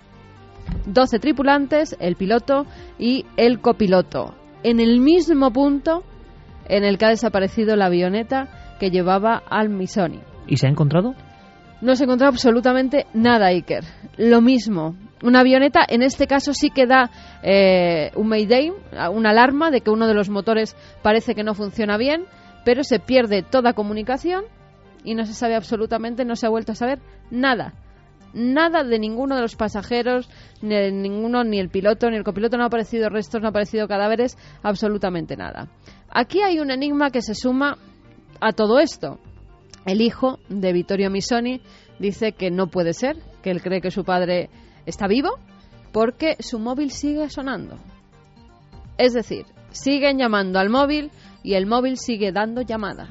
12 tripulantes, el piloto y el copiloto. En el mismo punto en el que ha desaparecido la avioneta que llevaba al Missoni. ¿Y se ha encontrado? No se ha encontrado absolutamente nada, Iker. Lo mismo. Una avioneta, en este caso sí que da un mayday, una alarma de que uno de los motores parece que no funciona bien, pero se pierde toda comunicación y no se sabe absolutamente, no se ha vuelto a saber nada. Nada de ninguno de los pasajeros, ni de ninguno, ni el piloto, ni el copiloto, no ha aparecido restos, no ha aparecido cadáveres, absolutamente nada. Aquí hay un enigma que se suma a todo esto. El hijo de Vittorio Missoni dice que no puede ser, que él cree que su padre está vivo porque su móvil sigue sonando. Es decir, siguen llamando al móvil y el móvil sigue dando llamada.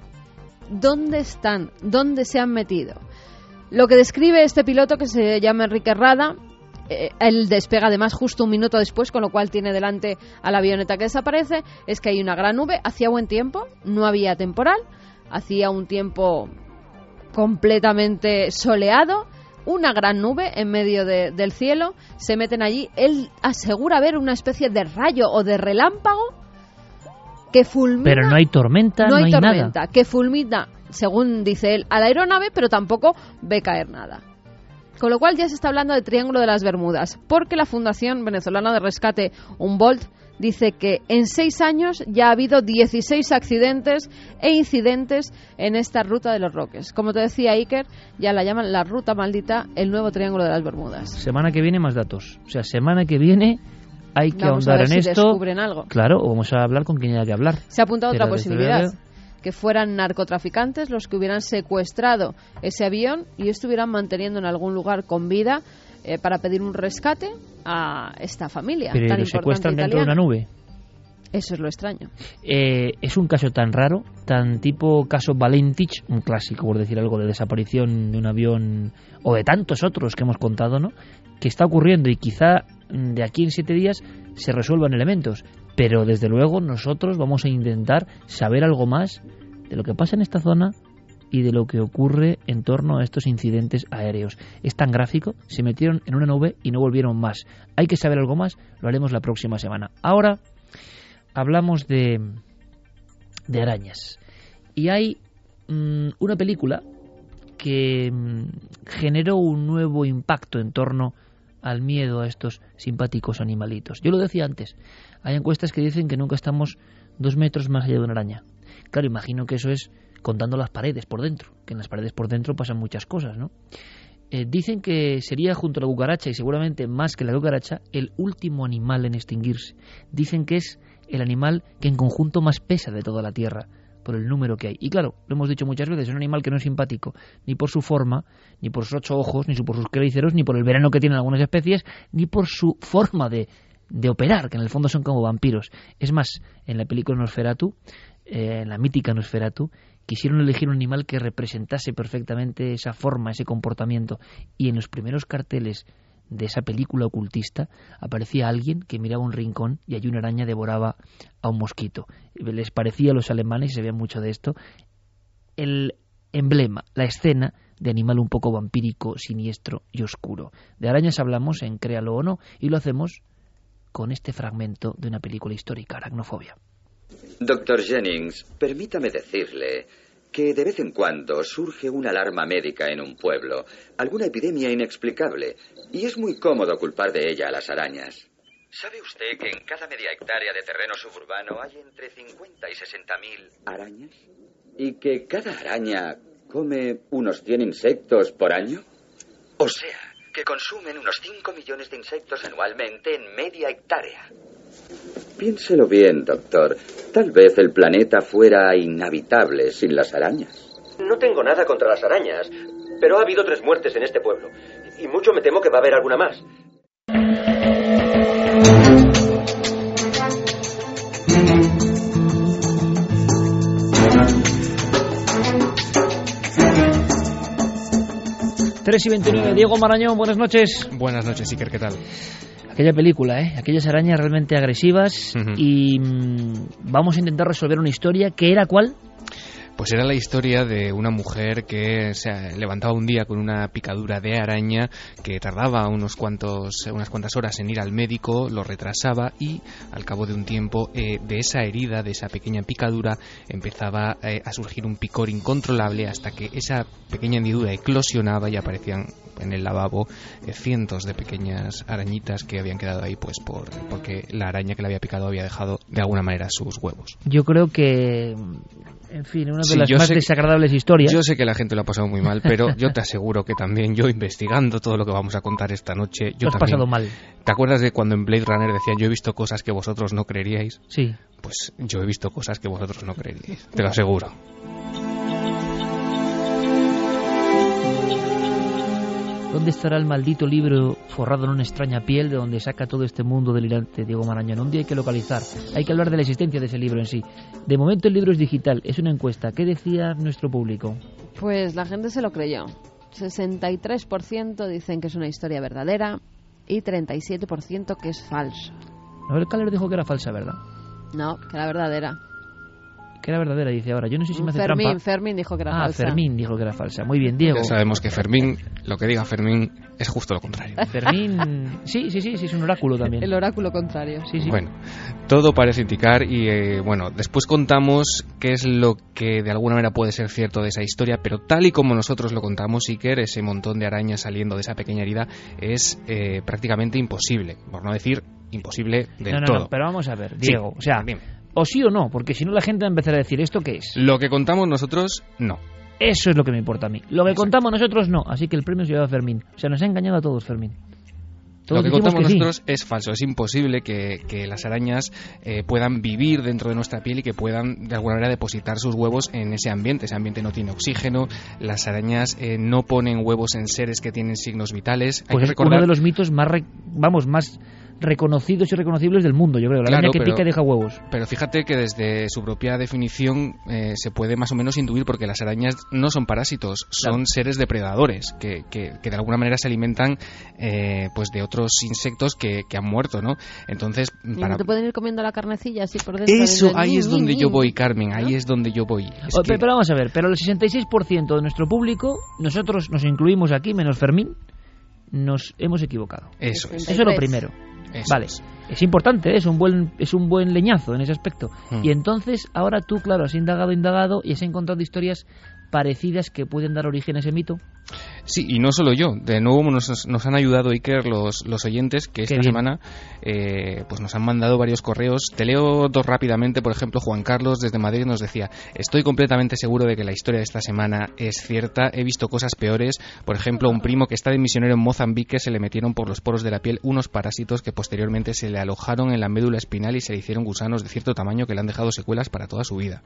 ¿Dónde están? ¿Dónde se han metido? Lo que describe este piloto, que se llama Enrique Rada, él despega además justo un minuto después, con lo cual tiene delante a la avioneta que desaparece, es que hay una gran nube, hacía buen tiempo, no había temporal, hacía un tiempo completamente soleado, una gran nube en medio del cielo, se meten allí, él asegura ver una especie de rayo o de relámpago que fulmina. Pero no hay tormenta, no hay tormenta, nada. Que fulmina, según dice él, a la aeronave, pero tampoco ve caer nada. Con lo cual ya se está hablando de Triángulo de las Bermudas, porque la Fundación Venezolana de Rescate Humboldt dice que en 6 años ya ha habido 16 accidentes e incidentes en esta ruta de los Roques. Como te decía Iker, ya la llaman la ruta maldita, el nuevo Triángulo de las Bermudas. Semana que viene más datos. O sea, semana que viene hay que ahondar en esto. Descubren algo. Claro, o vamos a hablar con quien haya que hablar. Se ha apuntado otra posibilidad, que fueran narcotraficantes los que hubieran secuestrado ese avión y estuvieran manteniendo en algún lugar con vida para pedir un rescate a esta familia. Pero tan lo secuestran italiana. dentro de una nube. Eso es lo extraño. Es un caso tan raro, tan tipo caso Valentich, un clásico, por decir algo, de desaparición de un avión, o de tantos otros que hemos contado, ¿no?, que está ocurriendo y quizá de aquí en 7 días se resuelvan elementos. Pero desde luego nosotros vamos a intentar saber algo más de lo que pasa en esta zona y de lo que ocurre en torno a estos incidentes aéreos. Es tan gráfico, se metieron en una nube y no volvieron más. Hay que saber algo más, lo haremos la próxima semana. Ahora hablamos de arañas. Y hay una película que generó un nuevo impacto en torno al miedo a estos simpáticos animalitos. Yo lo decía antes, hay encuestas que dicen que nunca estamos 2 metros más allá de una araña. Claro, imagino que eso es contando las paredes por dentro, que en las paredes por dentro pasan muchas cosas, ¿no? Dicen que sería, junto a la cucaracha, y seguramente más que la cucaracha, el último animal en extinguirse. Dicen que es el animal que en conjunto más pesa de toda la Tierra, por el número que hay. Y claro, lo hemos dicho muchas veces, es un animal que no es simpático, ni por su forma, ni por sus 8 ojos, ni por sus quelíceros, ni por el veneno que tienen algunas especies, ni por su forma de operar, que en el fondo son como vampiros. Es más, en la película Nosferatu, en la mítica Nosferatu, quisieron elegir un animal que representase perfectamente esa forma, ese comportamiento. Y en los primeros carteles de esa película ocultista aparecía alguien que miraba un rincón y allí una araña devoraba a un mosquito. Les parecía a los alemanes, y se veía mucho de esto, el emblema, la escena de animal un poco vampírico, siniestro y oscuro. De arañas hablamos en Créalo o no, y lo hacemos con este fragmento de una película histórica, Aracnofobia. Dr. Jennings, permítame decirle que de vez en cuando surge una alarma médica en un pueblo, alguna epidemia inexplicable, y es muy cómodo culpar de ella a las arañas. ¿Sabe usted que en cada media hectárea de terreno suburbano hay entre 50 y 60.000 arañas? ¿Y que cada araña come unos 100 insectos por año? O sea, que consumen unos 5 millones de insectos anualmente en media hectárea. Piénselo bien, doctor. Tal vez el planeta fuera inhabitable sin las arañas. No tengo nada contra las arañas. Pero ha habido 3 muertes en este pueblo. Y mucho me temo que va a haber alguna más. Tres y 29. Diego Marañón, buenas noches. Buenas noches, Iker, ¿qué tal? Aquella película, aquellas arañas realmente agresivas. Y vamos a intentar resolver una historia que era ¿cuál? Pues era la historia de una mujer que se levantaba un día con una picadura de araña que tardaba unas cuantas horas en ir al médico, lo retrasaba y al cabo de un tiempo de esa herida, de esa pequeña picadura, empezaba a surgir un picor incontrolable hasta que esa pequeña hendidura eclosionaba y aparecían en el lavabo cientos de pequeñas arañitas que habían quedado ahí pues porque la araña que le había picado había dejado de alguna manera sus huevos. Yo creo que, en fin, una de las más desagradables historias. Yo sé que la gente lo ha pasado muy mal, pero yo te aseguro que también yo, investigando todo lo que vamos a contar esta noche, yo lo has pasado mal. ¿Te acuerdas de cuando en Blade Runner decían yo he visto cosas que vosotros no creeríais? Sí. Pues yo he visto cosas que vosotros no creeríais, te lo aseguro. ¿Dónde estará el maldito libro forrado en una extraña piel de donde saca todo este mundo delirante, Diego Marañón? Un día hay que localizar, hay que hablar de la existencia de ese libro en sí. De momento el libro es digital, es una encuesta. ¿Qué decía nuestro público? Pues la gente se lo creyó. 63% dicen que es una historia verdadera y 37% que es falso. Noel Caller dijo que era falsa, ¿verdad? No, que era verdadera. Que era verdadera, dice ahora. Yo no sé si me hace trampa. Fermín dijo que era falsa. Fermín dijo que era falsa. Muy bien, Diego. Ya sabemos que Fermín, lo que diga Fermín, es justo lo contrario. Fermín, sí, es un oráculo también. El oráculo contrario. Sí. Bueno, todo parece indicar y bueno, después contamos qué es lo que de alguna manera puede ser cierto de esa historia, pero tal y como nosotros lo contamos, Iker, ese montón de arañas saliendo de esa pequeña herida es prácticamente imposible, por no decir imposible del todo. No, pero vamos a ver, Diego, sí, dime. O sí o no, porque si no la gente va a empezar a decir ¿esto qué es? Lo que contamos nosotros, no. Eso es lo que me importa a mí. Lo que contamos nosotros, no. Así que el premio se lleva a Fermín. O sea, nos ha engañado a todos, Fermín. Lo que contamos nosotros es falso. Es imposible que las arañas puedan vivir dentro de nuestra piel y que puedan de alguna manera depositar sus huevos en ese ambiente. Ese ambiente no tiene oxígeno. Las arañas no ponen huevos en seres que tienen signos vitales. Pues es uno de los mitos más reconocidos y reconocibles del mundo, yo creo. La araña que pica y deja huevos. Pero fíjate que desde su propia definición se puede más o menos intuir, porque las arañas no son parásitos, son seres depredadores que de alguna manera se alimentan pues de otros insectos que han muerto, ¿no? Entonces, ¿Y no te pueden ir comiendo la carnecilla así por dentro? Eso, ahí es donde yo voy, Carmen, ahí es donde yo voy. Pero vamos a ver, pero el 66% de nuestro público, nosotros nos incluimos aquí, menos Fermín, nos hemos equivocado. Eso es lo primero. Vale, es importante, es un buen leñazo en ese aspecto. Y entonces, ahora tú, claro, has indagado y has encontrado historias parecidas que pueden dar origen a ese mito. Sí, y no solo yo. De nuevo nos han ayudado, Iker, los oyentes, que esta semana pues nos han mandado varios correos. Te leo dos rápidamente. Por ejemplo, Juan Carlos desde Madrid nos decía: estoy completamente seguro de que la historia de esta semana es cierta. He visto cosas peores. Por ejemplo, un primo que está de misionero en Mozambique, se le metieron por los poros de la piel unos parásitos que posteriormente se le alojaron en la médula espinal y se le hicieron gusanos de cierto tamaño que le han dejado secuelas para toda su vida.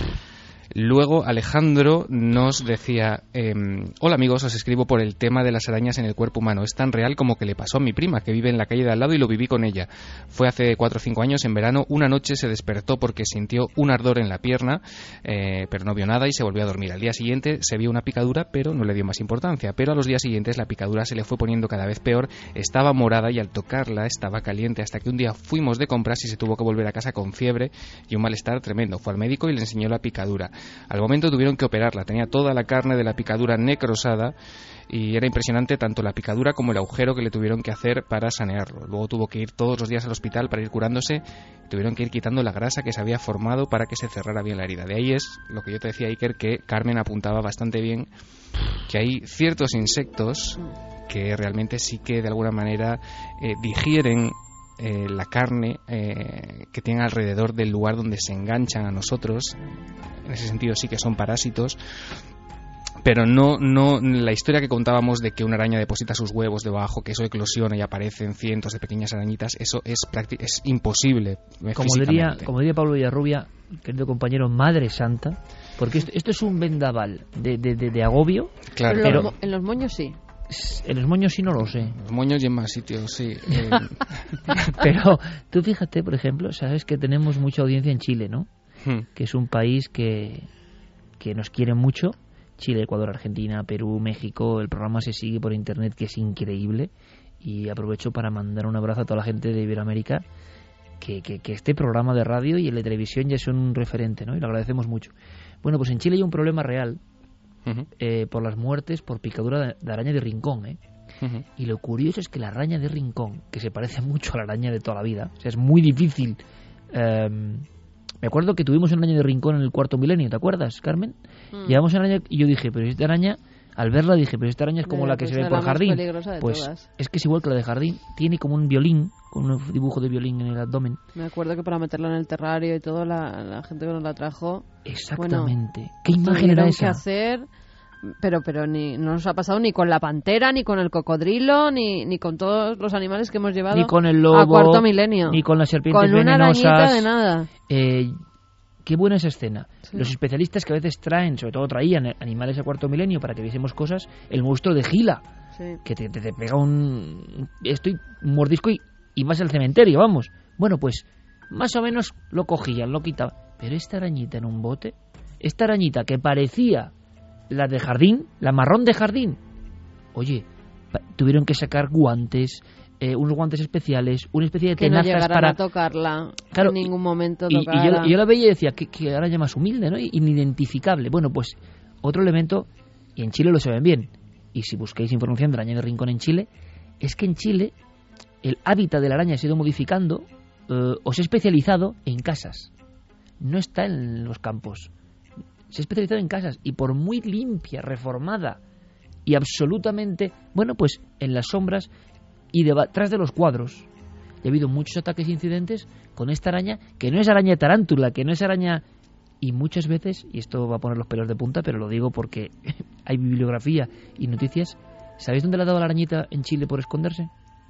Luego Alejandro nos decía: hola amigos, os escribo por el tema de las arañas en el cuerpo humano. Es tan real como que le pasó a mi prima, que vive en la calle de al lado, y lo viví con ella. Fue hace 4 o 5 años en verano. Una noche se despertó porque sintió un ardor en la pierna, pero no vio nada y se volvió a dormir. Al día siguiente se vio una picadura, pero no le dio más importancia. Pero a los días siguientes la picadura se le fue poniendo cada vez peor. Estaba morada y al tocarla estaba caliente, hasta que un día fuimos de compras y se tuvo que volver a casa con fiebre y un malestar tremendo. Fue al médico y le enseñó la picadura. Al momento tuvieron que operarla, tenía toda la carne de la picadura necrosada y era impresionante tanto la picadura como el agujero que le tuvieron que hacer para sanearlo. Luego tuvo que ir todos los días al hospital para ir curándose, tuvieron que ir quitando la grasa que se había formado para que se cerrara bien la herida. De ahí es lo que yo te decía, Iker, que Carmen apuntaba bastante bien, que hay ciertos insectos que realmente sí que de alguna manera digieren la carne que tienen alrededor del lugar donde se enganchan a nosotros. En ese sentido sí que son parásitos, pero no la historia que contábamos de que una araña deposita sus huevos debajo, que eso eclosiona y aparecen cientos de pequeñas arañitas, eso es imposible. Como diría Pablo Villarrubia, querido compañero, Madre Santa, Porque esto es un vendaval de agobio. Claro. Pero En los moños sí. En los moños sí no lo sé. Los moños y en más sitios, sí. Pero tú fíjate, por ejemplo, sabes que tenemos mucha audiencia en Chile, ¿no? Que es un país que nos quiere mucho. Chile, Ecuador, Argentina, Perú, México. El programa se sigue por internet, que es increíble. Y aprovecho para mandar un abrazo a toda la gente de Iberoamérica, que este programa de radio y el de televisión ya son un referente, ¿no? Y lo agradecemos mucho. Bueno, pues en Chile hay un problema real por las muertes por picadura de araña de rincón, ¿eh? Y lo curioso es que la araña de rincón, que se parece mucho a la araña de toda la vida, o sea, es muy difícil. Me acuerdo que tuvimos una araña de rincón en el cuarto milenio, ¿te acuerdas, Carmen? Llevamos una araña y yo dije, pero esta araña, al verla dije, pero esta araña es como la que se ve por el jardín. Pues todas. Es que es igual que la de jardín, tiene como un violín, con un dibujo de violín en el abdomen. Me acuerdo que para meterla en el terrario y todo, la gente que nos la trajo... Exactamente. Bueno, ¿qué imagen era esa? Que hacer... Pero no nos ha pasado ni con la pantera, ni con el cocodrilo, ni con todos los animales que hemos llevado ni con el lobo, a cuarto milenio. Ni con las serpientes venenosas. Con una arañita de nada. Qué buena esa escena. Sí. Los especialistas que a veces traen, sobre todo traían animales a cuarto milenio para que viésemos cosas, el monstruo de Gila, que te pega un mordisco y vas al cementerio, vamos. Bueno, pues más o menos lo cogían, lo quitaban. Pero esta arañita en un bote, esta arañita que parecía la de jardín, la marrón de jardín. Oye, tuvieron que sacar guantes, unos guantes especiales, una especie de tenazas que no para a tocarla, claro, en ningún momento y yo la veía y decía que araña más humilde, ¿no? Inidentificable. Bueno, pues otro elemento, y en Chile lo saben bien, y si busquéis información de la araña de rincón en Chile, es que en Chile el hábitat de la araña se ha ido modificando o se ha especializado en casas. No está en los campos. Se ha especializado en casas, y por muy limpia, reformada y absolutamente, bueno, pues en las sombras y detrás de los cuadros. Y ha habido muchos ataques e incidentes con esta araña, que no es araña tarántula, que no es araña... Y muchas veces, y esto va a poner los pelos de punta, pero lo digo porque hay bibliografía y noticias, ¿sabéis dónde le ha dado la arañita en Chile por esconderse?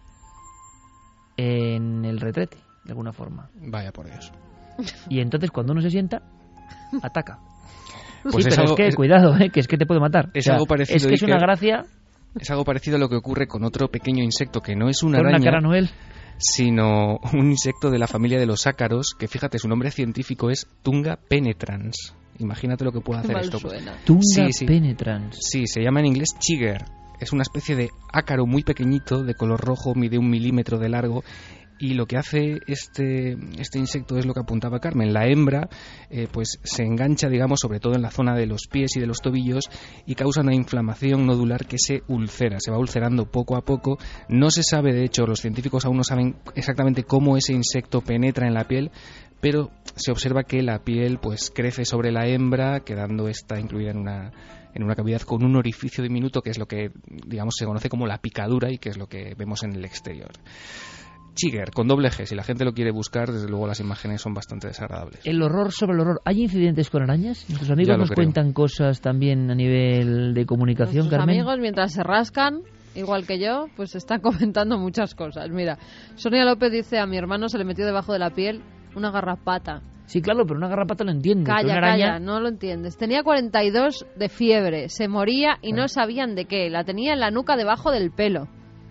En el retrete, de alguna forma. Vaya por Dios. Y entonces cuando uno se sienta, ataca. Pues sí, pero es que, cuidado, que es que te puede matar. Es algo parecido. Es que es una gracia... Es algo parecido a lo que ocurre con otro pequeño insecto que no es una araña, araña, cara Noel, sino un insecto de la familia de los ácaros, que fíjate, su nombre científico es Tunga penetrans. Imagínate lo que puede hacer esto. Tunga penetrans. Sí, se llama en inglés chigger. Es una especie de ácaro muy pequeñito, de color rojo, mide 1 milímetro de largo. Y lo que hace este insecto es lo que apuntaba Carmen. La hembra pues se engancha, digamos, sobre todo en la zona de los pies y de los tobillos, y causa una inflamación nodular que se ulcera, se va ulcerando poco a poco. No se sabe, de hecho, los científicos aún no saben exactamente cómo ese insecto penetra en la piel, pero se observa que la piel pues crece sobre la hembra, quedando esta incluida en una cavidad con un orificio diminuto, que es lo que, digamos, se conoce como la picadura y que es lo que vemos en el exterior. Chigger, con doble G. Si la gente lo quiere buscar, desde luego las imágenes son bastante desagradables. El horror sobre el horror. ¿Hay incidentes con arañas? Nuestros amigos nos cuentan cosas también a nivel de comunicación, Nuestros Carmen. amigos, mientras se rascan, igual que yo, pues están comentando muchas cosas. Mira, Sonia López dice: a mi hermano se le metió debajo de la piel una garrapata. Sí, claro, pero una garrapata lo entiendo. Calla, calla, no lo entiendes. Tenía 42 de fiebre, se moría y no sabían de qué. La tenía en la nuca debajo del pelo.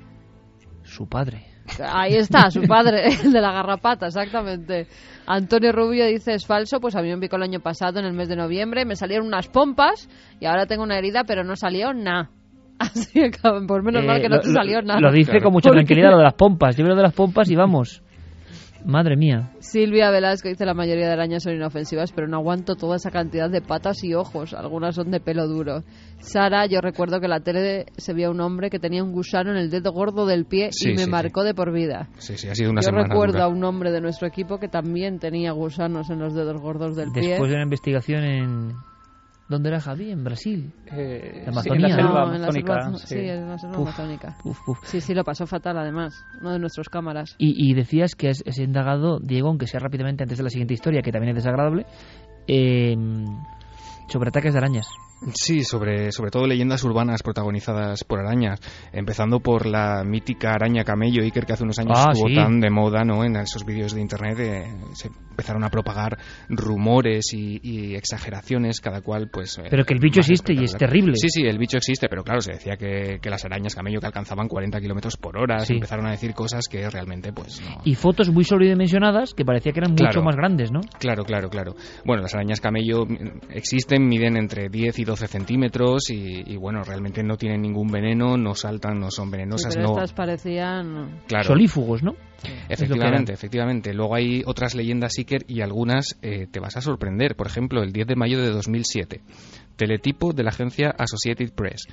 Su padre. Ahí está, su padre, el de la garrapata, exactamente. Antonio Rubio dice: es falso, pues a mí me picó el año pasado en el mes de noviembre, me salieron unas pompas y ahora tengo una herida, pero no salió nada. Así que por menos mal que no te salió nada. Lo dice con mucha tranquilidad, lo de las pompas. Yo veo de las pompas y vamos. Madre mía. Silvia Velasco dice: la mayoría de arañas son inofensivas, pero no aguanto toda esa cantidad de patas y ojos. Algunas son de pelo duro. Sara, yo recuerdo que en la tele se veía un hombre que tenía un gusano en el dedo gordo del pie y me marcó de por vida. Sí, ha sido una semana Yo recuerdo dura. a un hombre de nuestro equipo que también tenía gusanos en los dedos gordos del pie. Después de una investigación en... ¿Dónde era Javi? ¿En Brasil? ¿La Amazonía? en la selva amazónica. Sí, en la selva amazónica. Sí, lo pasó fatal además, uno de nuestros cámaras. Y decías que has indagado, Diego, aunque sea rápidamente antes de la siguiente historia, que también es desagradable, sobre ataques de arañas. Sí, sobre todo leyendas urbanas protagonizadas por arañas, empezando por la mítica araña camello, Iker, que hace unos años estuvo tan de moda, ¿no? En esos vídeos de internet se empezaron a propagar rumores y exageraciones, cada cual pues... Pero que el bicho existe y es terrible. Sí, el bicho existe, pero claro, se decía que las arañas camello que alcanzaban 40 kilómetros por hora, se empezaron a decir cosas que realmente pues no... Y fotos muy sobredimensionadas que parecía que eran mucho más grandes, ¿no? Claro. Bueno, las arañas camello existen, miden entre 10 y 12 centímetros y bueno, realmente no tienen ningún veneno, no saltan, no son venenosas. Sí, pero estas parecían... solífugos, ¿no? Efectivamente. Luego hay otras leyendas, Iker, y algunas te vas a sorprender. Por ejemplo, el 10 de mayo de 2007, teletipo de la agencia Associated Press.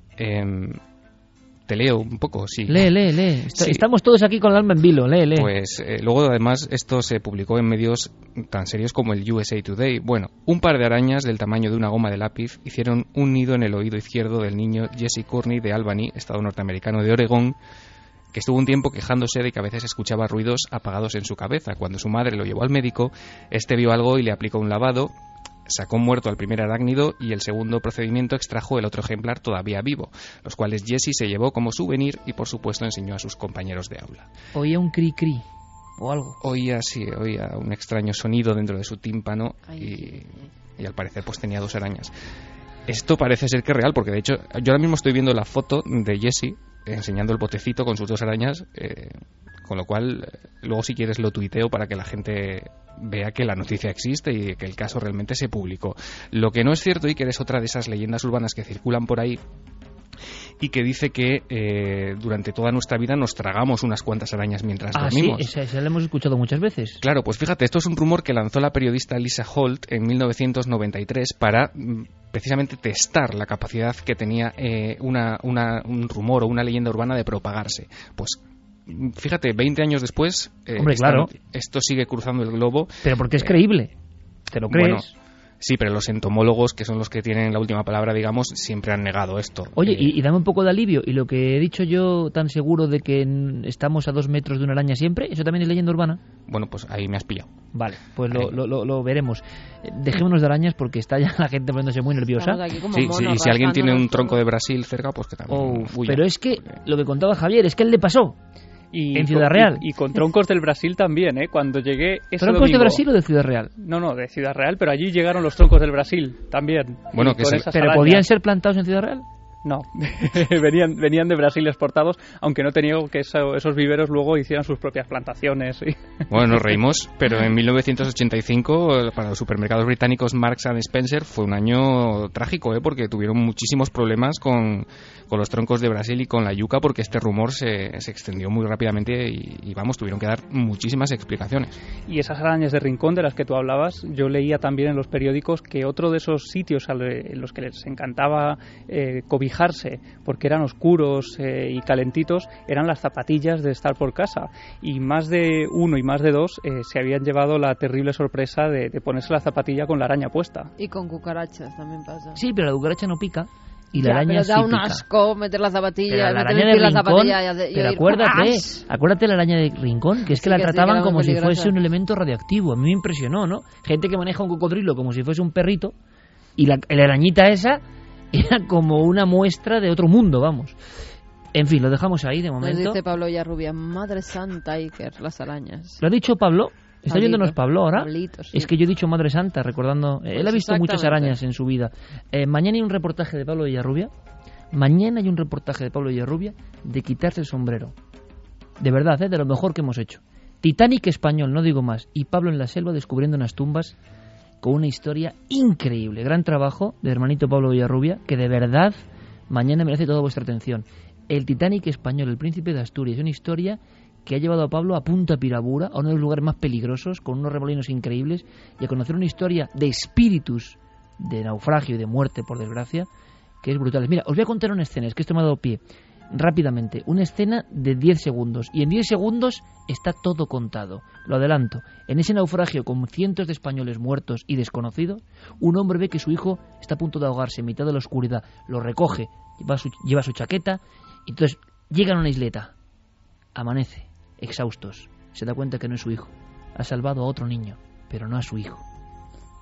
Te leo un poco, sí. Lee. Sí. Estamos todos aquí con el alma en vilo, lee. Pues luego, además, esto se publicó en medios tan serios como el USA Today. Bueno, un par de arañas del tamaño de una goma de lápiz hicieron un nido en el oído izquierdo del niño Jesse Courtney de Albany, estado norteamericano de Oregón, que estuvo un tiempo quejándose de que a veces escuchaba ruidos apagados en su cabeza. Cuando su madre lo llevó al médico, este vio algo y le aplicó un lavado. Sacó muerto al primer arácnido y el segundo procedimiento extrajo el otro ejemplar todavía vivo, los cuales Jesse se llevó como souvenir y por supuesto enseñó a sus compañeros de aula. Oía un cri-cri o algo. Oía un extraño sonido dentro de su tímpano y al parecer pues tenía 2 arañas. Esto parece ser que es real, porque de hecho yo ahora mismo estoy viendo la foto de Jesse enseñando el botecito con sus 2 arañas, con lo cual luego si quieres lo tuiteo para que la gente vea que la noticia existe y que el caso realmente se publicó. Lo que no es cierto, y que es otra de esas leyendas urbanas que circulan por ahí y que dice que durante toda nuestra vida nos tragamos unas cuantas arañas mientras dormimos. Sí, esa la hemos escuchado muchas veces. Claro, pues fíjate, esto es un rumor que lanzó la periodista Lisa Holt en 1993 para precisamente testar la capacidad que tenía un rumor o una leyenda urbana de propagarse. Pues fíjate, 20 años después, esto sigue cruzando el globo. Pero porque es creíble, ¿te lo crees? Bueno, sí, pero los entomólogos, que son los que tienen la última palabra, digamos, siempre han negado esto. Oye, y dame un poco de alivio. ¿Y lo que he dicho yo tan seguro de que estamos a 2 metros de una araña siempre? ¿Eso también es leyenda urbana? Bueno, pues ahí me has pillado. Vale, pues lo veremos. Dejémonos de arañas porque está ya la gente poniéndose muy nerviosa. Sí, si alguien tiene un tronco de Brasil cerca, pues que también huya. Pero es que lo que contaba Javier, es que él le pasó. En Ciudad Real. Y con troncos del Brasil también, ¿eh? Cuando llegué ¿Troncos de Brasil o de Ciudad Real? No, de Ciudad Real, pero allí llegaron los troncos del Brasil también. Bueno, ¿Pero podían ser plantados en Ciudad Real? No, venían de Brasil exportados, aunque no tenía que esos viveros luego hicieran sus propias plantaciones. Bueno, nos reímos, pero en 1985 para los supermercados británicos Marks and Spencer fue un año trágico, porque tuvieron muchísimos problemas con los troncos de Brasil y con la yuca, porque este rumor se extendió muy rápidamente y tuvieron que dar muchísimas explicaciones. Y esas arañas de rincón de las que tú hablabas, yo leía también en los periódicos que otro de esos sitios en los que les encantaba cobijarse porque eran oscuros y calentitos eran las zapatillas de estar por casa, y más de uno y más de dos se habían llevado la terrible sorpresa de ponerse la zapatilla con la araña puesta. Y con cucarachas también pasa. Sí, pero la cucaracha no pica y la araña pero da un pica. Asco meter la zapatilla, la araña de rincón, pero acuérdate la araña de rincón, que es que la trataban como si fuese un elemento radioactivo. A mí me impresionó, ¿no? Gente que maneja un cocodrilo como si fuese un perrito, y la arañita esa era como una muestra de otro mundo, vamos. En fin, lo dejamos ahí de momento. Nos dice Pablo Villarrubia, madre santa, Iker, las arañas. ¿Lo ha dicho Pablo? ¿Está oyéndonos Pablo ahora? Pablito, sí. Es que yo he dicho madre santa, recordando... él ha visto muchas arañas en su vida. Mañana hay un reportaje de Pablo Villarrubia. Mañana hay un reportaje de Pablo Villarrubia de quitarse el sombrero. De verdad, de lo mejor que hemos hecho. Titanic español, no digo más. Y Pablo en la selva descubriendo unas tumbas con una historia increíble. Gran trabajo del hermanito Pablo Villarrubia, que de verdad mañana merece toda vuestra atención. El Titanic español, el príncipe de Asturias, una historia que ha llevado a Pablo a Punta Pirabura, a uno de los lugares más peligrosos, con unos remolinos increíbles, y a conocer una historia de espíritus, de naufragio y de muerte, por desgracia, que es brutal. Mira, os voy a contar una escena, es que esto me ha dado pie, rápidamente, una escena de 10 segundos, y en 10 segundos está todo contado. Lo adelanto. En ese naufragio con cientos de españoles muertos y desconocidos, un hombre ve que su hijo está a punto de ahogarse en mitad de la oscuridad, lo recoge, lleva su chaqueta, y entonces llegan a una isleta, amanece, exhaustos, se da cuenta que no es su hijo, ha salvado a otro niño, pero no a su hijo.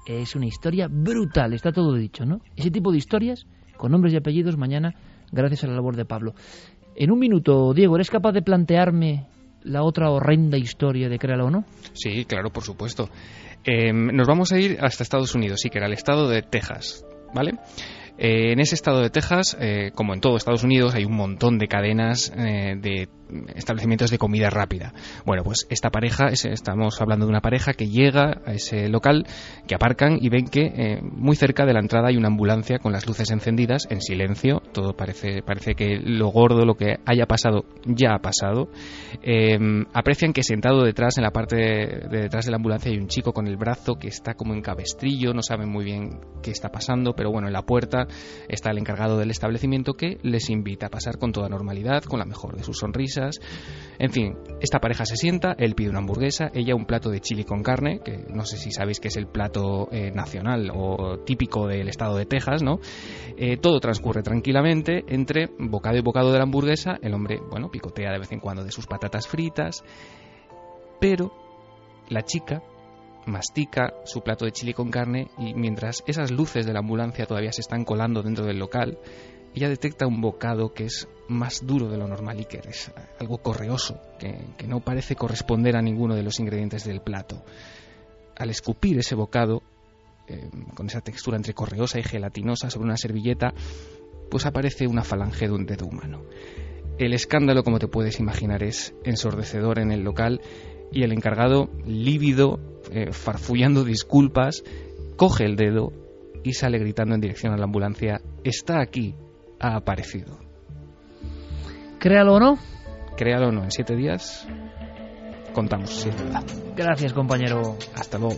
Es una historia brutal, está todo dicho, ¿no? Ese tipo de historias, con nombres y apellidos, mañana, gracias a la labor de Pablo. En un minuto, Diego, ¿eres capaz de plantearme la otra horrenda historia de Créalo o no? Sí, claro, por supuesto. Nos vamos a ir hasta Estados Unidos, sí, que era el estado de Texas, ¿vale? En ese estado de Texas, como en todo Estados Unidos, hay un montón de cadenas de establecimientos de comida rápida. Bueno, pues esta pareja, estamos hablando de una pareja que llega a ese local, que aparcan y ven que muy cerca de la entrada hay una ambulancia con las luces encendidas, en silencio. Todo parece que lo gordo, lo que haya pasado, ya ha pasado. Aprecian que sentado detrás, en la parte de detrás de la ambulancia, hay un chico con el brazo que está como en cabestrillo, no saben muy bien qué está pasando, pero bueno, en la puerta está el encargado del establecimiento que les invita a pasar con toda normalidad, con la mejor de sus sonrisas. En fin, esta pareja se sienta, él pide una hamburguesa, ella un plato de chili con carne, que no sé si sabéis que es el plato nacional o típico del estado de Texas, ¿no? Todo transcurre tranquilamente entre bocado y bocado de la hamburguesa. El hombre, bueno, picotea de vez en cuando de sus patatas fritas, pero la chica mastica su plato de chili con carne y mientras esas luces de la ambulancia todavía se están colando dentro del local, ella detecta un bocado que es más duro de lo normal y que es algo correoso, que no parece corresponder a ninguno de los ingredientes del plato. Al escupir ese bocado, con esa textura entre correosa y gelatinosa sobre una servilleta, pues aparece una falange de un dedo humano. El escándalo, como te puedes imaginar, es ensordecedor en el local y el encargado, lívido, farfullando disculpas, coge el dedo y sale gritando en dirección a la ambulancia: «Está aquí, ha aparecido». Créalo o no. Créalo o no, en 7 días contamos si es verdad. Gracias, compañero. Hasta luego.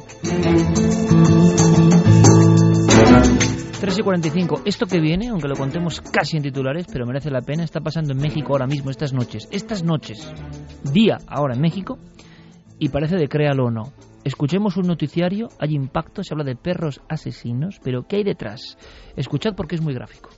3:45. Esto que viene, aunque lo contemos casi en titulares, pero merece la pena, está pasando en México ahora mismo, estas noches, día ahora en México, y parece de créalo o no. Escuchemos un noticiario, hay impacto, se habla de perros asesinos, pero ¿qué hay detrás? Escuchad porque es muy gráfico.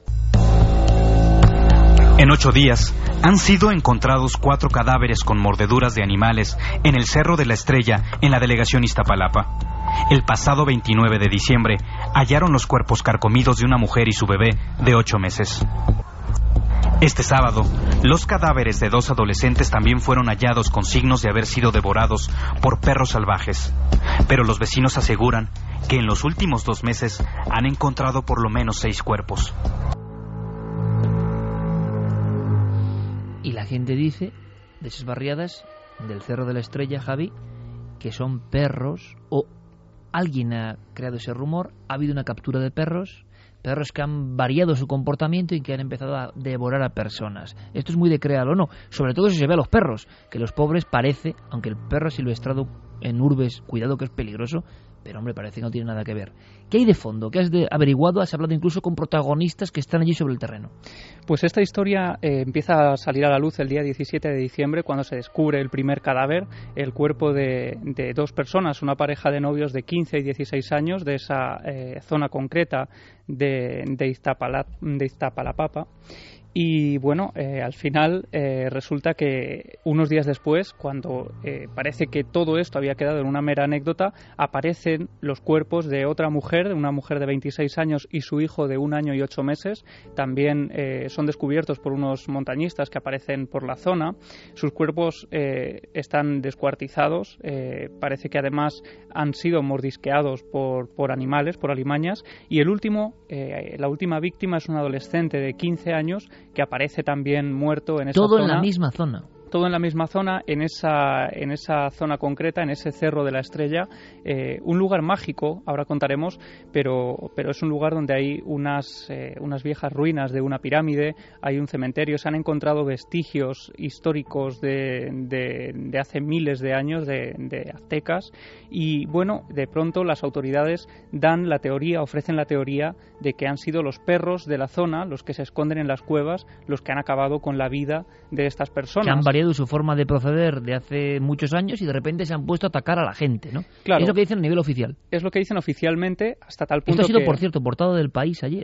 En 8 días han sido encontrados 4 cadáveres con mordeduras de animales en el Cerro de la Estrella, en la delegación Iztapalapa. El pasado 29 de diciembre hallaron los cuerpos carcomidos de una mujer y su bebé de 8 meses. Este sábado, los cadáveres de 2 adolescentes también fueron hallados con signos de haber sido devorados por perros salvajes. Pero los vecinos aseguran que en los últimos 2 meses han encontrado por lo menos 6 cuerpos. Y la gente dice, de esas barriadas del Cerro de la Estrella, Javi, que son perros, o alguien ha creado ese rumor, ha habido una captura de perros que han variado su comportamiento y que han empezado a devorar a personas. Esto es muy de créalo o no, sobre todo si se ve a los perros, que los pobres parece, aunque el perro silvestrado en urbes, cuidado que es peligroso, pero hombre, parece que no tiene nada que ver. ¿Qué hay de fondo? ¿Qué has averiguado? ¿Has hablado incluso con protagonistas que están allí sobre el terreno? Pues esta historia empieza a salir a la luz el día 17 de diciembre, cuando se descubre el primer cadáver, el cuerpo de 2 personas, una pareja de novios de 15 y 16 años de esa zona concreta de Iztapalapa. Y bueno, al final resulta que unos días después, cuando parece que todo esto había quedado en una mera anécdota, aparecen los cuerpos de otra mujer, una mujer de 26 años y su hijo de 1 año y 8 meses. También son descubiertos por unos montañistas que aparecen por la zona. Sus cuerpos están descuartizados, parece que además han sido mordisqueados por animales, por alimañas. Y la última víctima es un adolescente de 15 años que aparece también muerto en esa zona. Todo en la misma zona. Todo en la misma zona, en esa zona concreta, en ese Cerro de la Estrella, un lugar mágico, ahora contaremos, pero es un lugar donde hay unas viejas ruinas de una pirámide, hay un cementerio, se han encontrado vestigios históricos de hace miles de años, de aztecas, y bueno, de pronto las autoridades ofrecen la teoría de que han sido los perros de la zona, los que se esconden en las cuevas, los que han acabado con la vida de estas personas. Que han variado su forma de proceder de hace muchos años y de repente se han puesto a atacar a la gente, ¿no? Claro. Es lo que dicen a nivel oficial. Es lo que dicen oficialmente, hasta tal punto Esto ha sido, que... por cierto, portada del País ayer.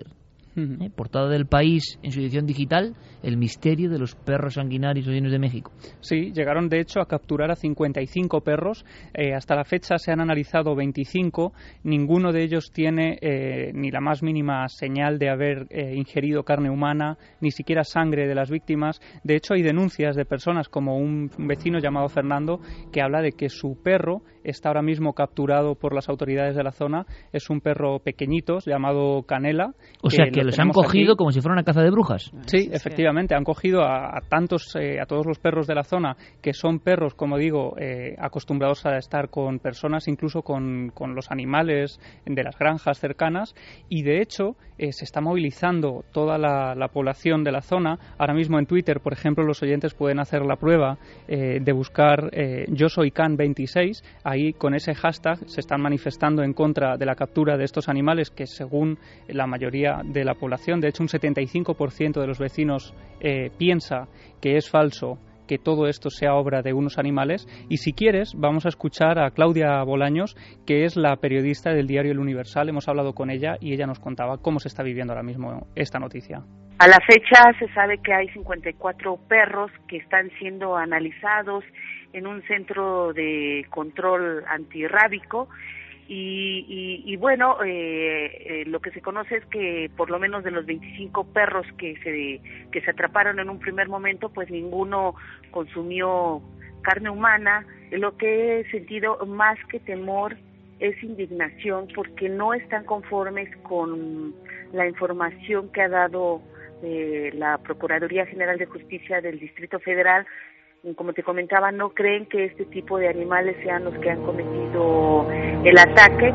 Portada del País en su edición digital, el misterio de los perros sanguinarios llenos de México. Sí, llegaron de hecho a capturar a 55 perros. Hasta la fecha se han analizado 25. Ninguno de ellos tiene ni la más mínima señal de haber ingerido carne humana, ni siquiera sangre de las víctimas. De hecho, hay denuncias de personas como un vecino llamado Fernando que habla de que su perro está ahora mismo capturado por las autoridades de la zona. Es un perro pequeñito llamado Canela. O sea que los han cogido aquí como si fuera una caza de brujas. Sí, efectivamente, han cogido a todos los perros de la zona, que son perros, como digo, acostumbrados a estar con personas, incluso con los animales de las granjas cercanas, y de hecho se está movilizando toda la población de la zona. Ahora mismo en Twitter, por ejemplo, los oyentes pueden hacer la prueba de buscar Yo Soy Can 26. Ahí, con ese hashtag, se están manifestando en contra de la captura de estos animales que, según la mayoría de la población, de hecho un 75% de los vecinos piensa que es falso que todo esto sea obra de unos animales. Y si quieres, vamos a escuchar a Claudia Bolaños, que es la periodista del diario El Universal. Hemos hablado con ella y ella nos contaba cómo se está viviendo ahora mismo esta noticia. A la fecha se sabe que hay 54 perros que están siendo analizados en un centro de control antirrábico. Y bueno, lo que se conoce es que por lo menos de los 25 perros que se atraparon en un primer momento, pues ninguno consumió carne humana. Lo que he sentido más que temor es indignación, porque no están conformes con la información que ha dado la Procuraduría General de Justicia del Distrito Federal. Como te comentaba, no creen que este tipo de animales sean los que han cometido el ataque.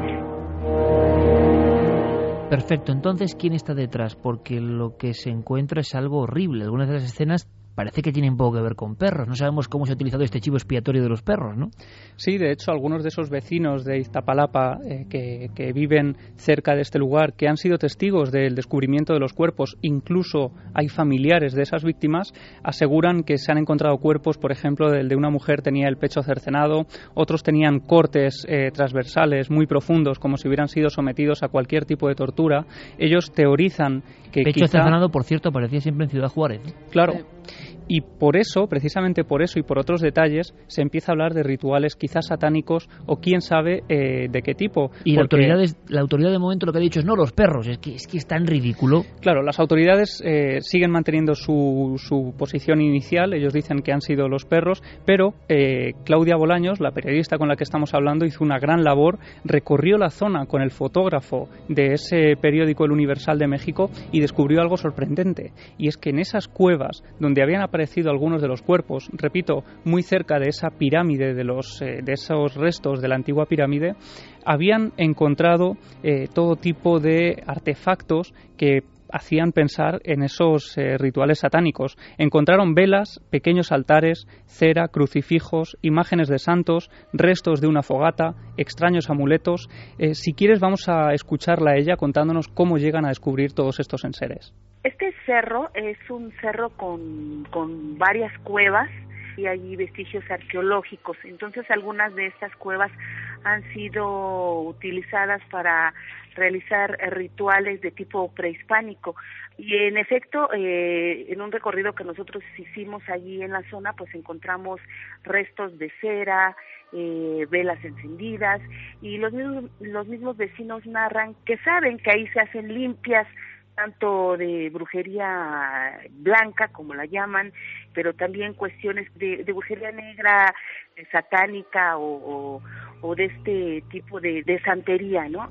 Perfecto, entonces, ¿quién está detrás? Porque lo que se encuentra es algo horrible. Algunas de las escenas parece que tienen poco que ver con perros. No sabemos cómo se ha utilizado este chivo expiatorio de los perros, ¿no? Sí, de hecho, algunos de esos vecinos de Iztapalapa que viven cerca de este lugar, que han sido testigos del descubrimiento de los cuerpos, incluso hay familiares de esas víctimas, aseguran que se han encontrado cuerpos, por ejemplo, el de una mujer tenía el pecho cercenado, otros tenían cortes transversales muy profundos, como si hubieran sido sometidos a cualquier tipo de tortura. Ellos teorizan que pecho cercenado, por cierto, aparecía siempre en Ciudad Juárez, ¿no? Claro. Y por eso, precisamente por eso y por otros detalles, se empieza a hablar de rituales quizás satánicos o quién sabe de qué tipo. Y la autoridad de momento lo que ha dicho es no, los perros, es que es tan ridículo. Claro, las autoridades siguen manteniendo su posición inicial, ellos dicen que han sido los perros, pero Claudia Bolaños, la periodista con la que estamos hablando, hizo una gran labor, recorrió la zona con el fotógrafo de ese periódico El Universal de México y descubrió algo sorprendente, y es que en esas cuevas donde habían aparecido algunos de los cuerpos, repito, muy cerca de esa pirámide, de esos restos de la antigua pirámide, habían encontrado todo tipo de artefactos que hacían pensar en esos rituales satánicos. Encontraron velas, pequeños altares, cera, crucifijos, imágenes de santos, restos de una fogata, extraños amuletos. Si quieres, vamos a escucharla a ella contándonos cómo llegan a descubrir todos estos enseres. Este cerro es un cerro con varias cuevas y hay vestigios arqueológicos. Entonces, algunas de estas cuevas han sido utilizadas para realizar rituales de tipo prehispánico. Y en efecto, en un recorrido que nosotros hicimos allí en la zona, pues encontramos restos de cera, velas encendidas, y los mismos vecinos narran que saben que ahí se hacen limpias tanto de brujería blanca, como la llaman, pero también cuestiones de brujería negra, satánica o de este tipo de santería, ¿no?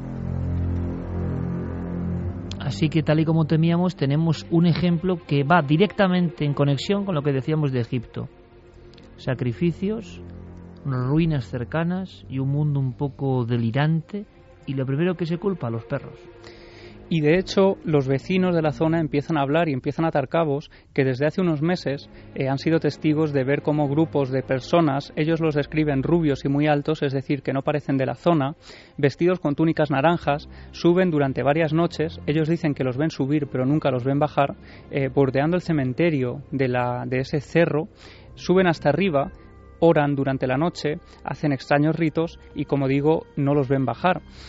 Así que, tal y como temíamos, tenemos un ejemplo que va directamente en conexión con lo que decíamos de Egipto. Sacrificios, ruinas cercanas y un mundo un poco delirante, y lo primero que se culpa a los perros. Y de hecho, los vecinos de la zona empiezan a hablar y empiezan a atar cabos que desde hace unos meses han sido testigos de ver cómo grupos de personas, ellos los describen rubios y muy altos, es decir, que no parecen de la zona, vestidos con túnicas naranjas, suben durante varias noches. Ellos dicen que los ven subir pero nunca los ven bajar, bordeando el cementerio de ese cerro, suben hasta arriba, oran durante la noche, hacen extraños ritos y, como digo, no los ven bajar.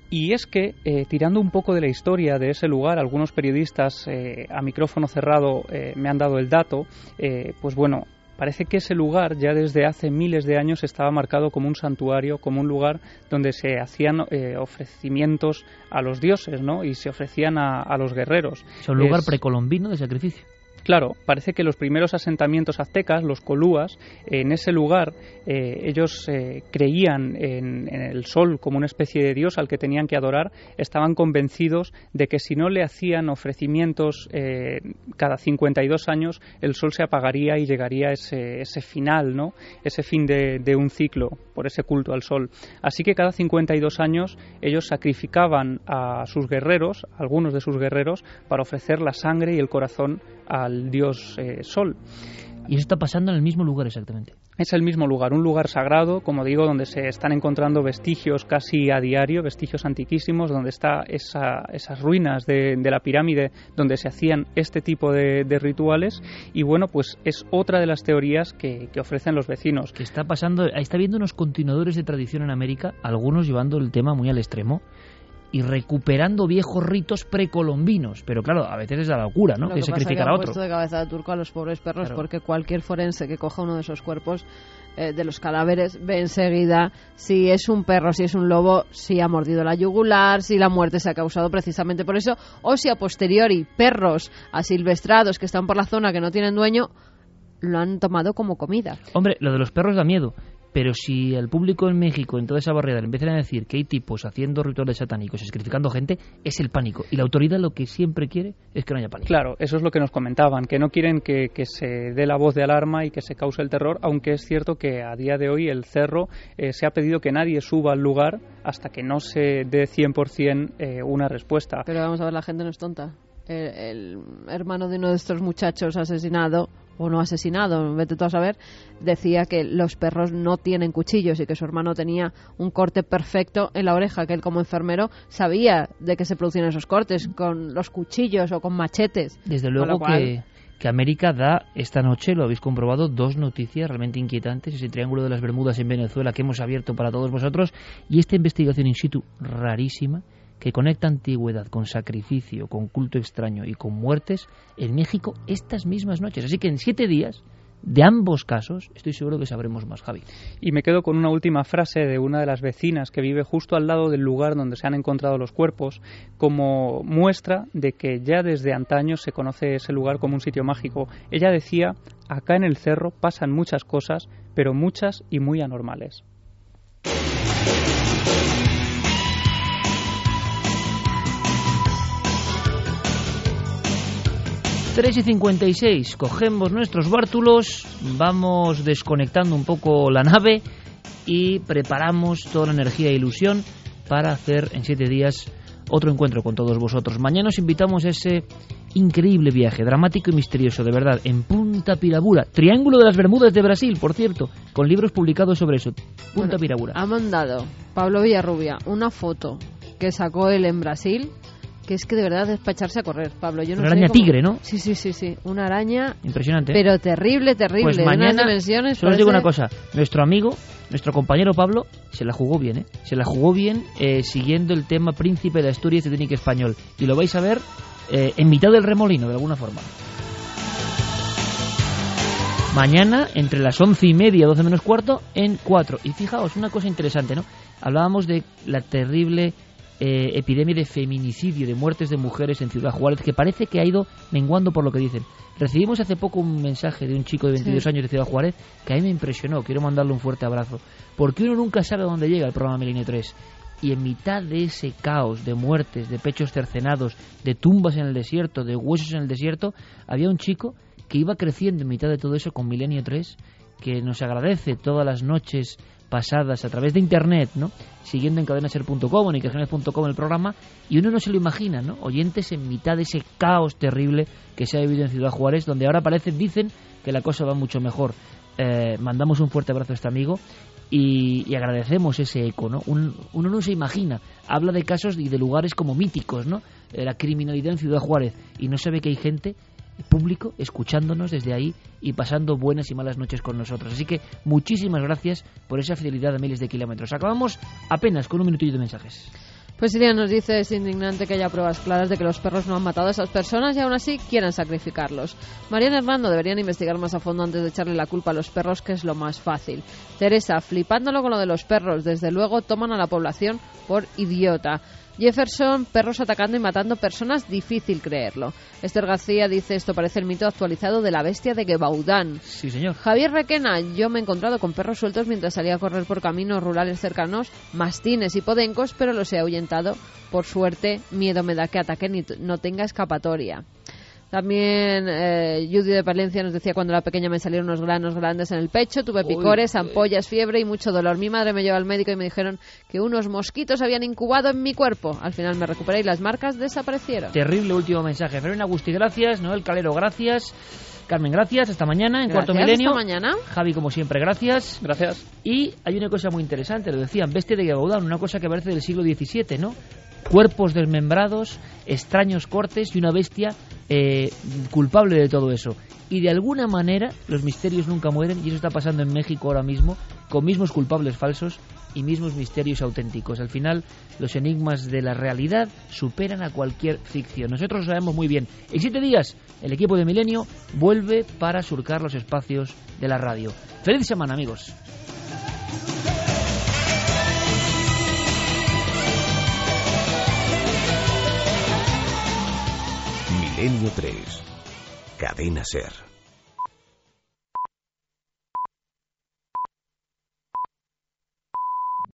Y es que, tirando un poco de la historia de ese lugar, algunos periodistas a micrófono cerrado me han dado el dato, pues bueno, parece que ese lugar ya desde hace miles de años estaba marcado como un santuario, como un lugar donde se hacían ofrecimientos a los dioses, ¿no? Y se ofrecían a los guerreros. Es un lugar precolombino de sacrificio. Claro, parece que los primeros asentamientos aztecas, los colúas, en ese lugar ellos creían en el sol como una especie de dios al que tenían que adorar. Estaban convencidos de que si no le hacían ofrecimientos cada 52 años, el sol se apagaría y llegaría ese final, ¿no? Ese fin de un ciclo por ese culto al sol. Así que cada 52 años ellos sacrificaban a sus guerreros, algunos de sus guerreros, para ofrecer la sangre y el corazón al dios Sol. Y eso está pasando en el mismo lugar exactamente. Es el mismo lugar, un lugar sagrado, como digo, donde se están encontrando vestigios casi a diario, vestigios antiquísimos, donde está esas ruinas de la pirámide donde se hacían este tipo de rituales. Y bueno, pues es otra de las teorías que ofrecen los vecinos. Que está pasando, está habiendo unos continuadores de tradición en América, algunos llevando el tema muy al extremo y recuperando viejos ritos precolombinos, pero claro, a veces es la locura, ¿no? Lo que sacrificar a otro. Puesto de cabeza de turco a los pobres perros, claro. Porque cualquier forense que coja uno de esos cuerpos de los cadáveres ve enseguida si es un perro, si es un lobo, si ha mordido la yugular, si la muerte se ha causado precisamente por eso, o si a posteriori perros asilvestrados que están por la zona que no tienen dueño lo han tomado como comida. Hombre, lo de los perros da miedo. Pero si al público en México, en toda esa barriada, le empiezan a decir que hay tipos haciendo rituales satánicos y sacrificando gente, es el pánico. Y la autoridad lo que siempre quiere es que no haya pánico. Claro, eso es lo que nos comentaban, que no quieren que se dé la voz de alarma y que se cause el terror, aunque es cierto que a día de hoy el cerro se ha pedido que nadie suba al lugar hasta que no se dé 100% una respuesta. Pero vamos a ver, la gente no es tonta. El hermano de uno de estos muchachos asesinado o no asesinado, vete tú a saber, decía que los perros no tienen cuchillos y que su hermano tenía un corte perfecto en la oreja, que él como enfermero sabía de qué se producían esos cortes, con los cuchillos o con machetes. Desde luego que América da esta noche, lo habéis comprobado, dos noticias realmente inquietantes, ese Triángulo de las Bermudas en Venezuela que hemos abierto para todos vosotros y esta investigación in situ rarísima que conecta antigüedad con sacrificio, con culto extraño y con muertes en México estas mismas noches. Así que en 7 días, de ambos casos, estoy seguro que sabremos más, Javi. Y me quedo con una última frase de una de las vecinas que vive justo al lado del lugar donde se han encontrado los cuerpos, como muestra de que ya desde antaño se conoce ese lugar como un sitio mágico. Ella decía, acá en el cerro pasan muchas cosas, pero muchas y muy anormales. 3:56, cogemos nuestros bártulos, vamos desconectando un poco la nave y preparamos toda la energía e ilusión para hacer en 7 días otro encuentro con todos vosotros. Mañana os invitamos a ese increíble viaje, dramático y misterioso, de verdad, en Punta Pirabura, Triángulo de las Bermudas de Brasil, por cierto, con libros publicados sobre eso. Punta Pirabura. Ha mandado Pablo Villarrubia una foto que sacó él en Brasil, que es que de verdad es para echarse a correr, Pablo. Yo no una sé araña cómo... tigre, ¿no? Sí, una araña impresionante, pero terrible, pues mañana, de unas dimensiones. Solo os digo una cosa, nuestro amigo, nuestro compañero Pablo se la jugó bien, se la jugó bien siguiendo el tema Príncipe de Asturias de Técnica Español, y lo vais a ver en mitad del remolino, de alguna forma. Mañana, entre las 11:30 y 12 menos cuarto, en 4. Y fijaos, una cosa interesante, ¿no? Hablábamos de la terrible epidemia de feminicidio, de muertes de mujeres en Ciudad Juárez, que parece que ha ido menguando por lo que dicen. Recibimos hace poco un mensaje de un chico de 22 años de Ciudad Juárez que a mí me impresionó, quiero mandarle un fuerte abrazo, porque uno nunca sabe dónde llega el programa Milenio 3, y en mitad de ese caos de muertes, de pechos cercenados, de tumbas en el desierto, de huesos en el desierto, había un chico que iba creciendo en mitad de todo eso con Milenio 3, que nos agradece todas las noches pasadas a través de internet, ¿no? Siguiendo en cadenaser.com, en icagenes.com el programa, y uno no se lo imagina, ¿no? Oyentes en mitad de ese caos terrible que se ha vivido en Ciudad Juárez, donde ahora dicen que la cosa va mucho mejor. Mandamos un fuerte abrazo a este amigo y agradecemos ese eco, ¿no? Uno no se imagina, habla de casos y de lugares como míticos, ¿no? La criminalidad en Ciudad Juárez, y no sabe que hay gente, público, escuchándonos desde ahí y pasando buenas y malas noches con nosotros. Así que muchísimas gracias por esa fidelidad a miles de kilómetros. Acabamos apenas con un minutillo de mensajes. Pues Iria nos dice, es indignante que haya pruebas claras de que los perros no han matado a esas personas y aún así quieran sacrificarlos. Mariana Hernando, deberían investigar más a fondo antes de echarle la culpa a los perros, que es lo más fácil. Teresa, flipándolo con lo de los perros, desde luego toman a la población por idiota. Jefferson, perros atacando y matando personas, difícil creerlo. Esther García dice, esto parece el mito actualizado de la bestia de Gebaudán. Sí, señor. Javier Requena, yo me he encontrado con perros sueltos mientras salía a correr por caminos rurales cercanos, mastines y podencos, pero los he ahuyentado. Por suerte, miedo me da que ataquen y no tenga escapatoria. También Judy de Palencia nos decía, cuando era pequeña me salieron unos granos grandes en el pecho, tuve picores, ampollas, fiebre y mucho dolor. Mi madre me llevó al médico y me dijeron que unos mosquitos habían incubado en mi cuerpo. Al final me recuperé y las marcas desaparecieron. Terrible último mensaje. Fermín Agustí, gracias. Noel Calero, gracias. Carmen, gracias. Hasta mañana en Gracias, Cuarto Milenio. hasta mañana. Javi, como siempre, gracias. Gracias. Y hay una cosa muy interesante, lo decían, bestia de Gebaudán, una cosa que parece del siglo XVII, ¿no? Cuerpos desmembrados, extraños cortes y una bestia culpable de todo eso. Y de alguna manera los misterios nunca mueren, y eso está pasando en México ahora mismo, con mismos culpables falsos y mismos misterios auténticos. Al final, los enigmas de la realidad superan a cualquier ficción. Nosotros lo sabemos muy bien. En 7 días, el equipo de Milenio vuelve para surcar los espacios de la radio. ¡Feliz semana, amigos! Milenio 3. Cadena SER.